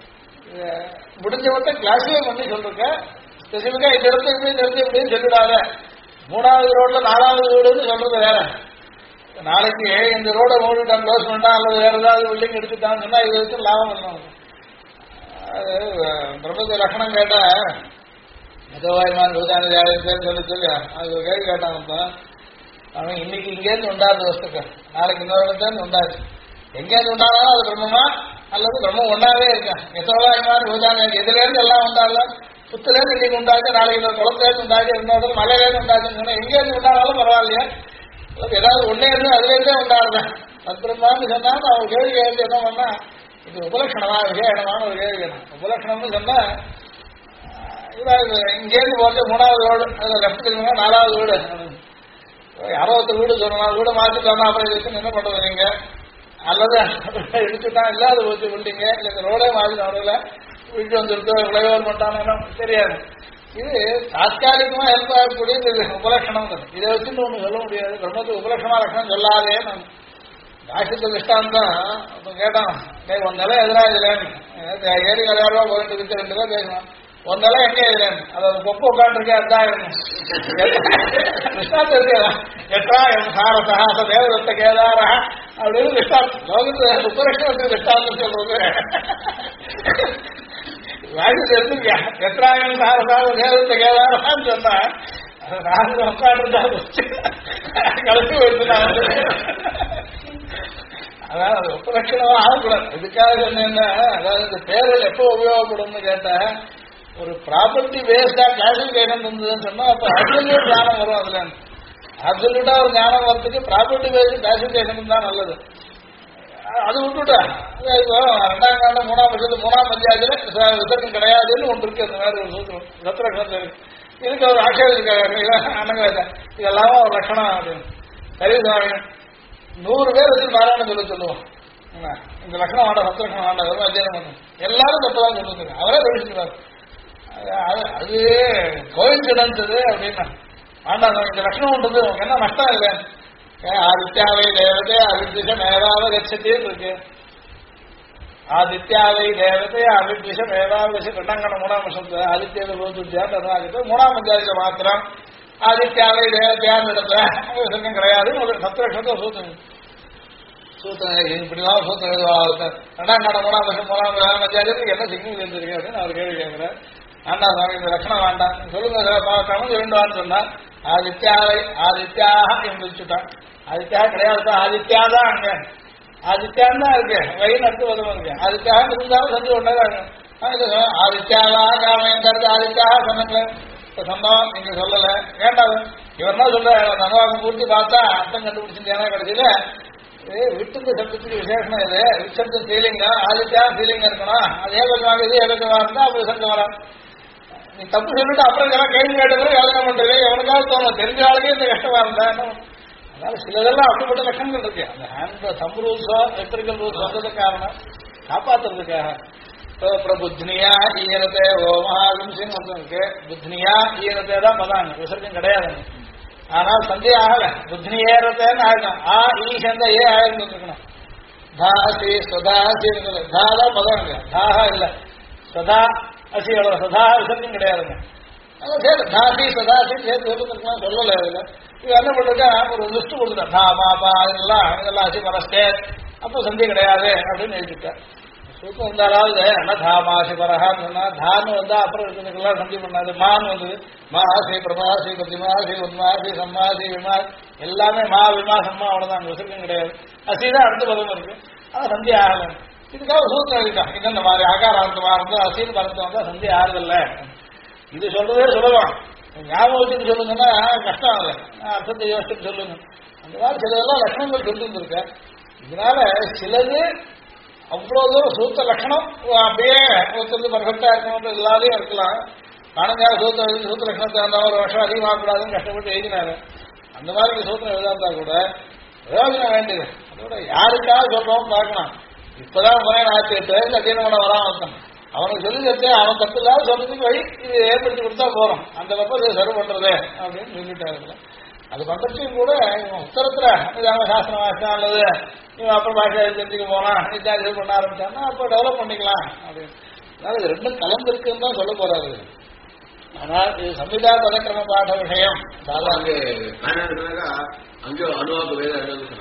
முடிஞ்ச மட்டும் கிளாஸிஃபை பண்ணி சொல்லிருக்க ஸ்பெசிபிக்கா இது இடத்துல இப்படி தெரிஞ்சு இப்படின்னு சொல்லிடாத. 3வது ரோட்ல 4வது வீடுன்னு சொல்றது வேற. நாளைக்கு இந்த ரோட மூடிட்டான் க்ளோஸ் பண்ணா அல்லது வேற ஏதாவது பில்டிங் எடுத்துட்டான்னு சொன்னா இது வச்சு லாபம் இல்லை. அது பிரபஞ்ச லட்சணம் கேட்டா மிதவாய்மான் பூதான ஜாதகத்தேன்னு சொல்லி அது ஒரு கேள்வி கேட்டாங்க. அவன் இன்னைக்கு இங்கேருந்து உண்டாது வஸ்துக்கு நாளைக்கு இன்னொரு இடத்துல உண்டாது. எங்கேருந்து உண்டானாலும் அது பிரம்மமா அல்லது பிரம்மம் ஒன்றாவே இருக்கேன். மிதவாய்மான் பூதான எதுல இருந்து எல்லாம் உண்டாடலாம். புத்துல இருந்து இன்னைக்கு உண்டாச்சு, நாளைக்கு இன்னொரு குளத்துலேருந்து உண்டாச்சு, இன்னொரு மலையிலேருந்து உண்டாச்சுன்னு சொன்னா எங்கேருந்து உண்டானாலும் பரவாயில்லையா? ஏதாவது ஒன்னே இருந்து அதுலேருந்தே உண்டாடுறேன் அப்புறமான்னு சொன்னா அவன் கேள்வி கேள்வி என்ன பண்ணா இது உபலட்சணமா விஜயமான ஒரு கேள்வி கேட்டான். உபலட்சணம்னு சொன்னா இங்கேருந்து போட்டு 3வது வீடு அதில் லெஃப்ட் திரும்பினா 4வது வீடு 60 வீடு சொல்லணும். வீடு மாற்றிட்டோம்னா அப்புறம் இதுக்கு என்ன பண்ணுறது நீங்க? அல்லது எடுத்துட்டா இல்லாத போச்சு பில்டிங்க இல்லை ரோடே மாறி நடுவில் வீட்டு வந்துருக்கோ ஃப்ளைஓவர் பண்ணிட்டாங்கன்னா தெரியாது. இது தாத்காலிகமா ஹெல்ப் ஆகக்கூடிய இந்த உபலட்சணம் தான். இதை வச்சுட்டு ஒன்று சொல்ல முடியாது. பிரம்மத்துக்கு உபலட்சணமா லட்சணம் சொல்லாதே. நான் ராஷ்டிரத்து திஷ்டாந்தம் அப்போ கேட்டான், ஒரு நிலை எதிராக இதுலன்னு ஏரி கல்யாணமா போயிட்டு இருக்கு 2 பேர் பேசணும். ஒரு நிலை எங்கே எதிரேன்னு அதாவது கொப்பு உட்காந்துருக்கேன் அதான் திஷ்டாந்தம் இருக்கா எட்டா என் சாரசா தேவதத்த கேதாரா அப்படின்னு திஷ்டாந்தம் லோகத்து உபலட்சணத்துக்கு திஷ்டாந்தம் சொல்றது வாங்கி தெரிஞ்சுக்க. எட்டாயிரம் சாரசாக தேவதத்த கேதாரான்னு சொன்னா ராஜு உட்காந்துருந்தா கலந்து போயிட்டு அதாவது உபலட்சணமா ஆகக்கூடாது. இதுக்காக சொன்னேன்னா அதாவது இந்த பேரில் எப்போ உபயோகப்படும்னு கேட்டா ஒரு ப்ராப்பர்ட்டி பேஸ்டா கிளாசிபிகேஷன் இருந்ததுன்னு சொன்னா அப்ப அப்சல்யூட் ஞானம் வரும். அதுல அப்சல்யூட்டா ஒரு ஞானம் வரதுக்கு ப்ராப்பர்ட்டி பேஸ்ட் கிளாசிபிகேஷன் தான் நல்லது. அது விட்டுட்டா 2ஆம் காண்டம் 3ஆம் வருஷத்து 3ஆம் அத்தியாயத்துல விதர்க்கம் கிடையாதுன்னு ஒன்று இருக்கு. அந்த மாதிரி ஒரு சூத்திரம் சத்திரக்ஷணத்துல இருக்கு. இதுக்கு அவர் ஆட்சேபிக்க அண்ணங்க இதெல்லாம் ஒரு லட்சணம் அப்படின்னு சரி சுவாமி 100 பேர் வச்சு பாராயணம் சொல்லுவோம். இந்த லட்சணம் வேண்டாம் சத்திரக்ஷணம் வேண்டாம் வெறும் அத்தியாயம் பண்ணும் எல்லாரும் தப்புதான் சொல்லுங்க. அவரே வெளிச்சுக்கிறார். அது கோயின்சிடன்ஸ் இது அப்படின்னா வேண்டாம். இந்த லட்சணம் உண்டு உங்களுக்கு என்ன நஷ்டம் இல்லை? ஆதித்யாவை தேவதை அவித்விஷம் ஏதாவது கட்சத்தின்னு இருக்கு. ஆதித்யாவை தேவதை அவித்விஷம் ஏதாவது 2ஆம் 3ஆம் வருஷத்துல ஆதித்யாவை போச்சுட்டு 3ஆம் அத்தியாயத்துல மாத்திரம் ஆதித்யாவை தேவதையான்னு இடத்துல விசர்க்கம் கிடையாது. ஒரு சத்திரக்ஷத்தை சூத்திரம் இப்படிதான் சூத்திரம் எழுதுவாங்க. 2ஆம் காண்டம் 3ஆம் வருஷம் 3ஆம் அத்தியாயத்துக்கு என்ன சிக்னல் இருந்திருக்கு அப்படின்னு அவர் கேள்வி கேட்கிறேன். வேண்டாம் சாமி இந்த லட்சணம் வேண்டாம் சொல்லுங்க தமிழ் வேண்டான்னு சொன்னா ஆதித்யாவை ஆதித்யாக எழுதிச்சுட்டான். ஆதித்யா கிடையாது ஆதித்யாதான் அங்க ஆதித்யான் தான் இருக்கு. வயிறு அடுத்து உதவும் இருக்கு. ஆதித்யாக இருந்தாலும் செஞ்சு கொண்டாங்க. ஆதித்யாவா காமேங்கிறது ஆதித்யாக சொன்னல சொன்னோம் நீங்க சொல்லல வேண்டாம். இவர் தான் சொல்ற அனுவாகம் பூர்த்தி பார்த்தா அர்த்தம் கண்டுபிடிச்சிருந்தேன்னா கடைசியில விட்டுந்த சப்தத்துக்கு விசேஷம் இது விசப்தம் ஸ்ரீலிங்கா ஆதித்யா ஸ்ரீலிங்கம் இருக்கணும். அது ஏகமாக இது ஏகமா இருந்தா அப்படி விசப்தம் வரா. நீ தப்பு சொல்லிட்டு அப்புறம் இதெல்லாம் கேள்வி கேட்டது யோசனை பண்றது எவனுக்காவது தோணும். தெரிஞ்ச ஆளுக்கே இந்த கஷ்டமா இருந்தா அதனால சிலதெல்லாம் அப்படிப்பட்ட லட்சணங்கள் இருக்கு. அந்த ஹேண்ட் சம் ரூல்ஸோ எலக்ட்ரிக்கல் ரூல்ஸ் வந்தது காரணம் காப்பாத்துறதுக்காக. புத்னியா ஈரத்தை ஓமஹாவிம்சின்னு ஒருத்தம் இருக்கு. புத்னியா ஈரத்தை தான் பதாங்க விசர்க்கம் கிடையாது. ஆனால் சந்தே ஆகல புத்னி ஏறத்தேன்னு ஆயிடும். ஈ சேர்ந்தா ஏ ஆயிரம் இருக்கணும். தாசி சதாசி தாதா பதம் இல்லையா, தாகா இல்லை, சதா அசி அவ்வளோ சதா விசர்க்கம் கிடையாதுங்க. அதான் சேர்த்து தாசி சதாசி சேர்த்து சொல்லுறதுக்குலாம் சொல்லலை. இதில் இது என்ன பண்ணுறா ஒரு லிஸ்ட் கொடுத்துட்டேன், தா மா பா இதெல்லாம் இதெல்லாம் அசி பரஸ்டே, அப்போ சந்தி கிடையாது அப்படின்னு எழுதிட்டேன். சூத்தம் வந்தாலாவது என்ன தா மாசி பரஹான்னு சொன்னா தான்னு வந்தா அப்புறம் இருக்கிறதுக்கெல்லாம் சந்தி பண்ணாது. மான்னு வந்தது மாசி பிரமாசி பிரதிமாசி உன்மாசி சம்மாசி விமா எல்லாமே மா விமா சம்மா அவ்வளோதான், விசர்க்கம் கிடையாது. அசிதான் அடுத்த பதம் இருக்கு, ஆனால் சந்தி ஆகலை. இதுக்காக சூத்திரம் எழுதிட்டான், இந்த மாதிரி ஆகாராந்தமா இருந்தால் அசின்னு பதத்தை வந்தால் சந்தி ஆறுதில்லை. இது சொல்றதே சொல்லலாம், ஞாபகம் வச்சுட்டு சொல்லுங்கன்னா கஷ்டம் இல்லை, அர்த்தத்தை யோசிச்சுட்டு சொல்லுங்க. அந்த மாதிரி சிலதெல்லாம் லட்சணங்கள் சொல்லிட்டு இதனால சிலது அவ்வளோ தூரம் சூத்த லட்சணம் அப்படியே ஒருத்தருக்கு பர்ஃபெக்டா இருக்கணும் எல்லாரையும் இருக்கலாம். நானுங்க சூத்த லட்சணத்தை அந்த ஒரு வருஷம் அதிகமாகக்கூடாதுன்னு கஷ்டப்பட்டு எழுதினாரு. அந்த மாதிரி சூத்திரம் எழுதாந்தா கூட பிரயோஜனம் வேண்டியது. அதோட யாருக்காக சொல்றோம் பார்க்கலாம். இப்பதான் முறை ஆச்சுட்டு அத்தியனம் பண்ண வரான் ஒருத்தன், அவனுக்கு சொல்லி தரத்தே அவன் தப்பு இல்லாத சொல்றதுக்கு வழி இது ஏற்படுத்தி கொடுத்தா போறோம், அந்த பக்கம் இதை சர்வ் பண்றது அப்படின்னு சொல்லிட்டாரு. அது பண்றதையும் கூட இவன் உத்தரத்துல இதாம சாஸ்திரம் வாசித்தான் அல்லது இவன் அப்புறம் பாஷா தெரிஞ்சுக்க போனான் இதான் இது பண்ண ஆரம்பிச்சான்னா அப்போ டெவலப் பண்ணிக்கலாம் அப்படின்னு. அதனால இது ரெண்டும் கலந்துருக்குன்னு தான் சொல்ல போறாரு. ஆனால் இது சம்விதான பதக்கிரம பாட விஷயம் அங்கே அனுவாக்கு வேத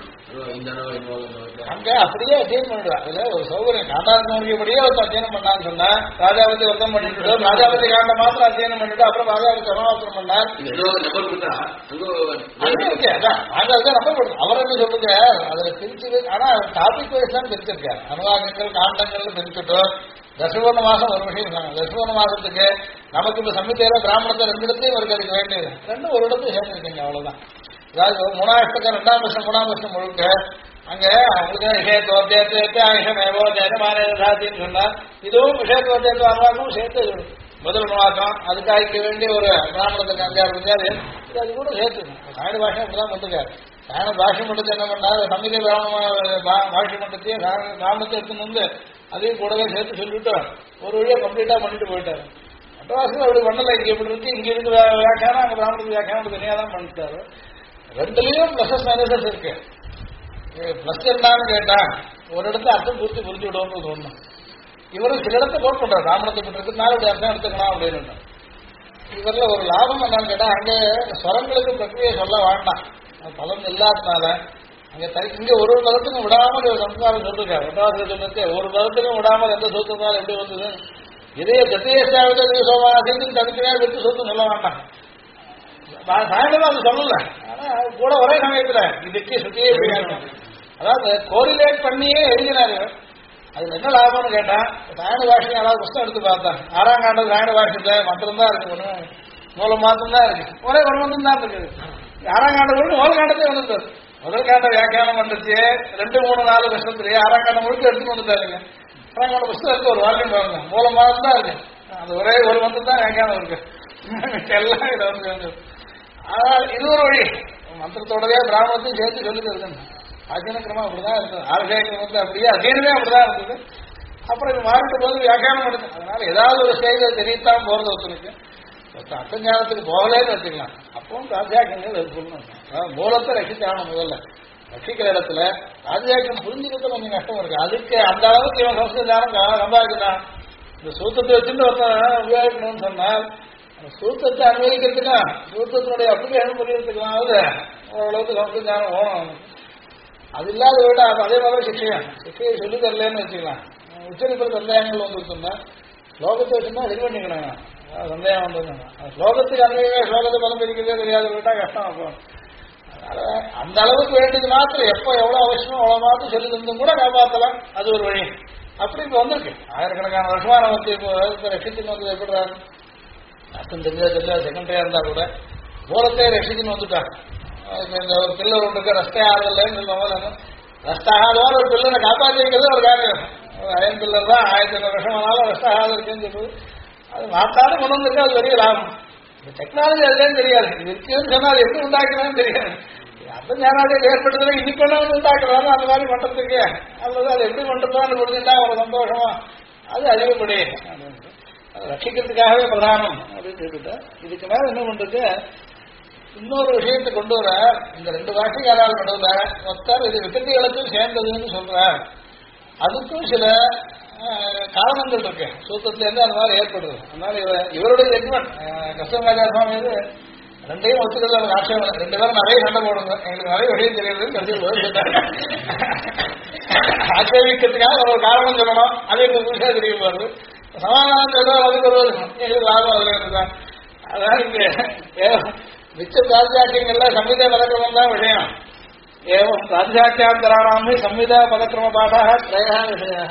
அங்க அப்படியே அத்தியனம் பண்ணிடுவா. அதுல ஒரு சௌகரியம் காண்டாத்மபடியே ஒரு அத்தியனம் பண்ணான்னு சொன்னா ராஜாபதி வர்த்தம் பண்ணிட்டு ராஜாபதி காண்ட மாத்திரம் அத்தியனம் பண்ணிட்டு அப்புறம் ராஜாபதி அனுவாத்திரம் பண்ணார். ராஜாவுக்கு நம்பர் கொடுத்து அவர் என்ன சொல்லுங்க அதுல பிரிச்சு, ஆனா டாபிக் வைஸ் தான் பிரிச்சிருக்காரு. அனுவாகங்கள் காண்டங்கள் பிரிச்சுட்டு தசவர்ண மாசம் ஒரு விஷயம் சொன்னாங்க. தசவர்ண மாசத்துக்கு நமக்கு இப்ப சம்மித்தையில பிராமணத்தை ரெண்டு இடத்தையும் இருக்கு, அதுக்கு வேண்டியது ரெண்டும் ஒரு இடத்தையும் சேர்ந்துருக்கீங்க, அவ்வளவுதான். அதாவது 3,000 2ஆம் வருஷம் 3ஆம் வருஷம் முழுக்க அங்க அவங்களுக்கு விஷயத்தோத்தேத்தின்னு சொன்னா இதுவும் விஷயத்தோத்தேத்து அனுவாக்கம் சேர்த்து முதல் அனுவாக்கம் அதுக்காக வேண்டிய ஒரு பிராமணத்துக்கு 5,000 இது அது கூட சேர்த்து சாயன பாஷை அப்படிதான் பண்ணிருக்காரு. சாயன பாஷை மட்டத்தை என்ன பண்ணாரு, சமீப பாஷை மட்டத்தையும் பிராமணத்தை எடுத்துன்னு வந்து அதையும் கூடவே சேர்த்து சொல்லிட்டு ஒரு வழியா கம்ப்ளீட்டா பண்ணிட்டு போயிட்டாரு. மற்றவாசம் அப்படி பண்ணல, இங்க எப்படி இருக்கு இங்க இருக்கு வியாக்கியானம் அங்க பிராமணத்துக்கு வியாக்கியானம் தனியாக தான் பண்ணிட்டாரு. ரெண்டுலயும் பிளஸஸ் மைனஸஸ் இருக்கு. பிளஸ் என்னன்னு கேட்டா ஒரு இடத்துல அர்த்தம் பூர்த்தி புரிஞ்சு விடுவோம்னு ஒண்ணு. இவரும் சில இடத்த கோட் பண்றாரு, பிராமணத்தை பண்றதுனால இப்படி அர்த்தம் எடுத்துக்கணும் அப்படின்னு. இவரில் ஒரு லாபம் என்னன்னு கேட்டா அங்கே ஸ்வரங்களுக்கு பிரக்ரியை சொல்ல வேண்டாம், பலன் இல்லாதனால அங்க இங்க ஒரு பதத்துக்கும் விடாமல் ஒரு சம்ஸ்காரம் சொல்லிருக்காரு. ஒன்றாவது சொல்லிட்டு ஒரு பதத்துக்கும் விடாமல் எந்த சொத்துனாலும் எப்படி வந்தது இதே தத்தியாவது சோமாசின்னு தனித்தனியா விட்டு சொத்து சொல்ல வேண்டாம். சாயந்தரம் அது சொல்லல, ஆனா கூட ஒரே சமயத்துல இதுக்கு சுத்தியே போயிடும். அதாவது கோரிலேட் பண்ணியே எழுதினாரு. அதுல என்ன லாபம்னு கேட்டா சாயன பாஷை யாராவது புஸ்தகம் எடுத்து பார்த்தேன் 6ஆம் காண்டது சாயன பாஷத்தை மந்திரம் தான் இருக்கு, ஒண்ணு மூலம் மாத்திரம் தான் இருக்கு, ஒரே ஒரு மந்திரம் தான் இருக்குது. 6ஆம் காண்டம் முழுக்க முதல் காண்டத்தை வந்துட்டாரு. முதல் காண்ட வியாக்கியானம் வந்துச்சு 2, 3, 4 வருஷத்துலயே 6ஆம் காண்டம் முழுக்க எடுத்துட்டு வந்துட்டாருங்க. 6ஆம் காண்ட புஸ்தகம் இருக்கு, ஒரு வால்யூம் பாருங்க, மூலம் மாதம் தான் இருக்கு, அது ஒரே ஒரு மந்திரம் தான் வியாக்கியானம் இருக்கு, எல்லாம் இதை வந்து. ஆனால் இது ஒரு வழி, மந்திரத்தோடவே பிராமணத்தையும் சேர்த்து சொல்லி தருதுங்க. அத்தியன கிரமம் அப்படிதான் இருந்தது, ஆர்கே கிரமத்தை அப்படியே அத்தியனமே அப்படிதான் இருந்தது. அப்புறம் இது மாறிட்டு போது வியாக்கியானம் எடுத்து, அதனால ஏதாவது ஒரு ஸ்டேஜ் தெரியத்தான் போறது ஒருத்தனுக்கு. அர்த்தஞானத்துக்கு போகலேன்னு வச்சுக்கலாம், அப்பவும் ராஜாக்கியங்கள் அது சொல்லணும். மூலத்தை ரசித்தாகணும். முதல்ல ரசிக்கிற இடத்துல ராஜாக்கியம் புரிஞ்சுக்கிறது கொஞ்சம் கஷ்டம் இருக்கு. அதுக்கு அந்த அளவுக்கு இவன் சம்ஸ்கிருதானம் சம்பாதிக்கிறான். இந்த சூத்திரத்தை வச்சுட்டு ஒருத்தன் உபயோகிக்கணும்னு சொன்னால் சூத்திரத்தை அனுபவிக்கிறதுக்கா சூத்திரத்தினுடைய அப்ளிகேஷன் புரியறதுக்காவது ஓரளவுக்கு சம்ஸ்கிருதானம் ஓணும். அது இல்லாத விட அதே மாதிரி சிக்ஷையை சொல்லி தரலன்னு வச்சுக்கலாம். உச்சரிக்கிற சந்தேகங்கள் வந்துருக்குன்னா ஸ்லோகத்தை வச்சுன்னா ரெடி பண்ணிக்கணும். சந்தேகம் வந்ததுன்னா ஸ்லோகத்துக்கு அனுபவமே ஸ்லோகத்தை பலம் பிரிக்கிறதே தெரியாத விட்டா கஷ்டம் இருக்கும். அதனால அந்த அளவுக்கு வேண்டியது மாத்திரம் எப்போ எவ்வளவு அவசியமோ அவ்வளவு மாத்திரம் சொல்லி தந்தும் கூட காப்பாற்றலாம். அது ஒரு வழி. அப்படி இப்போ வந்திருக்கு. ஆயிரக்கணக்கான வருஷமா நமக்கு இப்போ ரஷித்துன்னு வந்து எப்படிறாரு அர்த்தம் தெரிஞ்சா செகண்டரியா இருந்தா கூட மூலத்தை ரஷித்துன்னு வந்துட்டாங்க. இந்த ஒரு பில்லர் ஒன்றுக்கு ரஸ்தை ஆறுதல்லைன்னு சொல்லுவாங்க. ரஸ்தை ஆகாதவா ஒரு பில்லரை காப்பாற்றி வைக்கிறது ஒரு காரியம். அயன் பில்லர் தான் 1500 வருஷம் ஆனாலும் ரஸ்தை ஆகாத இருக்குன்னு சொல்லுது. அது மாத்தாலும் கொண்டு வந்திருக்கு, அது பெரிய லாபம். இந்த டெக்னாலஜி அதுலேன்னு தெரியாது, இது இருக்குன்னு சொன்னா அது எப்படி உண்டாக்குறான்னு தெரியாது. அந்த ஞானாதிகள் ஏற்படுத்துற இன்னைக்கு கொண்டு உண்டாக்குறாரு அந்த மாதிரி பண்றதுக்கு அல்லது அது எப்படி பண்றதான்னு புரிஞ்சுட்டா ஒரு சந்தோஷமா அது அதிகப்படி ரட்சிக்கிறதுக்காகவே பிரதானம் அப்படின்னு சொல்லிட்டு இதுக்கு மேல என்ன பண்றது இன்னொரு விஷயத்தை கொண்டு வர இந்த 2 வாசிகாரால் நடுவுல ஒருத்தர் இது விக்கட்டிகளுக்கும் சேர்ந்ததுன்னு சொல்ற அதுக்கும் சில காரணங்கள் இருக்கு சூத்திரத்துல இருந்து அந்த மாதிரி ஏற்படுது. அதனால இவருடைய ஜட்மெண்ட் கஸ்தூரிராஜா சுவாமி இது ரெண்டையும் ஒத்துக்கிறது எனக்கு ஆட்சேபம். ரெண்டு பேரும் நிறைய சண்டை போடுங்க, எங்களுக்கு நிறைய விஷயம் தெரியுதுன்னு ஆட்சேபிக்கிறதுக்காக ஒரு காரணம் சொல்லணும். அது எங்களுக்கு புதுசாக தெரிய போறது. சமாதானம் அதுக்கு ஒரு எங்களுக்கு லாபம் அதுல இருக்குதான். அதான் இங்க மிச்ச ராஜாக்கியங்கள்ல சம்ஹிதா பதக்கிரமம் தான் விஷயம். ஏவம் ராஜாக்கியாந்தராணாமி சம்ஹிதா பதக்கிரம பாடாக திரயா விஷயாக.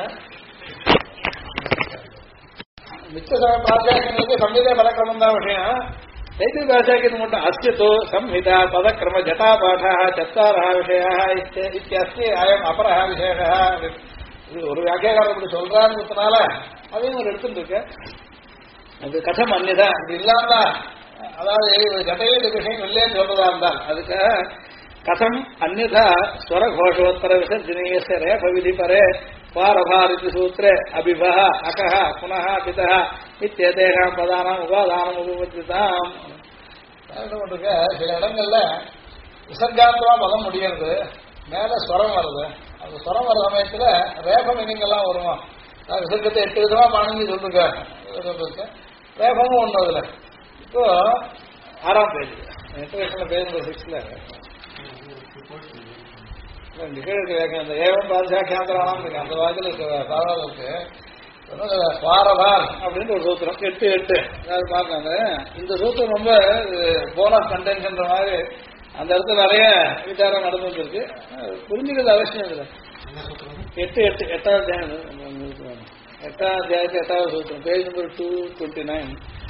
மிச்ச ராஜாக்கியங்களுக்கு சம்ஹிதா பதக்கிரமம் தான் விஷயம். தைத்திய ராஜாக்கியது மட்டும் அஸ்தியோ சம்ஹிதா பதக்கிரம ஜட்டா பாடா சத்தாரா விஷயா இத்தியஸ்தி அயம் அபரஹ விஷயா. இது ஒரு வியாக்கியாகாரம் இப்படி சொல்றாருன்றதுனால அதையும் ஒரு எடுத்துட்டு இருக்கு. அது கதம் அந்நிதா இது இல்லாம அதாவது ஜட்டையில இந்த விஷயம் இல்லைன்னு சொல்றதா இருந்தால் அதுக்காக கதம் அந்நிதா ஸ்வர கோஷோத்தர விசர்ஜனீய ரேஃப விதி பரே பாரபாரிதி சூத்திரே அபிபஹ அகஹ புனஹ பிதஹ இத்தியதேகாம் பதானாம் உபாதானம் உபபத்திதாம். சில இடங்கள்ல விசர்ஜாந்தமா பதம் முடிகிறது, மேல ஸ்வரம் வருது. அந்த ஸ்வரம் வர சமயத்துல ரேபம் இனங்கள்லாம் வருமா? விசர்க்கத்தை 8 விதமா பாணினி சொல்லிருக்க. ரேபமும் ஒண்ணு அதுல. இப்போ 6ஆம் பேஜ் இன்டர்நேஷனல் பேஜ் 6ல நிகழ்ச்சி அந்த ஏவம் பாதுகாக்கியாந்திரானாம் இருக்கு. அந்த வாக்கில் இருக்கு சுவாரபார் அப்படின்னு ஒரு சூத்திரம் 8 அதாவது பார்த்தாங்க. இந்த சூத்திரம் ரொம்ப போனஸ் கண்டென்ட்ன்ற மாதிரி அந்த இடத்துல நிறைய விசாரம் நடந்து வந்துருக்கு. புரிஞ்சுக்கிறது அவசியம் இல்லை. 8வது அத்தியாயத்து 8வது சூத்திரம் பேஜ் நம்பர் 229.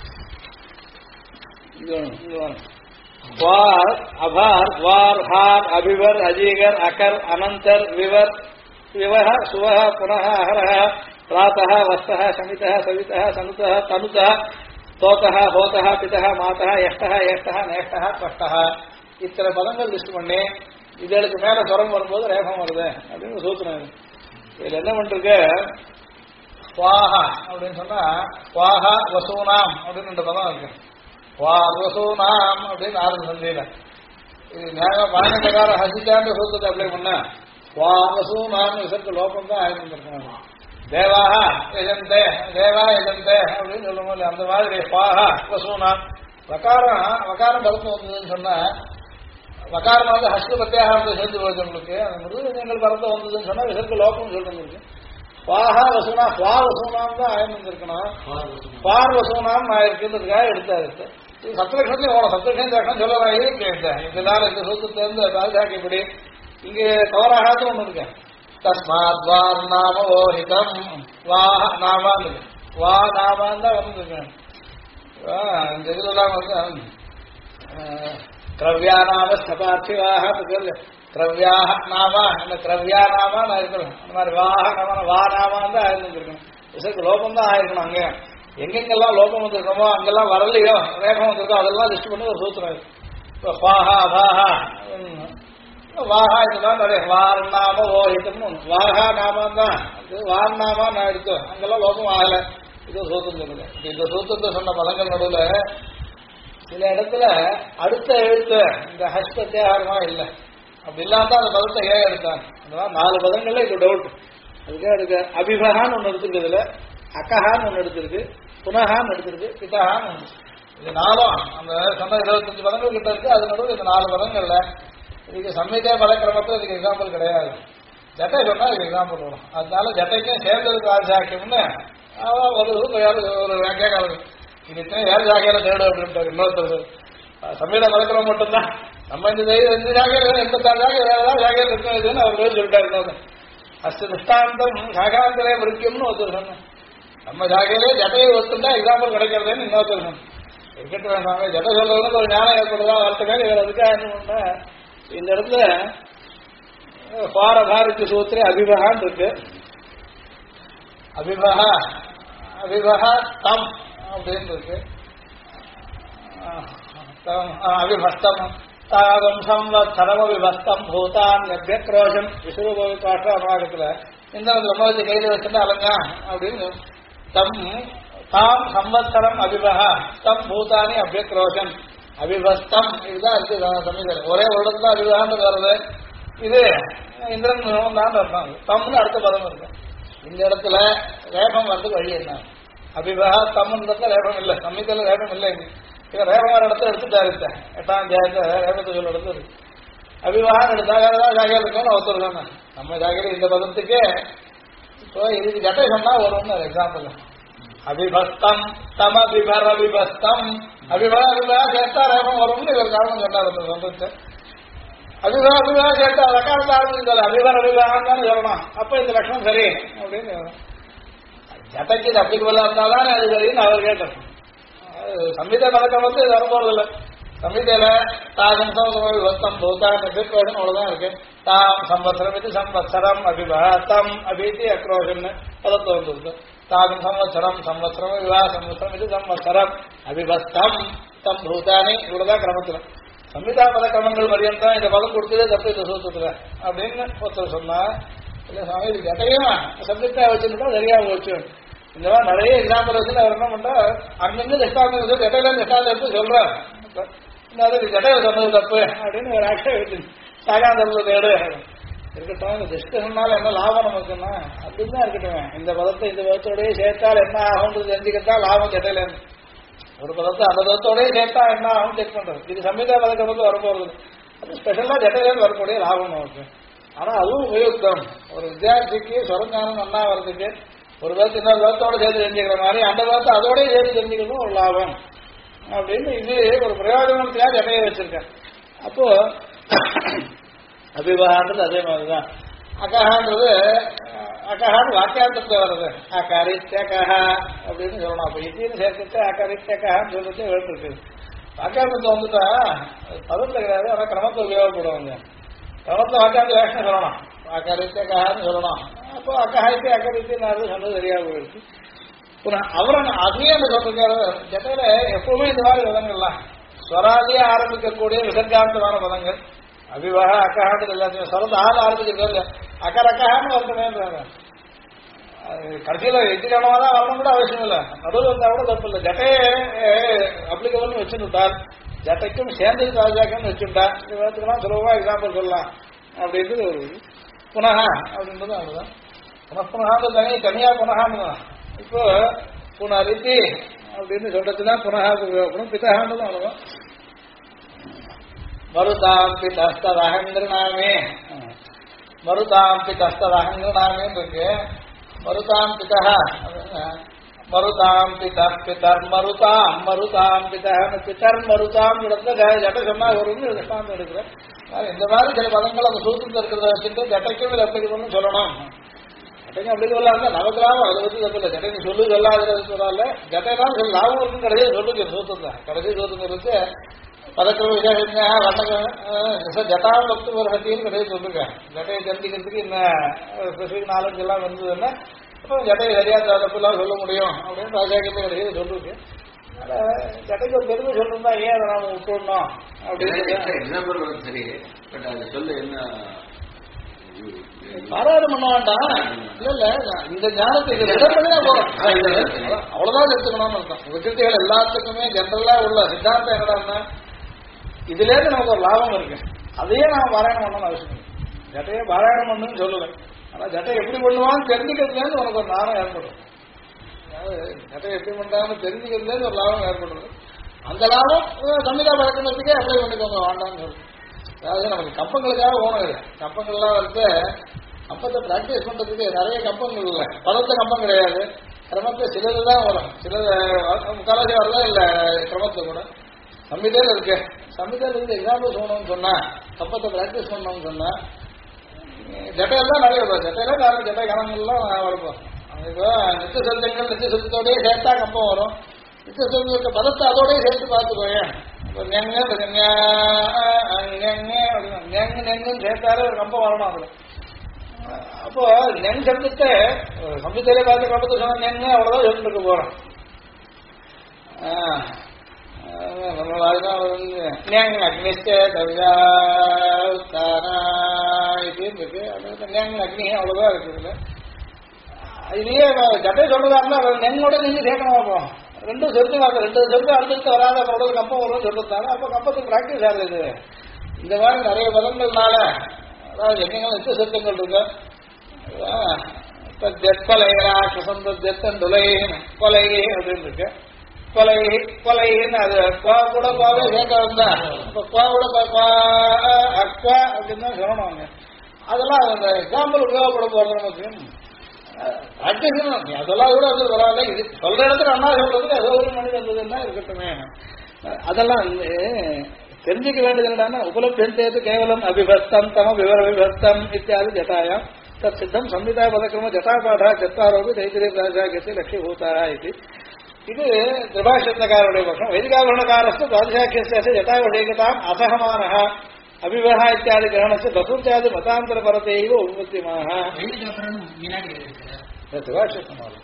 वार अभार वार हार अभिवर अजीगर अकर अनंतर विवर विवह सुवह पुनः अहरः प्रातः वस्तः शमितः सवितः सनुतः तनुतः तोतः होतः पितः मातः यष्टः यष्टः नेष्टः त्वष्टः இத்தனை பதங்கள் லிஸ்ட் பண்ணி இதற்கு மேல ஸ்வரம் வரும்போது ரேபம் வருது அப்படின்னு சூத்திரம். இதுல என்ன பண்ணிருக்கு ஸ்வாஹா அப்படின்னு சொன்னா ஸ்வாஹா வசூனாம் அப்படின்னு 2 பதம் இருக்கு. வசூனாம் அப்படின்னு 6 சந்தையில இது நியாயம் பாணி பிரகாரம் ஹசிச்சான்ற சூத்திரத்தை அப்ளை பண்ண வசூனாம் விசர்க்க லோகம் தான் ஆயிருந்திருக்காங்க. தேவாக எஜந்தே தேவா எஜந்தே அப்படின்னு சொல்லும்போது அந்த மாதிரி ஸ்வாஹா வசூனாம் வகாரம் பதத்து வந்ததுன்னு சொன்னா வகாரம் வந்து ஹஸ்த பிரத்யாகாரத்தை சேர்ந்து போச்சு உங்களுக்கு. அந்த மிருகங்கள் பதத்தை வந்ததுன்னு சொன்னா விசர்க்க லோகம் சொல்லிருக்கு. ஸ்வாஹா வசூனா ஸ்வா வசூனாம் தான் ஆயிருந்திருக்கணும். பார் வசூனாம் நான் இருக்குன்றதுக்காக எடுத்தாரு. இது சப்தலட்சணத்தையும் ஓடும். சப்தலட்சணம் சொல்லலாம் கேட்டேன். இதனால இந்த சூத்திரத்துல இருந்து ராஜாக்கிப்படி இங்கே கவராகாது ஒண்ணு இருக்கேன். தஸ்மாத் வார் நாம ஓஹிதம் வா நாமான்னு வா நாமான் தான் வந்துருக்கேன். இந்த இதுலாம் வந்து கிரவ்யா நாம ஸ்தபார்த்திவாக கிரவ்யாக நாமா அந்த கிரவ்யா நாமா நான் இருக்கணும். அந்த மாதிரி வாக நாம வா நாமான் தான் ஆயிருந்துருக்கணும். விசர்க்கு லோபம் தான் ஆயிருக்கணும். அங்கே எங்கெங்கெல்லாம் லோபம் வந்திருக்கோமோ அங்கெல்லாம் வரலையோ ரேகம் வந்திருக்கோ அதெல்லாம் லிஸ்ட் பண்ணி ஒரு சூத்திரம். இப்போ பாஹா வாஹா வாஹா இதுதான் நிறைய வார் நாம ஓஹிதம்னு ஒன்று வாஹா நாமம் தான் வார் நாமா நான் எடுத்தோம் அங்கெல்லாம் லோபம் ஆகலை. இது சூத்திரம் சொல்லுங்க. இந்த சூத்திரத்தை சொன்ன பதங்கள் நடுவில் சில இடத்துல அடுத்த எழுத்து இந்த ஹஸ் பிரத்யாகாரமா இல்லை. அப்படி இல்லாம அந்த பதத்தை ஏன் எடுத்தாங்க. அதெல்லாம் 4 பதங்கள்ல இது டவுட். அதுக்காக எடுக்க அபிபகான்னு ஒன்று எடுத்துருக்குதுல அக்கஹான்னு ஒன்று எடுத்திருக்கு புனகான்னு எடுத்திருக்கு பிதகான்னு ஒன்று. இது 4 அந்த சொன்ன 25 பதங்கள் கிட்ட இருக்கு. அது நடுவில் இந்த 4 பதங்கள்ல இதுக்கு சம்மிதே பலக்கிரமத்தில் இதுக்கு எக்ஸாம்பிள் கிடையாது. ஜட்டை சொன்னா இதுக்கு எக்ஸாம்பிள் வரும். அதனால ஜட்டைக்கும் சேர்ந்ததுக்கு ராஜாக்கியம்னு ஒரு வியாக்கியாக்காரர் இது இத்தனை வேறு ஜாகையில தேடு அப்படின்ட்டார். இன்னொருத்தர் சம்மிதா பலக்கிரமம் மட்டும்தான் நம்ம இந்த 5 ஜாகையில 86 ஜாகை வேறதான் ஜாகையில் இருக்குன்னு அவர் பேர் சொல்லிட்டாரு. இன்னொரு அஸ்து திருஷ்டாந்தம் சாகாந்தரே மிருக்கியம்னு ஒருத்தர் சொன்னேன். நம்ம ஜாகையிலே ஜட்டையை ஒத்துட்டா எக்ஸாம்பிள் கிடைக்கிறதுன்னு இன்னொருத்தர் சொன்னேன். இருக்கட்டு வேண்டாங்க ஜட்டை சொல்றதுக்கு ஒரு ஞானம் ஏற்படுதா வார்த்தைகள் இவர் அதுக்காக என்ன பண்ண இந்த இடத்துல பாரபாரித்து சூத்திர அபிபகான் இருக்கு. அபிபகா தம் அப்படின்னு இருக்கு. அபிபஸ்தம் தாகம் சம்வத்சரம் அபிபஸ்தம் பூதான் நெக்ரோஷம் விஸ்வரூபி பாட்டு அனுவாகத்துல இந்த பிரம்மத்தை கையில் வச்சுட்டு அலங்க அப்படின்னு தம் தாம் சம்வத்சரம் அபிபகா தம் பூதானி அபியக்ரோஷம் அபிபஸ்தம் இதுதான் இருக்கு தமிழ். ஒரே வருடத்துல அபிபகான்னு வருது. இது இந்திரன் தான் இருப்பாங்க. தம்னு அடுத்த பதம் இருக்கு. இந்த இடத்துல ரேபம் வரதுக்கு வழி என்ன? அபிபகா தம்முன்றதுல ரேபம் இல்லை, சம்மிதில ரேபம் இல்லை. இங்க ரேபம் வர இடத்துல எடுத்துட்டாரு 8ஆம் அத்தியாயத்துல ரேபத்தை சொல்ல இடத்துல இருக்கு. அபிபகான்னு எடுத்தாங்க ஜாகியா இருக்கணும் ஒருத்தருக்காங்க நம்ம ஜாகிர இந்த பதத்துக்கே இதுக்கு ஜட்டை சொன்னா வரும்னு எக்ஸாம்பிள். அபிபஸ்தம் தம அபிபர் அபிபஸ்தம் அபிபகா அபிபகா சேர்த்தா ரேபம் வரும்னு இவர் காரணம் சொன்னார். அந்த சந்தத்தை அபிபகா அபிபகா சேர்த்தா ரக்காரத்தை ஆரம்பிச்சாரு அபிபர் அபிபகான்னு தானே சொல்லணும். அப்ப இந்த லட்சணம் சரி அப்படின்னு ஜட்டைக்கு இது அப்ளிகபிளா இருந்தால்தானே அது சரின்னு அவர் கேட்டார். சம்ஹிதா பதக்கம் வந்து இது வரப்போறதில்லை. சம்ஹிதையில தாசம் விவஸ்தம் பூத்தான்னு எதிர்கோஷன் அவ்வளவுதான் இருக்கு. தாம் சம்வத்சரம் இது சம்வத்சரம் அபிபகம் அபீதி அக்ரோஷன் பதத்தை வந்துருக்கு. தாகம் சம்வத்சரம் சம்வத்சரம் விவாக சம்வத்சரம் இது சம்வத்சரம் அபிபஸ்தம் தம் பூதானி இவ்வளவுதான் கிரமத்துல. சம்ஹிதா பத கிரமங்கள் பரியந்தான் இந்த பதம் கொடுத்ததே தப்பு இந்த சூத்திரத்துல அப்படின்னு ஒருத்தர் சொன்னா இல்ல சாமி இது எதையும் சப்ஜெக்டா வச்சுருந்தா சரியா போச்சு. இந்த மாதிரி நிறைய எக்ஸாம்பிள் வச்சு அவர் என்ன பண்றா அங்கிருந்து தஷ்டாந்தம் சொல்லி எட்டையில தஷ்டாந்தம் எடுத்து சொல்றாரு. ஜட்டையில சொன்னது தப்பு அப்படின்னு ஒரு ஆக்ஷன் வச்சு சாகாந்தத்துல தேடு இருக்கட்டும். இந்த டிஸ்கஷன்னால என்ன லாபம் நமக்குன்னா அப்படின்னு தான் இருக்கட்டும். இந்த பதத்தை இந்த பதத்தோடய சேர்த்தால் என்ன ஆகும்ன்றது தெரிஞ்சுக்கிட்டா லாபம் ஜட்டையில இருந்து ஒரு பதத்தை அந்த பதத்தோடய சேர்த்தா என்ன ஆகும் செக் பண்றது. இது சம்ஹிதா பதக்கம் வந்து வரப்போறது அது ஸ்பெஷலா ஜட்டையில இருந்து வரக்கூடிய லாபம் நமக்கு. ஆனா அதுவும் உபயோகம். ஒரு வித்தியார்த்திக்கு சொரஞானம் நல்லா வர்றதுக்கு ஒரு பதத்தை இன்னொரு பதத்தோட சேர்த்து தெரிஞ்சுக்கிற மாதிரி அந்த பதத்தை அதோடய சேர்த்து தெரிஞ்சுக்கிறதும் ஒரு லாபம் அப்படின்னு இது ஒரு பிரயோஜனத்துக்காக ஜட்டையை வச்சிருக்கேன். அப்போ அபிபகான்றது அதே மாதிரிதான். அகஹான்றது அகஹான்னு வாக்கியார்த்தத்துல வருது. அகரித்யகஹா அப்படின்னு சொல்லணும். அப்ப இத்தின்னு சேர்த்துட்டு அகரித்யகஹான்னு சொல்லிட்டு எழுத்துருக்கு. வாக்கியார்த்தத்தை வந்துட்டா பதத்துல கிடையாது, ஆனா கிரமத்தை உபயோகப்படுவாங்க. கிரமத்தை வாக்கியார்த்த வேஷம் சொல்லணும். அகரித்யகஹான்னு சொல்லணும். அப்போ அகஹாய்க்கு அகரித்தின்னு சொன்னது சரியா போயிடுச்சு. அவரை அதையே சொல்லிருக்காரு. ஜட்டையில எப்பவுமே இந்த மாதிரி பதங்கள்லாம் ஸ்வராதியே ஆரம்பிக்கக்கூடிய விசர்காந்தமான பதங்கள் அபிவாக அக்கஹாண்டு எல்லாத்தையும் சொரத்து ஆள் ஆரம்பிச்சிருக்காரு. அக்கர் அக்கஹான்னு வருத்தமேன்றாங்க. கடைசியில எதிரானவா தான் வரணும் கூட அவசியம் இல்லை, நடுவில் வந்தா கூட தப்பு இல்லை. ஜட்டையே அப்ளிகபிள்னு வச்சுட்டார். ஜட்டைக்கும் சேர்ந்தது ராஜாக்கன்னு வச்சுட்டா இந்த விதத்துக்கெல்லாம் சுலபமா எக்ஸாம்பிள் சொல்லலாம் அப்படின்றது ஒரு புனகா அப்படின்றது அதுதான். புனப்புனகான்னு தனியா புனகான்னு தான். இப்போ புனரித்தி அப்படின்னு சொல்றதுதான் புனகாக்கு உபயோகப்படும். பிதகான்னு தான் அவ்வளவுதான். மருதாம் பிதஸ்தரஹங்கிருநாமே மருதாம் பிதஸ்தரஹங்கிருநாமேன்னு இருக்கு. மருதாம் பிதா மருதாம் பிதர் பிதர் மருதாம் மருதாம் பிதன்னு பிதர் மருதாம் இடத்துல ஜட்டை சொன்னா வரும்னு திஷ்டாந்தம் எடுக்கிறேன். இந்த மாதிரி சில பதங்கள் அந்த சூத்திரத்தில் இருக்கிறத வச்சுட்டு ஜட்டைக்கும் இதை அப்ளிகபிள்னு சொல்லணும். ஜட்டைக்கும் அப்ளிகபிளா இருந்தா நமக்குலாவும் அதை வச்சு தப்பு இல்லை. ஜட்டைக்கு சொல்லு சொல்லாத சொல்லால ஜட்டைதான் சொல்ல லாபம் இருக்குன்னு கடைசியை சொல்லுங்க சூத்திரம். கடைசி சூத்திரம் இருக்கு பதக்கிற விஜயா வர்ணக ஜட்டாம் பக்து ஒரு ஹத்தின்னு கடைசி சொல்லுங்க. ஜட்டையை தெரிஞ்சுக்கிறதுக்கு என்ன ஸ்பெசிபிக் நாலேஜ் எல்லாம் வந்ததுன்னா அப்போ ஜட்டையை சரியா தப்புலாம் சொல்ல முடியும் அப்படின்னு ராஜாக்கிட்ட கடைசியை சொல்லுங்க. ஜட்டைக்கு ஒரு பெருமை சொல்லிருந்தா ஏன் அதை நாம விட்டுடணும் அப்படின்னு சரி. பட் அது சொல்ல என்ன பாராயணம் பண்ண வேண்டாம். இல்ல இல்ல இந்த ஞானத்துக்கு போறோம் அவ்வளவுதான் எடுத்துக்கணும்னு அர்த்தம். விகிருத்திகள் எல்லாத்துக்குமே ஜென்ரலா உள்ள சித்தாந்தம் என்னடான்னா இதுல இருந்து நமக்கு ஒரு லாபம் இருக்கு. அதையே நான் பாராயணம் பண்ணணும்னு அவசியம் இல்லை. ஜட்டையே பாராயணம் பண்ணுன்னு சொல்லுவேன். ஆனா ஜட்டை எப்படி பண்ணுவான்னு தெரிஞ்சுக்கிறதுல இருந்து உனக்கு ஒரு லாபம் ஏற்படும். ஜட்டை எப்படி பண்றாங்கன்னு தெரிஞ்சுக்கிறதுல இருந்து ஒரு லாபம் ஏற்படுறது. அந்த லாபம் சம்ஹிதா பழக்கத்துக்கே அப்ளை பண்ணிக்கோங்க வேண்டாம்னு சொல்லு. அதாவது நமக்கு கப்பங்களுக்காக ஓணும் இது. கப்பங்கள்லாம் வந்து கப்பத்தை பிராக்டிஸ் பண்றதுக்கு நிறைய கப்பங்கள் இல்லை. பதத்த கப்பம் கிடையாது. கிரமத்தை சிலது தான் வரும். சிலது முக்காலாசி வரதா இல்லை கிரமத்தை கூட சம்ஹிதையில இருக்கு. சம்ஹிதையில இருந்து எக்ஸாம்பிள் சொல்லணும்னு சொன்னா கப்பத்தை பிராக்டிஸ் பண்ணணும்னு சொன்னா ஜட்டையெல்லாம் நிறைய வரும். ஜட்டையெல்லாம் காரணம் ஜட்டை கணங்கள்லாம் வளர்ப்போம். இப்போ நித்திய சப்தங்கள் நித்திய சப்தத்தோடய சேர்த்தா கப்பம் வரும். நித்திய சப்தத்தை பதத்தை அதோடய சேர்த்து பார்த்துக்கோங்க. இப்போ நெங்குன்னு சேர்த்தாலே ஒரு கம்பம் வரணும் அதுல. அப்போ நெங் சப்தத்தை சம்ஹிதையிலே பார்த்து கப்பத்தை சொன்ன நெங்கு அவ்வளவுதான் சொல்லிட்டு இருக்க போறோம். அக்னி அவ்வளவுதான் இருக்குதுல. இதுலயே ஜட்டை சொல்றதா இருந்தா நெங்கோட நீங்க சேர்க்கணும். போகும் ரெண்டும் செலுத்து ரெண்டு செலுத்து அடுத்தடுத்து வராத பொருள் கப்பம் வரும்னு சொல்லிருந்தாங்க. அப்போ கப்பத்துக்கு பிராக்டிஸ் ஆகுது. இந்த மாதிரி நிறைய பதங்கள்னால அதாவது எங்கெங்க நித்திய சத்தங்கள் இருக்கு. ஜெத்கொலை ராட்சசம் ஜெத்தந்துலை கொலை அப்படின்னு இருக்கு. கொலை கொலைன்னு அது கூட பாவே சேர்க்க வந்தா கூட அக்வா அப்படின்னு தான் சொல்லணும். அதெல்லாம் அந்த எக்ஸாம்பிள் உபயோகப்பட போறது நமக்கு அதெல்லாம் கூட வந்து பரவாயில்ல. இது சொல்ற இடத்துல அண்ணா சொல்றதுக்கு ஏதோ ஒரு மனித இருந்ததுன்னா இருக்கட்டுமே. அதெல்லாம் வந்து தெரிஞ்சுக்க வேண்டியது என்னன்னா உபலப்தியது கேவலம் அபிபஸ்தம் தம விவர விபஸ்தம் இத்தியாதி ஜட்டாயாம் தத் சித்தம் சம்ஹிதா பதக்கிரம ஜட்டாபாடா சத்தாரோபி தைத்திரிய ராஜாகத்தை லட்சியபூதா இது. இது திரிபாஷித்தக்காரருடைய பட்சம். வைதிகாபரணக்காரஸ்து துவாதசாக்கியஸ்ய ஜட்டாவிஷேகதாம் அசகமான அபிவஹ இத்தியாதி கிரகணस्य பசுத்யாதி மதாந்தர பரதேவ உற்பத்திமாக திரிபாஷித்தமாகும்.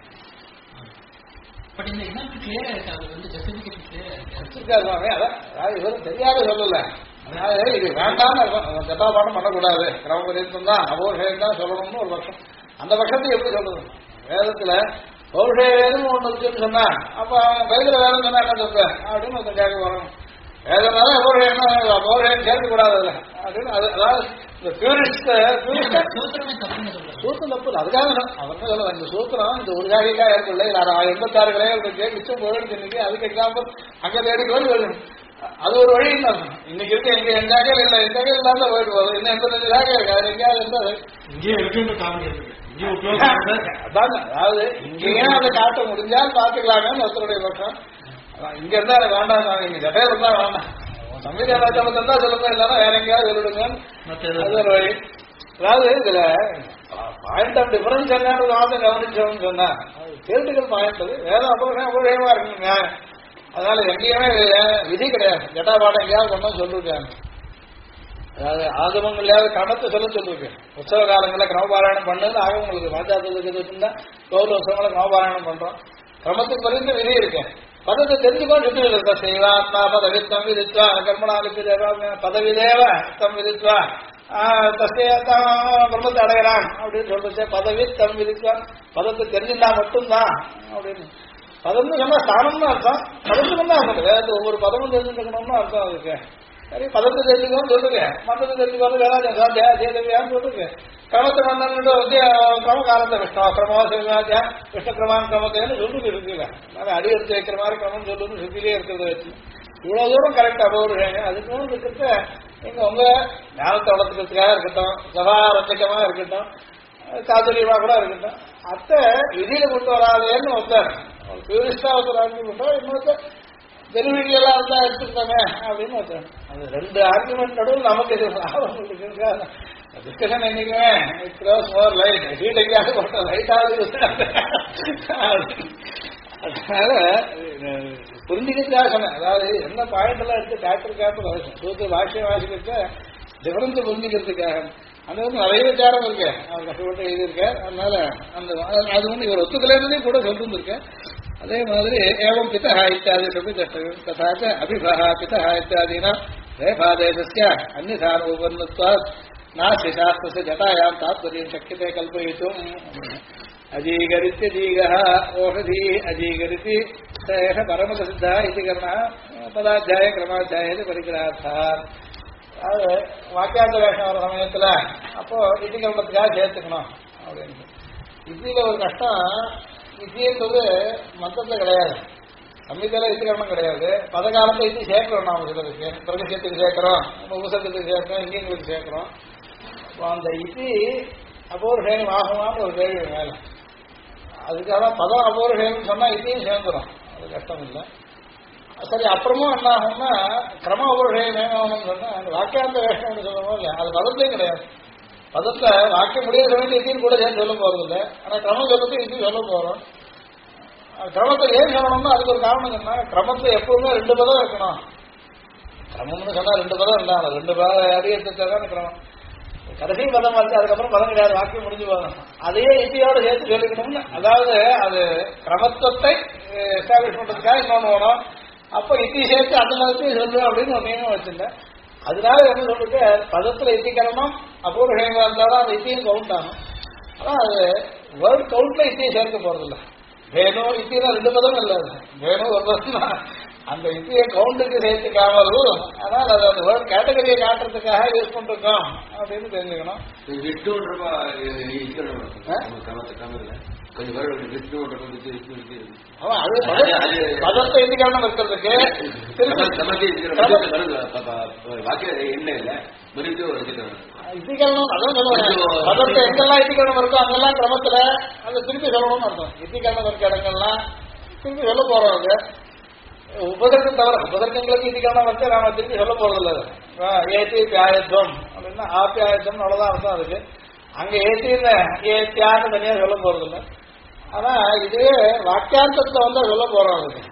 இவரும் தெரியாத சொல்லல. அதாவது இது வேண்டாம்னு இருக்கும். ஜட்டாபாடம் பண்ணக்கூடாது, கிரமபரித்தம் தான் அபோஷயம் தான் சொல்லணும்னு ஒரு பட்சம். அந்த பட்சத்தை எப்படி சொல்றது? வேதத்துல பௌஷய வேதம் ஒண்ணு இருக்குன்னு சொன்னா அப்ப வயதுல வேதம் சொன்னா என்ன சொல்றேன் அப்படின்னு ஒருத்தன் கேட்க வரணும். வேதனால அபோஷயம் சேர்க்கக்கூடாது அதுல அப்படின்னு. அதாவது இந்த சூத்திரம் தப்பு. அதுக்காக அவங்க சொல்ல இந்த சூத்திரம் இந்த ஒரு காரிக்கா ஏற்படல 86 கலைகள் மிச்சம் போயிடுச்சு. இன்னைக்கு அதுக்கு எக்ஸாம்பிள் அங்க தேடி போய் அது ஒரு வழி இல்லை. இன்னைக்கு இருக்கு எங்க எங்காக இல்லை எங்காக இல்லாம போயிட்டு போகுது. இன்னும் 85 இருக்காது எங்கேயாவது இருந்தா அதாவது இங்கேயே அதை காட்ட முடிஞ்சால் பாத்துக்கலாமேன்னு ஒருத்தருடைய பட்சம். இங்க இருந்தா வேண்டாம் சாமி, இங்க ஜட்டையில இருந்தா வேண்டாம், சம்விதானத்தை இருந்தா சொல்லுங்க, இல்லைன்னா வேற எங்கேயாவது சொல்லிடுங்க. அது ஒரு வழி. அதாவது இதுல பாயிண்ட் ஆஃப் டிஃபரன்ஸ் என்னன்னு வாதம் கவனிச்சோம்னு சொன்னா தேர்தல் பாயிண்ட் அது வேதம் அபூர்வமா இருக்குங்க. அதனால எங்கேயுமே விதி கிடையாது. ஜட்டாபாடம் எங்கேயாவது ஒன்றும் சொல்லிருக்காங்க. அதாவது ஆகமங்களையாவது கணத்தை சொல்லிருக்கேன். உற்சவ காலங்களில் கிரமபாராயணம் பண்ணுன்னு ஆகவங்களுக்கு வாஜாத்துக்கு தான் கௌரவ உற்சவங்களை கிரமபாராயணம் பண்றோம். கிரமத்துக்கு பரிந்து விதி இருக்கேன். பதத்தை தெரிஞ்சுக்கோன்னு சுற்றி செய்வாத்மா பதவித்தம் விதித்வா கர்மணாலுக்கு பதவிதேவ தம் விதித்வா பிரம்மத்தை அடைகிறான் அப்படின்னு சொல்றது. பதவி தம் விதித்வா பதத்தை தெரிஞ்சுட்டா மட்டும்தான் அப்படின்னு. பதம்னு சொன்னா ஸ்தானம்னு அர்த்தம். பதத்துக்கு தான் அர்த்தம். வேறு ஒவ்வொரு பதமும் தெரிஞ்சுக்கணும்னு அர்த்தம் அதுக்கு. சரி, பதத்தை தெரிஞ்சுக்கணும்னு சொல்லுங்க, மதத்தை தெரிஞ்சுக்கணும் வேளாண் சொல்லுங்க. கிரமத்தை வந்து கிரம காலத்தை விஷ்ணு கிரமம் சிவராஜா விஷ்ணு கிரமான் கிரமத்தைன்னு சொல்லுங்க இருக்குல்ல. அதனால அடி எடுத்து வைக்கிற மாதிரி கிரமம் சொல்லுன்னு சுத்திலே இருக்கிறத வச்சு இவ்வளவு தூரம் கரெக்ட் அபௌருஷங்க. அதுக்கு இருக்கிறத நீங்க உங்க ஞானத்தை வளர்த்துக்கிறதுக்காக இருக்கட்டும், சபாரத்திகமா இருக்கட்டும், சாதுரியமா கூட இருக்கட்டும், அத்தை விதியில கொண்டு வராதேன்னு ஒருத்தர் டூரிஸ்டா ஒருத்தர் ஆர்குமெண்டோ இன்னொருத்தர் டெலிவரியெல்லாம் இருந்தா எடுத்துருக்காங்க அப்படின்னு ஒருத்தர். அது ரெண்டு ஆர்குமெண்ட் நடுவில் நமக்கு இது டிஸ்கஷன் என்னைக்குமே க்ளோஸ் மோர் லைட் ஹீட் எங்கேயாவது போட்ட லைட்டாவது. அதனால புரிஞ்சுக்கிறதுக்காக சொன்னேன். அதாவது என்ன பாயிண்ட் எல்லாம் எடுத்து டாக்டருக்காக அவசியம் சூத்திர பாஷ்யம் வாசிக்கிறத டிஃபரன்ஸ் புரிஞ்சுக்கிறதுக்காக. அது வந்து நிறைய விசாரம் இருக்கு, அவர் கஷ்டப்பட்டு எழுதியிருக்கார். அதனால அந்த அது வந்து இவர் ஒத்துக்கலைன்னதையும் கூட சொல்லிருந்திருக்கேன். அதே மாதிரி ஏவம் பிதா இத்தியாதி சொல்லி ததாச்ச அபிபா பிதா இத்தியாதினா ரேபாதேசஸ்ய அந்நிதான உபன்னத்வாத் நாஸ்தி சாஸ்திரஸ்ய ஜட்டாயாம் தாத்பர்யம் சக்கியதே கல்பயித்தும். அஜீகரித்ய ஜீகः ஓஷதி அஜீகரித்தி சேஷ பரமசித்தா இது கர்ணா பதாத்தியாய கிரமாத்தியாய பரிகிரார்த்தா. அது வாக்கியார்த்த வேஷம் வர சமயத்துல அப்போ இதி கர்மத்துக்காக சேர்த்துக்கணும் அப்படின்னு. இதில ஒரு கஷ்டம், இத்தின்றது மொத்தத்துல கிடையாது, சம்மிதில இத்திகரணம் கிடையாது. பதகாலத்தை இத்தி சேர்க்கிறோம். நாம சிலருக்கு பிரகசியத்துக்கு சேர்க்கிறோம், உபசத்துக்கு சேர்க்கிறோம், இங்கியங்களுக்கு சேர்க்கிறோம். அந்த இத்தி அபௌருஷேயம் ஆகுமான்னு ஒரு கேள்வி மேல. அதுக்காக பதம் அபௌருஷேயம் சொன்னா இத்தியும் சேர்ந்துடும், அது கஷ்டம் இல்லை. சரி, அப்புறமும் என்ன ஆகும்னா கிரம அபௌருஷேயம் வேணும்னு சொன்னா அந்த வாக்கியார்த்த வேஷம்னு சொல்லணும் இல்லையா, அது பதத்தையும் கிடையாது. பதத்துல வாக்கியம் முடிய சமயத்து இத்தின்னு கூட சேர்ந்து சொல்ல போறது இல்லை. ஆனா கிரமம் சொல்லத்தை இத்தி சொல்ல போறோம். கிரமத்தை ஏன் சொல்லணும்னா அதுக்கு ஒரு காரணம் என்ன, கிரமத்துல எப்பவுமே 2 பதம் இருக்கணும். கிரமம்னு சொன்னா 2 பதம் இருந்தாங்க, 2 பதம் அடியத்தான் கிரமம். கடைசி பதம் வந்து அதுக்கப்புறம் பதம் கிடையாது, வாக்கியம் முடிஞ்சு போகணும். அதையே இத்தியோட சேர்த்து சொல்லிக்கணும்னு, அதாவது அது கிரமத்துவத்தை எஸ்டாப்ளிஷ் பண்றதுக்காக இன்னொன்று வேணும். அப்போ இத்தி சேர்த்து அந்த மதத்தையும் சொல்லு அப்படின்னு ஒரு நியமம் வச்சிருந்தேன். அதனால என்ன சொல்லிட்டு பதத்துல இத்திக்கரணம் அபூர்வமா இருந்தாலும் அந்த இத்தியும் கவுண்ட் ஆகும். ஆனா அது வேர்ட் கவுண்ட்ல இத்தியை சேர்க்க போறது இல்லை. வேணும் இத்தினா 2 பதம் இல்லை, வேணும் ஒரு பதம் தான். அந்த இந்திய கவுண்டுக்கு சேர்த்துக்காமல் ஆனால் அது அந்த வேர்ட் கேட்டகரியை காட்டுறதுக்காக யூஸ் பண்ணிருக்கோம் அப்படின்னு தெரிஞ்சுக்கணும். விஷ்ணுன்றப்ப கொஞ்சம் பதத்தை இந்திக்காரணம் இருக்கிறதுக்கு வாக்கிய என்ன இல்லை இத்திகரணம் அதான் சொல்லுவாங்க. பதத்தை எங்கெல்லாம் இத்திகரணம் இருக்கோ அங்கெல்லாம் கிரமத்துல அந்த திருப்பி சொல்லணும்னு அர்த்தம். இத்திகரணம் இருக்க இடங்கள்லாம் திருப்பி சொல்ல போறோம். உபதர்க்கம் தவிர உபதர்க்கங்களுக்கு இத்திகரணம் வச்சு நாம திருப்பி சொல்ல போறதில்ல. ஏத்தி பியாயத்துவம் அப்படின்னா ஆப்பியாயத்தம் அவ்வளவுதான் அர்த்தம் அதுக்கு. அங்க ஏத்தின்னு ஏத்தியான்னு தனியா சொல்ல போறதில்லை. ஆனா இது வாக்கியார்த்தத்துல வந்து சொல்ல போறோம் அதுக்கு.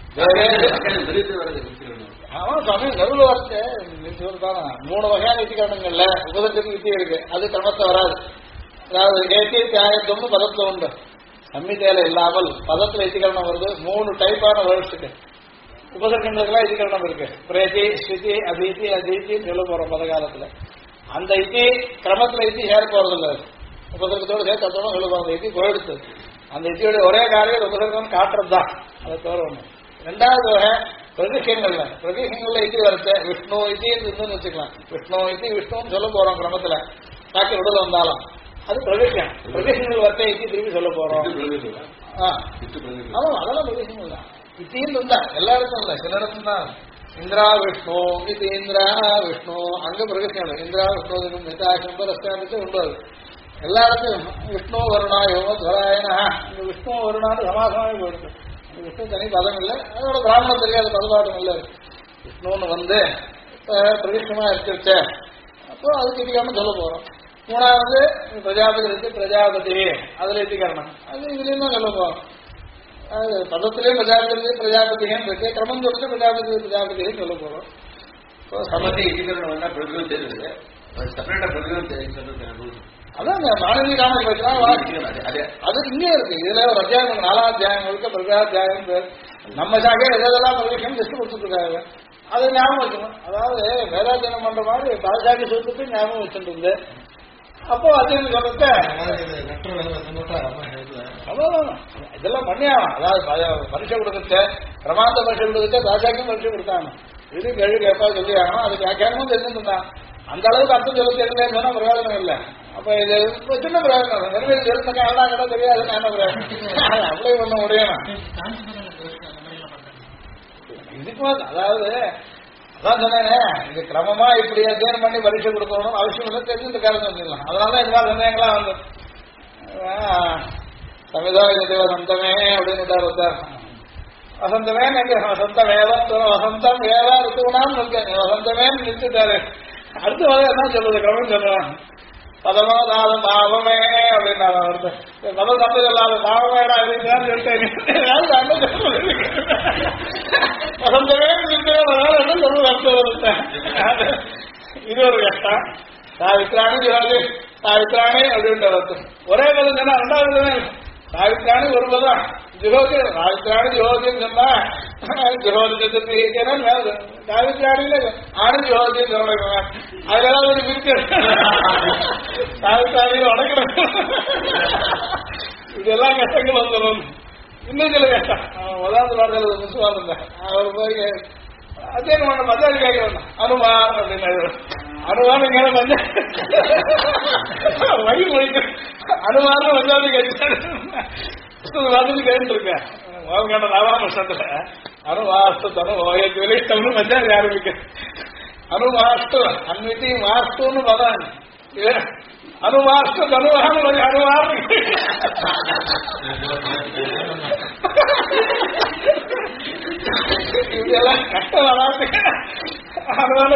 ஆமா சுவாமி நடுவில் வரத்து தானே 3 வகையான இத்திகரணங்கள்ல உபதத்துக்கு வித்தி இருக்கு. அது கிரமத்தை வராது. அதாவது ஏத்தி தியாயத்தம்னு பதத்துல உண்டு. சம்மிதையில இல்லாமல் பதத்துல இத்திகரணம் வருது. 3 டைப்பான வேர்ட்ஸுக்கு உபதர்க்கங்களுக்கெல்லாம் இத்திகரணம் இருக்கு. பிரேதி ஸ்ருதி அதீதி அதீத்தின்னு சொல்ல போறோம் பத காலத்துல. அந்த இத்தி கிரமத்துல இத்தி சேர போறது இல்லை. உபதர்க்கத்தோடு சேர்த்து அத்தோட சொல்ல போறது இத்தி போயிடுத்து. அந்த இத்தியோட ஒரே காரியம் உபதர்க்கம் காட்டுறது தான். அதை தவிர ஒண்ணு. 2வது வகை பிரதிஷங்கள்ல இத்தி வரச்சு விஷ்ணு இத்தின்னு இருந்துன்னு வச்சுக்கலாம். விஷ்ணு இத்தி விஷ்ணுன்னு சொல்ல போறோம் கிரமத்துல. பாக்கி விடல வந்தாலும் அது பிரதிஷம். பிரதிஷங்கள் வரச்ச இத்தி திருப்பி சொல்ல போறோம். ஆமா அதெல்லாம் பிரதிஷங்கள் தான். இத்தின்னு இருந்தா எல்லா இடத்தும் இல்ல, சில இடத்துல தான். இந்திரா விஷ்ணு இது இந்திரா விஷ்ணு அங்க பிரதிஷம். இந்திரா விஷ்ணு மிதாசம்பரஸ்தானத்து உண்டு. எல்லா இடத்தையும் விஷ்ணு வருணா யோகராயனா இங்க விஷ்ணு வருணான்னு சமாசமே போயிருக்கு. விஷ்ணு தனி பதம் இல்லை, அதோட பிராமணம் தெரியாத பதபாட்டம் இல்லை. விஷ்ணுன்னு வந்து பிரதிஷ்டமா இருக்கிறச்ச அப்போ அதுக்கு இத்திகரணம் சொல்ல போறோம். 3வது பிரஜாபதி இருக்கு, பிரஜாபதி அதுல இத்திகரணம் அது இதுலயும் தான் சொல்ல போறோம். அது பதத்திலேயே பிரஜாபதி பிரஜாபதின்னு இருக்கு. கிரமம் சொல்லிட்டு பிரஜாபதின்னு சொல்ல போறோம். சமத்தி இத்திகரணம் வந்தா பிரதிகம் தெரியுது. செப்பரேட்டா பிரதிகம் தெரியும். அதான் மாணவி ராமன் அது இங்கே இருக்கு. இதுல ஒரு அத்தியாயம் 4ஆம் அத்தியாயம் முழுக்க பிரஜாத்தியாயம் பேர். நம்ம சாகே எதெல்லாம் பிரதிஷம் லிஸ்ட் கொடுத்துருக்காங்க. அது ஞாபகம் வச்சுக்கணும். அதாவது வேதாத்தியனம் பண்ற மாதிரி பாதுகாக்க சொல்லிட்டு ஞாபகம் வச்சுட்டு இருந்து அப்போ அத்தியம் சொல்லிட்டு இதெல்லாம் பண்ணியாகும். அதாவது பரிசை கொடுக்கறது பிரமாந்த பரிசை கொடுக்கறது பாதுகாக்கும் பரிசை கொடுத்தாங்க. இது கேள்வி கேட்பா சொல்லி ஆகணும். அதுக்கு வியாக்கியானமும் தெரிஞ்சுருந்தான். அந்த அளவுக்கு அர்த்தம் சொல்ல தெரியலன்னு சொன்னா பிரயோஜனம் இல்லை. அப்ப இது சின்ன பிரயோஜனம் நிறைவேறி தெரிஞ்சுக்க எல்லாம் கிட்ட தெரியாதுன்னு என்ன பிரயோஜனம் அப்ளை பண்ண முடியணும். இதுக்கு அதாவது அதான் சொன்னேனே இது கிரமமா இப்படி அத்தியனம் பண்ணி பரீட்சை கொடுக்கணும் அவசியம் இல்லை. தெரிஞ்சுட்டு காரணம் சொல்லிடலாம். அதனால இந்த மாதிரி சந்தேகங்களாம் வந்து சமிதாய வசந்தமே அப்படின்னு ஒருத்தர் வசந்தமே வசந்த வேதம் வசந்தம் வேத ருத்துவனான்னு இருக்கேன். வசந்தமேன்னு நிறுத்திட்டாரு. அடுத்த வகை என்ன சொல்றது கிரமம் சொல்லுவான். பதமோதாதம் பாவமே அப்படின்னா பதம் தப்பு சொல்லாத பாவமேடா அப்படின்னு சொல்லிட்டேன். வசந்தமே சொல்லுவேன். இது ஒரு கஷ்டம். சாவித்ராணி ஜோதி சாவித்ராணி அப்படின்ற அர்த்தம். ஒரே பதம் சொன்னா 2வது சாவித்ராணி ஒரு பதம் ஜோதி சாவித்ராணி ஜோதின்னு சொன்னா ஜோதி சதுர்த்தி சாவித்ராணியில ஆணு ஜோதின்னு சொல்றேன். அதெல்லாம் ஒரு பிரிச்சு சாவித்ராணியில உடக்கணும். இதெல்லாம் கஷ்டங்கள் வந்துடும். இன்னும் சில கஷ்டம். 1வது வாரத்தில் முசுவான் இருந்தேன். அவர் போய் அதே நம்ம மஜாதி கேட்க அனுமான் அப்படின்னு அனுமான் இங்கே மஞ்சள் வழி மொழிக்க அனுமானம் மஞ்சாதி கேட்டாரு. வாசல் கேட்டு இருக்கேன். கேட்ட நாலாம் வருஷத்துல அனுமாஸ்து தனு வெளியிட்டவனு மஞ்சாதி ஆரம்பிக்க அனுமாஸ்து அன்னிட்டி மாஸ்துன்னு பதான் அனுமாஸ்து தனுவான்னு கொஞ்சம் அனுமார் இப்படியெல்லாம் கஷ்டம் வராது. அதனால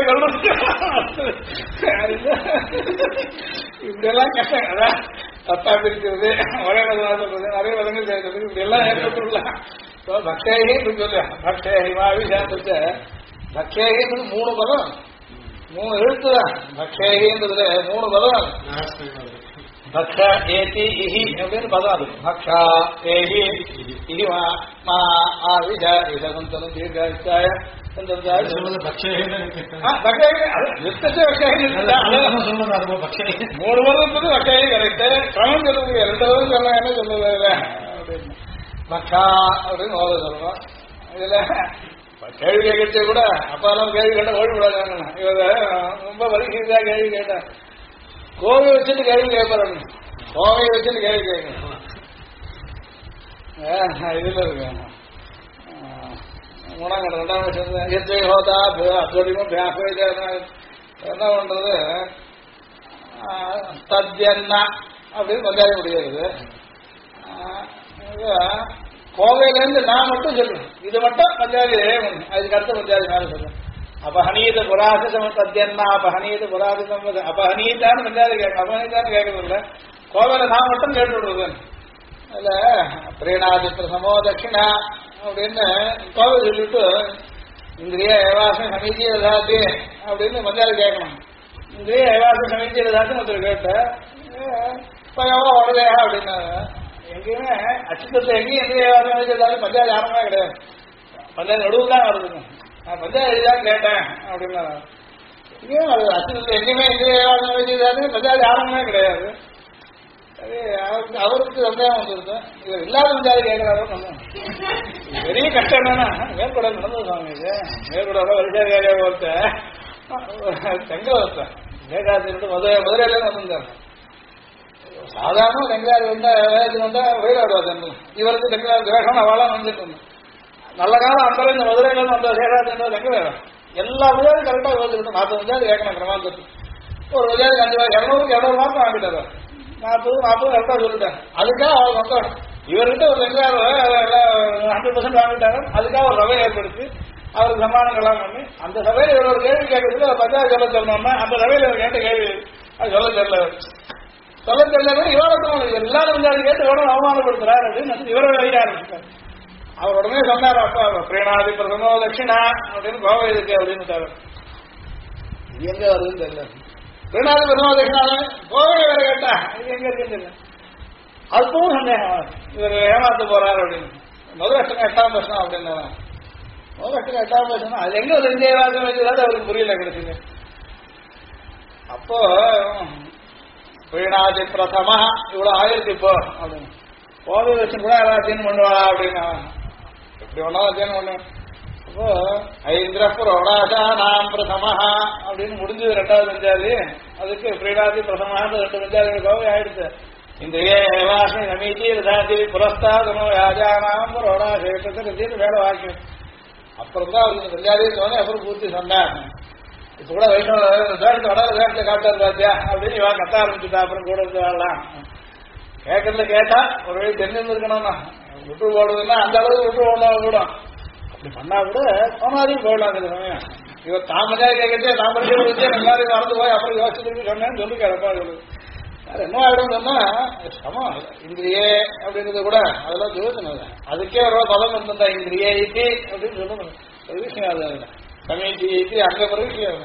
இப்படியெல்லாம் கஷ்டம் அதான் தப்பா பிரிக்கிறது ஒரே நிறைய விதங்கள் சேர்க்கிறது இப்படி எல்லாம் ஏற்பட்டுள்ளலாம். பக்ஷேகின்னு சொல்லு பக்ஷேகி மாவி சேர்த்து பக்ஷேகின்றது 3 பதம் 3 எழுத்து தான். பக்ஷேகின்றதுல 3 பதம். பக்ஷ ஏதி இஹி அப்படின்னு பதம். அது பக்ஷா ஏஹி இஹி மா ஆவிஷ இதந்தனம் தீர்காய மூணு வருடத்துக்கு வக்கையை கரெக்ட் கிரமம் சொல்லுங்க. 2 வருடம் சொன்னா என்ன சொல்லுது அப்படின்னு பக்ஷா அப்படின்னு சொல்லணும். இதுல கேள்வி கேட்கறதே கூட அப்பாலாம் கேள்வி கேட்டா ஓடி விடாதாங்க. இவங்க ரொம்ப வலிக்கிறதா கேள்வி கேட்டா கோவை வச்சுட்டு கேள்வி கேட்பாரு. கோவையை வச்சுட்டு கேள்வி கேட்கணும். இதுல இருக்கு மூணாம் கட்டம் 2ஆம் வருஷம் எத்தனை ஹோதா அத்தோடியும் என்ன பண்றது தத்யன்னா அப்படின்னு பஞ்சாயத்து முடியாது. கோவையிலேருந்து நான் மட்டும் சொல்லுவேன், இது மட்டும் பஞ்சாயத்து அதுக்கு அடுத்த பஞ்சாயத்து மேல சொல்லுவேன். அபஹனீத புராசம் தத்யன்னா அபஹனீத புராசம் அபஹனீதான்னு பஞ்சாயத்து கேட்க அபஹனீதான்னு கேட்கறதில்ல. கோவையில நான் மட்டும் கேட்டு விடுவேன். அதுல பிரீணாதி பிரசமோ தட்சிணா அப்படின்னு கோவை சொல்லிட்டு இந்திரிய ஏவாசம் சமீச்சிய தாத்தி அப்படின்னு பஞ்சாயத்து கேட்கணும். இந்திரிய ஏவாசம் சமீச்சிய தாத்தி ஒருத்தர் கேட்ட உடலையா அப்படின்னா எங்கேயுமே அச்சுத்தத்தை எங்கேயும் இந்திரிய ஏவாசம் சமீச்சிய தாத்தி பஞ்சாயத்து ஆரம்பமே கிடையாது. பஞ்சாயத்து நடுவு தான் வருதுங்க. நான் பஞ்சாயத்து தான் கேட்டேன் அப்படின்னா எங்கேயும் அது அச்சுத்தத்தை எங்கேயுமே இந்திரிய ஏவாசம் சமீச்சிய தாத்தி பஞ்சாயத்து ஆரம்பமே கிடையாது. அவருக்கு சந்தேகம் வந்துருது, இவர் இல்லாத பஞ்சாயத்து கேட்கிறாரோ பெரிய கஷ்டம் என்னன்னா மேற்கொட நடந்தது சாமி. இது மேற்கொட வரிசாரியாக ஒருத்தன் தெங்க ஒருத்தன் மேகாத்திட்டு மதுரையில வந்திருந்தாங்க. சாதாரண தெங்காறு வந்தா வேகத்துக்கு வந்தா வயலாடுவாங்க. இவருக்கு தெங்காறு வேகம் அவளாம் வந்துட்டு இருந்தோம். நல்ல காலம் அந்த இந்த மதுரையில வந்த சேகாத்தின் தெங்க வேகம் எல்லா பஞ்சாயத்தும் கரெக்டாக வந்துருந்தோம். 40 பஞ்சாயத்து கேட்கணும் கிரமாந்தத்துக்கு. ஒரு பஞ்சாயத்து 200 மார்க் வாங்கிட்டாரு. 40 கரெக்டா சொல்லிட்டாங்க. அதுக்காக அவர் வந்தோம். இவர்கிட்ட ஒரு வெங்காயம் 100% வாங்கிட்டாங்க. அதுக்காக ஒரு சபை ஏற்படுத்தி அவருக்கு சமாதானங்கள்லாம் பண்ணி அந்த சபையில இவர் ஒரு கேள்வி கேட்கறதுக்கு பஞ்சாயத்து சொல்ல சொல்லணும்னா அந்த சபையில இவர் கேட்ட கேள்வி அது சொல்ல தெரியல இவரத்தும் இவர் இல்லாத பஞ்சாயத்து கேட்டு இவரும் அவமானப்படுத்துறாரு அப்படின்னு இவரை வெளியே ஆரம்பிச்சிட்டாரு. அவர் உடனே சொன்னார், அப்பா பிரீணாதி பிரசமோ தட்சிணா அப்படின்னு கோவை இருக்கு அப்படின்னு தவிர இது எங்க வருதுன்னு தெரியல. பிரீணாதி பிரசமோ தட்சிணா கோவை வேற கேட்டா இது எங்க இருக்குன்னு தெரியல. அதுவும் சந்தேகம் இவர் ஏமாத்த போறாரு அப்படின்னு. முதல் வருஷம் 8ஆம் வருஷம் அப்படின்னு முதல் வருஷம் 8ஆம் வருஷம் அது எங்க ஒரு இந்தியவாதம் வச்சுதான் அவருக்கு புரியல கிடைச்சுங்க. அப்போ பிரீணாதி பிரதமா இவ்வளவு ஆயிருக்கு இப்போ அப்படின்னு கோவை வருஷம் கூட அத்தியனம் பண்ணுவா அப்படின்னு எப்படி ஒன்னாவது அத்தியனம் பண்ண. அப்போ ஐந்திரப்புரோடாசா நாம் பிரதமா அப்படின்னு முடிஞ்சது 2வது பஞ்சாதி. அதுக்கு பிரீணாதி பிரதமான 2 பஞ்சாதி கோவை ஆயிடுச்சு. இந்த ஏவாசை நமீதி ரதாதி புரஸ்தாதனோ யாஜானாம் ரோடாசேட்டு வேற வாக்கியம். அப்புறம் தான் அவருக்கு பஞ்சாதியை தோணி அப்புறம் பூர்த்தி சொன்னார். இப்ப கூட வைஷ்ணவ வேட்டை காட்டாரு ராஜா அப்படின்னு இவா கத்த ஆரம்பிச்சுட்டா. அப்புறம் கூட இருந்து வாழலாம் கேட்கறதுல கேட்டா ஒரு வழி தெரிஞ்சிருக்கணும்னா விட்டு போடுறதுன்னா அந்த அளவுக்கு விட்டு போடலாம் கூட. அப்படி பண்ணா கூட சோனாதியும் போடலாம். அந்த சமயம் இவர் தாமஜாய் கேட்கறதே தாமரை எல்லாரையும் மறந்து போய் அப்புறம் யோசிச்சுட்டு சொன்னேன்னு சொல்லி கிடப்பா சொல்லுது. என்ன ஆயிடும் சொன்னா சமம் இந்திரியே அப்படின்றது கூட அதெல்லாம் யோசனை. அதுக்கே ஒரு பதம் இருந்தா இந்திரியே ஐத்தி அப்படின்னு சொல்லணும். ஒரு விஷயம் அது சமீதி ஐத்தி அங்க ஒரு விஷயம்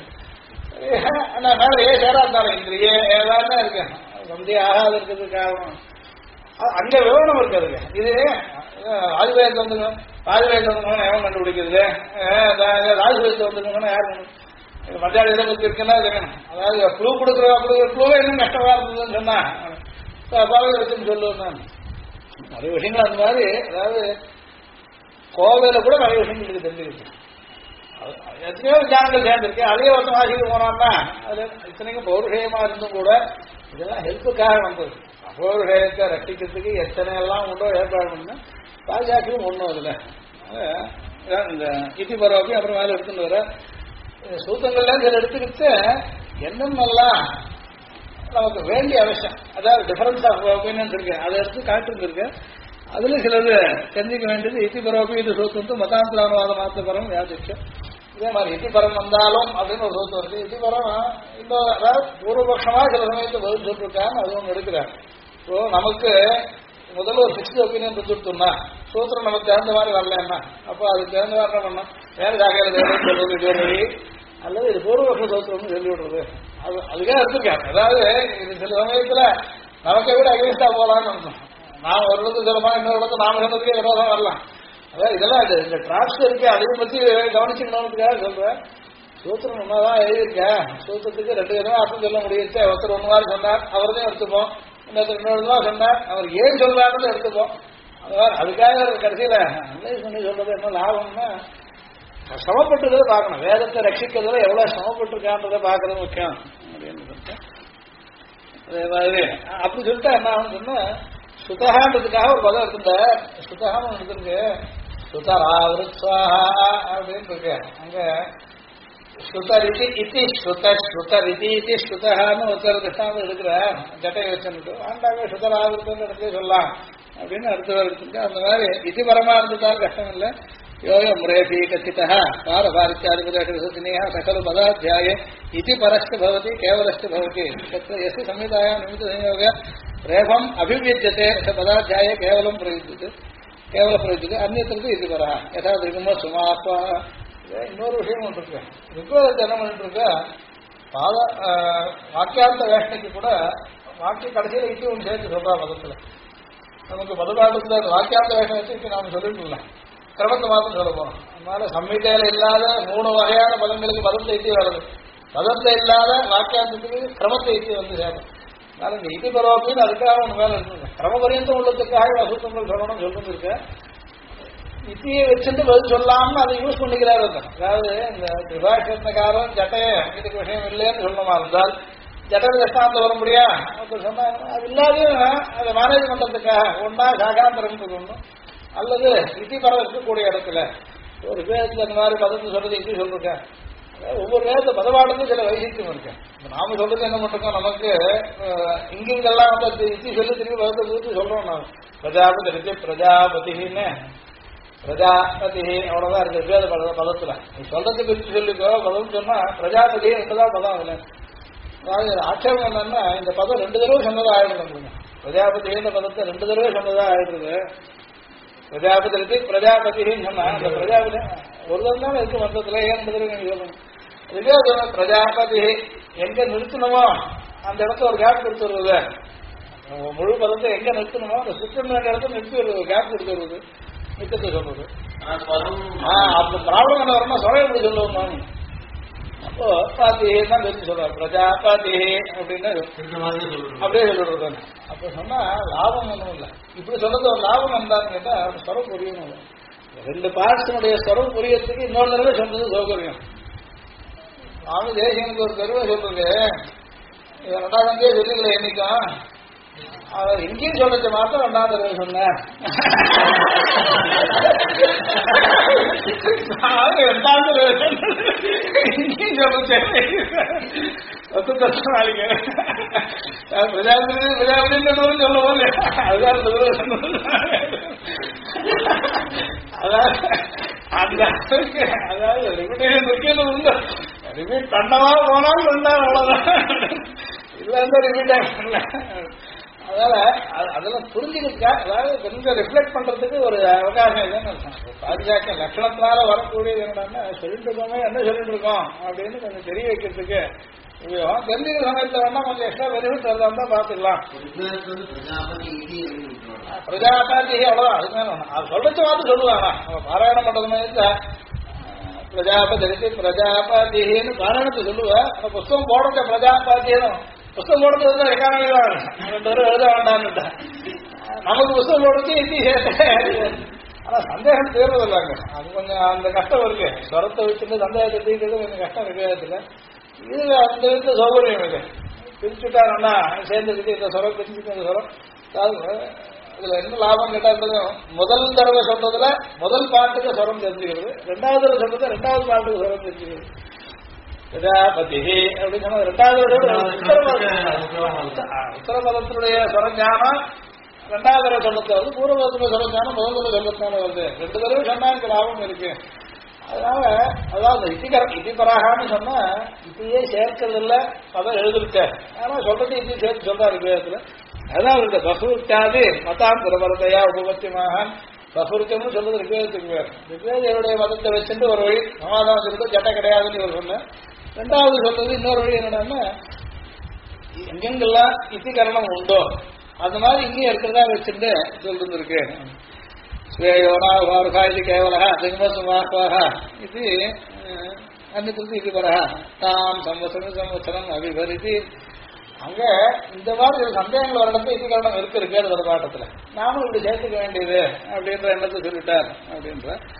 மேல சேரா இருந்தாலும் இந்திரியே ஏதாவது இருக்கேன் வந்தே ஆகாது இருக்கிறதுக்கு காரணம் அங்க விவரணம் இருக்காதுங்க. இது ஆதிவேதத்தை வந்துக்கணும் ராஜவேதத்தை வந்துக்கணும் எவன் கண்டுபிடிக்கிறது ராஜவேதத்தை வந்துக்கணும்னா யார் மத்தியான இதை பத்தி இருக்குன்னா இருக்கணும். அதாவது க்ளூ கொடுக்குற க்ளூவே இன்னும் கஷ்டமா இருந்ததுன்னு சொன்னா பாவையை வச்சுன்னு சொல்லுவேன். நிறைய விஷயங்கள் அந்த மாதிரி அதாவது கோவையில கூட நிறைய விஷயங்களுக்கு தெரிஞ்சிருக்கு. எத்தனையோ விஞ்ஞானங்கள் சேர்ந்திருக்கு. அதையே ஒருத்தம் வாசிக்க போனோம்னா அது இத்தனைக்கும் பௌருஷயமா இருந்தும் கூட இதெல்லாம் ஹெல்ப்புக்காக வந்தது. அபௌருஷயத்தை ரட்சிக்கிறதுக்கு எத்தனை எல்லாம் உண்டோ ஏற்பாடு பண்ணா ராஜாக்கும் ஒன்றும் இல்லை. இந்த இத்தி பரவாக்கி அப்புறம் மேலே எடுத்துட்டு வர சூத்தங்கள்ல சில எடுத்துக்கிட்டு என்னென்னலாம் நமக்கு வேண்டிய அவசியம் அதாவது டிஃபரன்ஸ் ஆஃப் ஒப்பீனியன்ஸ் இருக்கு அதை எடுத்து காட்டுருக்கு. அதுல சிலது தெரிஞ்சிக்க வேண்டியது இத்தி பரவாக்கி இது சூத்தம் மதாந்திரானுவாதம் மாத்தபரம் யாதிச்சம். இதே மாதிரி இத்திபரம் வந்தாலும் அப்படின்னு ஒரு சூத்தம் இருக்கு. இத்திபரம் இந்த அதாவது பூர்வபட்சமா சில சமயத்தை பதில் சொல்லிருக்கான்னு அது ஒன்று எடுக்கிறார். ஸோ நமக்கு முதல்ல ஒரு ஃபிக்ஸ்டு ஒப்பீனியன் கொடுத்துட்டோம்னா சூத்திரம் நமக்கு தகுந்த மாதிரி வரலன்னா அப்போ அதுக்கு தகுந்த மாதிரி என்ன பண்ணோம் வேற ஜாகிரதை சொல்றது இது அல்லது இது பூர்வபக்ஷ சூத்திரம்னு சொல்லி விடுறது அது அதுக்காக எடுத்துருக்காரு. அதாவது இது சில சமயத்துல நமக்கே கூட அகேன்ஸ்டா போகலான்னு இருந்தோம். நாம் ஒரு இடத்துக்கு சொல்லமா இன்னொரு இடத்துல நாம சொன்னதுக்கே விரோதம் வரலாம். அதாவது இதெல்லாம் இந்த டிராப்ஸ் இருக்கு அதையும் பத்தி கவனிச்சுக்கணும்னுக்காக சொல்றேன். சூத்திரம் ஒன்னாதான் எழுதியிருக்கேன். சூத்திரத்துக்கு 2 விதமா அர்த்தம் சொல்ல முடியுச்சு. ஒருத்தர் 1 வாரம் சொன்னார் அவர்தான் எடுத்துப்போம். இன்னொருத்தர் 2 விதமா சொன்னார் அவர் ஏன் சொல்றாருன்னு எடுத்துப்போம். அதுக்காக கடைசியில அன்னை சொல்லி சொல்றது என்ன லாபம்னா சிரமப்பட்டதை பார்க்கணும். வேதத்தை ரட்சிக்கிறதுல எவ்வளவு சிரமப்பட்டிருக்கான்றதை பார்க்கறது முக்கியம் அப்படின்னு சொல்லிட்டு அதே மாதிரி அப்படி சொல்லிட்டு என்ன ஆகுன்னு சொன்னா சுதகான்றதுக்காக ஒரு பதம் இருக்குந்த சுதகான்னு இருக்கு சுதராவிருத்வாஹா அப்படின்னு இருக்கு. அங்க ஸ்ருதரிதி இத்தி ஸ்ருதரிதி இத்தி ஸ்ருதகான்னு ஒருத்தர் கிருஷ்ணாவில் எடுக்கிற ஜட்டையை வச்சுட்டு ஆண்டாங்க சுதராவிருத்தம் இடத்துல சொல்லலாம் அப்படின்னு அடுத்தவர் இருக்கு. அந்த மாதிரி இத்தி பரமா இருந்ததால் கஷ்டம் இல்லை. யோகம் ரேபி கச்சிதா பாரபாரித்யாதிபதியா சகல பதாத்தியாய இதி பரஸ்ட பவதி கேவலஸ்ட பவதி எஸ் சம்ஹிதாயா நிமித்த संयोग ரேபம் அபிவித்யதே பதாத்தியாய கேவலம் பிரயுஜ்யते கேவல பிரயுஜ்யते அந்நியத்திற்கு இது வரா யதா திருகும சுமாப்பா. இன்னொரு விஷயம் ஒன்று இருக்கு. ரிக்வேதத்தை என்ன பண்ணிட்டு இருக்க பாத வாக்கியார்த்த வேஷ்டைக்கு கூட வாக்கிய கடைசியில் இட்டி ஒன்று சேர்த்து சொல்றா பதத்துல. நமக்கு பதபாட்டத்துல வாக்கியார்த்த வேஷம் வச்சு நாம சொல்லிட்டு இல்லை கிரமத்தை மாத்திரம் சொல்ல போறோம். அதனால சம்ஹிதையில இல்லாத 3 வகையான பதங்களுக்கு பதத்தை இட்டி வருது. பதத்தை இல்லாத வாக்கியார்த்தத்துக்கு கிரமத்தை இட்டி வந்து சேரும். அதனால இந்த இட்டி பரவப்பின்னு அதுக்காக ஒன்று மேல இருக்குங்க. கிரமபரியந்தம் உள்ளதுக்காக அசுத்தங்கள் சொல்லணும்னு சொல்லிட்டு இருக்க இத்தியை வச்சுட்டு பதில் சொல்லாமனு அதை யூஸ் பண்ணிக்கிறாரு. அதாவது இந்த திரிபாஷத்னகாரன் ஜட்டையே இதுக்கு விஷயம் இல்லைன்னு சொல்லணுமா இருந்தால் ஜட்டையில் கஷ்டாந்த வர முடியா சொன்னாங்க. அது இல்லாதையும் அதை மேனேஜ் பண்றதுக்காக ஒன்னா சாகாந்தரம் ஒன்றும் அல்லது இத்தி பரம் இருக்கக்கூடிய இடத்துல ஒரு வேதத்துல இந்த மாதிரி பதத்தை சொல்றது இத்தி சொல்லிருக்கேன். ஒவ்வொரு வேதத்தை பதவாடுக்கும் சில வைசித்தியம் இருக்கு. நாம சொல்றது என்ன பண்ணிருக்கோம் நமக்கு இங்கெல்லாம் வந்து இத்தி சொல்லி திரும்பி பதத்தை குறித்து சொல்றோம். நாம் பிரஜாபதி இருக்கு பிரஜாபதின்னு பிரஜாபதி அவ்வளவுதான் இருக்கு வேத பதத்துல. சொல்றதை குறித்து சொல்லிக்கோ பதம் சொன்னா பிரஜாபதி ரெண்டுதான் பதம் அதுல. அதாவது ஆட்சேபம் என்னன்னா இந்த பதம் 2 தடவை சொன்னதா ஆயிடுங்க. பிரஜாபதின்ற பதத்தை 2 தடவை சொன்னதா ஆயிடுறது. பிரஜாபதி இருக்கு பிரஜாபதின்னு சொன்னா அந்த பிரஜாபதி ஒரு தான் இருக்கு மொத்தத்துல ஏன் 2 தடவை நீங்க சொல்லணும். இதுவே பிரஜாபதி எங்க நிறுத்தணுமோ அந்த இடத்துல ஒரு கேப் கொடுத்து வருவது. முழு பதத்தை எங்க நிறுத்தணுமோ அந்த சுத்தம் இடத்துல நிறுத்தி வருவது கேப் கொடுத்து வருவது நிறுத்தத்தை சொல்றது. அந்த ப்ராப்ளம் என்ன வரணும் சொல்ல எப்படி சொல்லுவோம். அப்போ பாத்தின்னு தான் தெரிஞ்சு சொல்றாரு பிரஜாபதி அப்படின்னு அப்படியே சொல்லிடுறது. அப்ப சொன்னா லாபம் ஒன்றும் இல்லை. இப்படி சொல்றது ஒரு லாபம் வந்தான்னு கேட்டா சொரம் புரியணும். 2 பார்ட்ஸினுடைய சொரம் புரியறதுக்கு இன்னொரு தடவை சொல்றது சௌகரியம். நானும் தேசியனுக்கு ஒரு தடவை சொல்றது 2ஆம் தேதி சொல்லிக்கல என்னைக்கும் அவர் இங்கேயும் சொல்றது மாத்திரம் 2ஆம் தடவை சொன்னேன். 2ஆம் தடவை இங்கேயும் சொல்றது நாளைக்கு பிரஜாபதி பிரஜாபதினு சொல்ல போது அதுதான் அந்த அதாவது லிமிட்டேஷன் முக்கியம் உண்டு. ரிப்பீட் பண்ணவா போனாலும் ரெண்டாம் அவ்வளவுதான் இல்ல ரிப்பீட் ஆகல. அதனால அதெல்லாம் புரிஞ்சுக்கிட்டா அதாவது கொஞ்சம் ரிஃப்ளெக்ட் பண்றதுக்கு ஒரு அவகாசம் இல்லைன்னு பாதுகாக்க லட்சணத்தினால வரக்கூடியது என்னன்னா சொல்லிட்டு இருக்கோமே என்ன சொல்லிட்டு இருக்கோம் அப்படின்னு கொஞ்சம் தெரிய வைக்கிறதுக்கு தெரிஞ்சுக்கிற சமயத்துல வேணா கொஞ்சம் எக்ஸ்ட்ரா பெனிஃபிட் வரதான் தான் பாத்துக்கலாம். பிரஜாபதி அவ்வளவுதான் அதுக்கு மேல அது சொல்றது பார்த்து சொல்லுவாங்க. நம்ம பாராயணம் பண்றது மாதிரி பிரஜாபதி இருக்கு பிரஜாபதினு பாராயணத்தை சொல்லுவேன். அந்த புஸ்தகம் போடுற பிரஜாபதினும் புஸ்தகம் போடுறது எக்கானமி தான் 2 தடவை எழுத வேண்டாம்னுட்டா நமக்கு புஸ்தகம் போடுறது இத்தி சேர்த்து. ஆனா சந்தேகம் தேர்வதில்லைங்க. அது கொஞ்சம் அந்த கஷ்டம் இருக்கு. ஸ்வரத்தை வச்சுட்டு சந்தேகத்தை தீர்க்கிறது கொஞ்சம் கஷ்டம் விவேகத்துல. இது அந்த விதத்துல சௌகரியம் இல்லை. பிரிச்சுட்டா நல்லா சேர்ந்துக்கிட்டு இந்த ஸ்வரம் பிரிச்சுட்டு இந்த ஸ்வரம் இதுல என்ன லாபம் கேட்டா முதல் தடவை சொல்றதுல முதல் பாட்டுக்கு ஸ்வரம் தெரிஞ்சுக்கிறது. 2ஆவது தடவை சொல்றது 2ஆவது பாட்டுக்கு ஸ்வரம் தெரிஞ்சுக்கிறது. பிரஜாபதி அப்படின்னு சொன்னா 2ஆவது உத்தரபதத்தினுடைய ஸ்வரஞானம் 2ஆவது தடவை சொல்றது வருது. பூர்வபதத்தினுடைய ஸ்வரஞானம் முதல் தடவை சொல்றதுனால வருது. 2 தடவை சொன்னா எனக்கு லாபம் இருக்கு. அதனால அதாவது இதிபராகான்னு சொன்னா இப்படியே சேர்க்கறது இல்ல பதம் எழுதிருக்க. ஆனா சொல்றது இப்படி சேர்த்து சொல்றாரு விவேகத்துல. அதான் இந்த பசுருக்காது மதாம் பிரபரத்தையா உபபத்தியமாக பசுருக்கம்னு சொல்றது ரிக்வேதத்துக்கு வேறு. ரிக்வேதனுடைய மதத்தை வச்சுட்டு ஒரு வழி சமாதானம் சொல்லிட்டு ஜட்டை கிடையாதுன்னு ஒரு சொன்னேன். 2ஆவது சொல்றது இன்னொரு வழி என்னன்னா எங்கெங்கெல்லாம் இத்திகரணம் உண்டோ அந்த மாதிரி இங்கேயும் இருக்கிறதா வச்சுட்டு சொல்லிருக்கு. ஸ்வேயோனாவாருகாதி கேவலா திங்கமசுமாத்வாக இது அன்னித்திற்கு இது வரா தாம் சம்வத்சரம் அபிபரிதி. அங்க இந்த மாதிரி ஒரு சந்தேகங்கள் ஒரு இடத்துல இத்திகரணம் இருக்கு ஒரு பாட்டத்துல நாமும் இப்படி சேர்த்துக்க வேண்டியது அப்படின்ற எண்ணத்தை சொல்லிட்டார் அப்படின்ற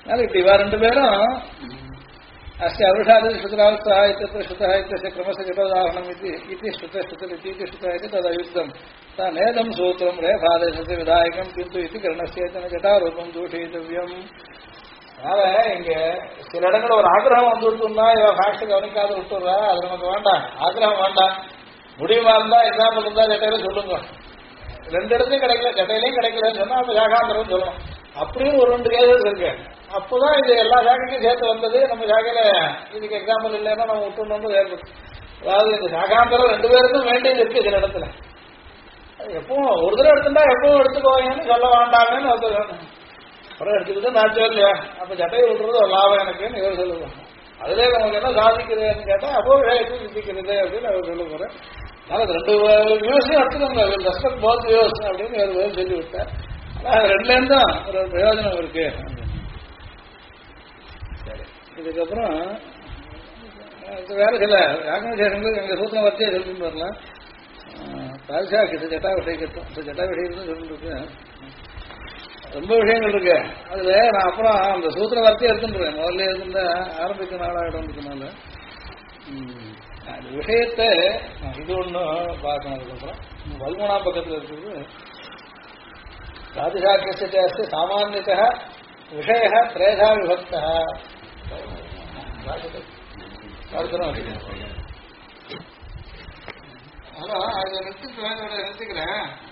அதனால இப்படி இவா ரெண்டு பேரும் அஸ்ய அருஷாதி ஸ்ருதராவஸ்தா இத்தியத்திர ஸ்ருதः இत्यस्य क्रमस्य घटोदाहरणम् इति श्रुतश्रुतरितीति श्रुतः इति तदयुक्तम् நேதம் சூத்திரம் ரேபாதேசத்தை விதாயகம் கிந்து இது கர்ணசேதன ஜட்டாரூபம் தூஷித்தவ்யம். அதனால இங்க சில இடங்கள் ஒரு ஆக்கிரகம் வந்து விட்டுனா இவன் ஃபேக்ட் கவனிக்காத விட்டுறா, அது நமக்கு வேண்டாம், ஆக்கிரகம் வேண்டாம். முடியுமா இருந்தா எக்ஸாம்பிள் இருந்தா ஜட்டையில சொல்லுங்க. ரெண்டு இடத்தையும் கிடைக்கல, ஜட்டையிலையும் கிடைக்கலன்னு சொன்னா அப்ப சாகாந்திரம் சொல்லணும். அப்படியும் ஒரு 2 கேசஸ் இருக்கு. அப்போதான் இது எல்லா சாகைக்கும் சேர்த்து வந்தது. நம்ம சாகையில இதுக்கு எக்ஸாம்பிள் இல்லைன்னா நம்ம விட்டுணும் ஏற்படும். அதாவது இந்த சாகாந்திரம் 2 பேருக்கும் வேண்டியது இருக்கு சில இடத்துல. எப்பவும் ஒரு தடவை எடுத்துட்டா எப்பவும் எடுத்துக்கோங்கன்னு சொல்ல வேண்டாங்கன்னு அப்புறம் எடுத்துக்கிட்டு நான் சொல்லியா அப்ப ஜட்டையை விடுறது ஒரு லாபம் எனக்குன்னு இவர் சொல்லுவாங்க. அதுல நமக்கு என்ன சாதிக்கிறதுன்னு கேட்டா அப்போ விஷயத்துக்கு சிந்திக்கிறது அப்படின்னு அவர் சொல்ல போறேன். அதனால 2 வியூஸையும் எடுத்துக்கோங்க, ரெஸ்பெக்ட் போத் வியூஸ் அப்படின்னு ஒரு சொல்லி விட்டேன். ஆனா 2ல இருந்தும் ஒரு பிரயோஜனம் இருக்கு. சரி, இதுக்கப்புறம் வேற சில ஆர்கனைசேஷன்கள் எங்க சூத்திரம் வச்சே சொல்லிட்டு வரலாம். பாதுஷாக்கு ஜட்டா விஷயம் ஜட்டா விஷயம் சொல்லிருக்கு, ரொம்ப விஷயங்கள் இருக்கு. அதுல நான் அப்புறம் அந்த சூத்திர வார்த்தையை எடுத்துட்டுறேன். முதல்ல இருந்து ஆரம்பிக்க நாளாயிடும்ன்றதுனால அந்த விஷயத்தை இது ஒண்ணு பார்க்கணும். அதுக்கப்புறம் வல்குணா பக்கத்தில் இருக்கிறது பாதுஷாக்கிய சாமானியத்தः விஷய திரேதா விபக்தः. ஹலோ, அதை நிறுத்திக்கிறேன்.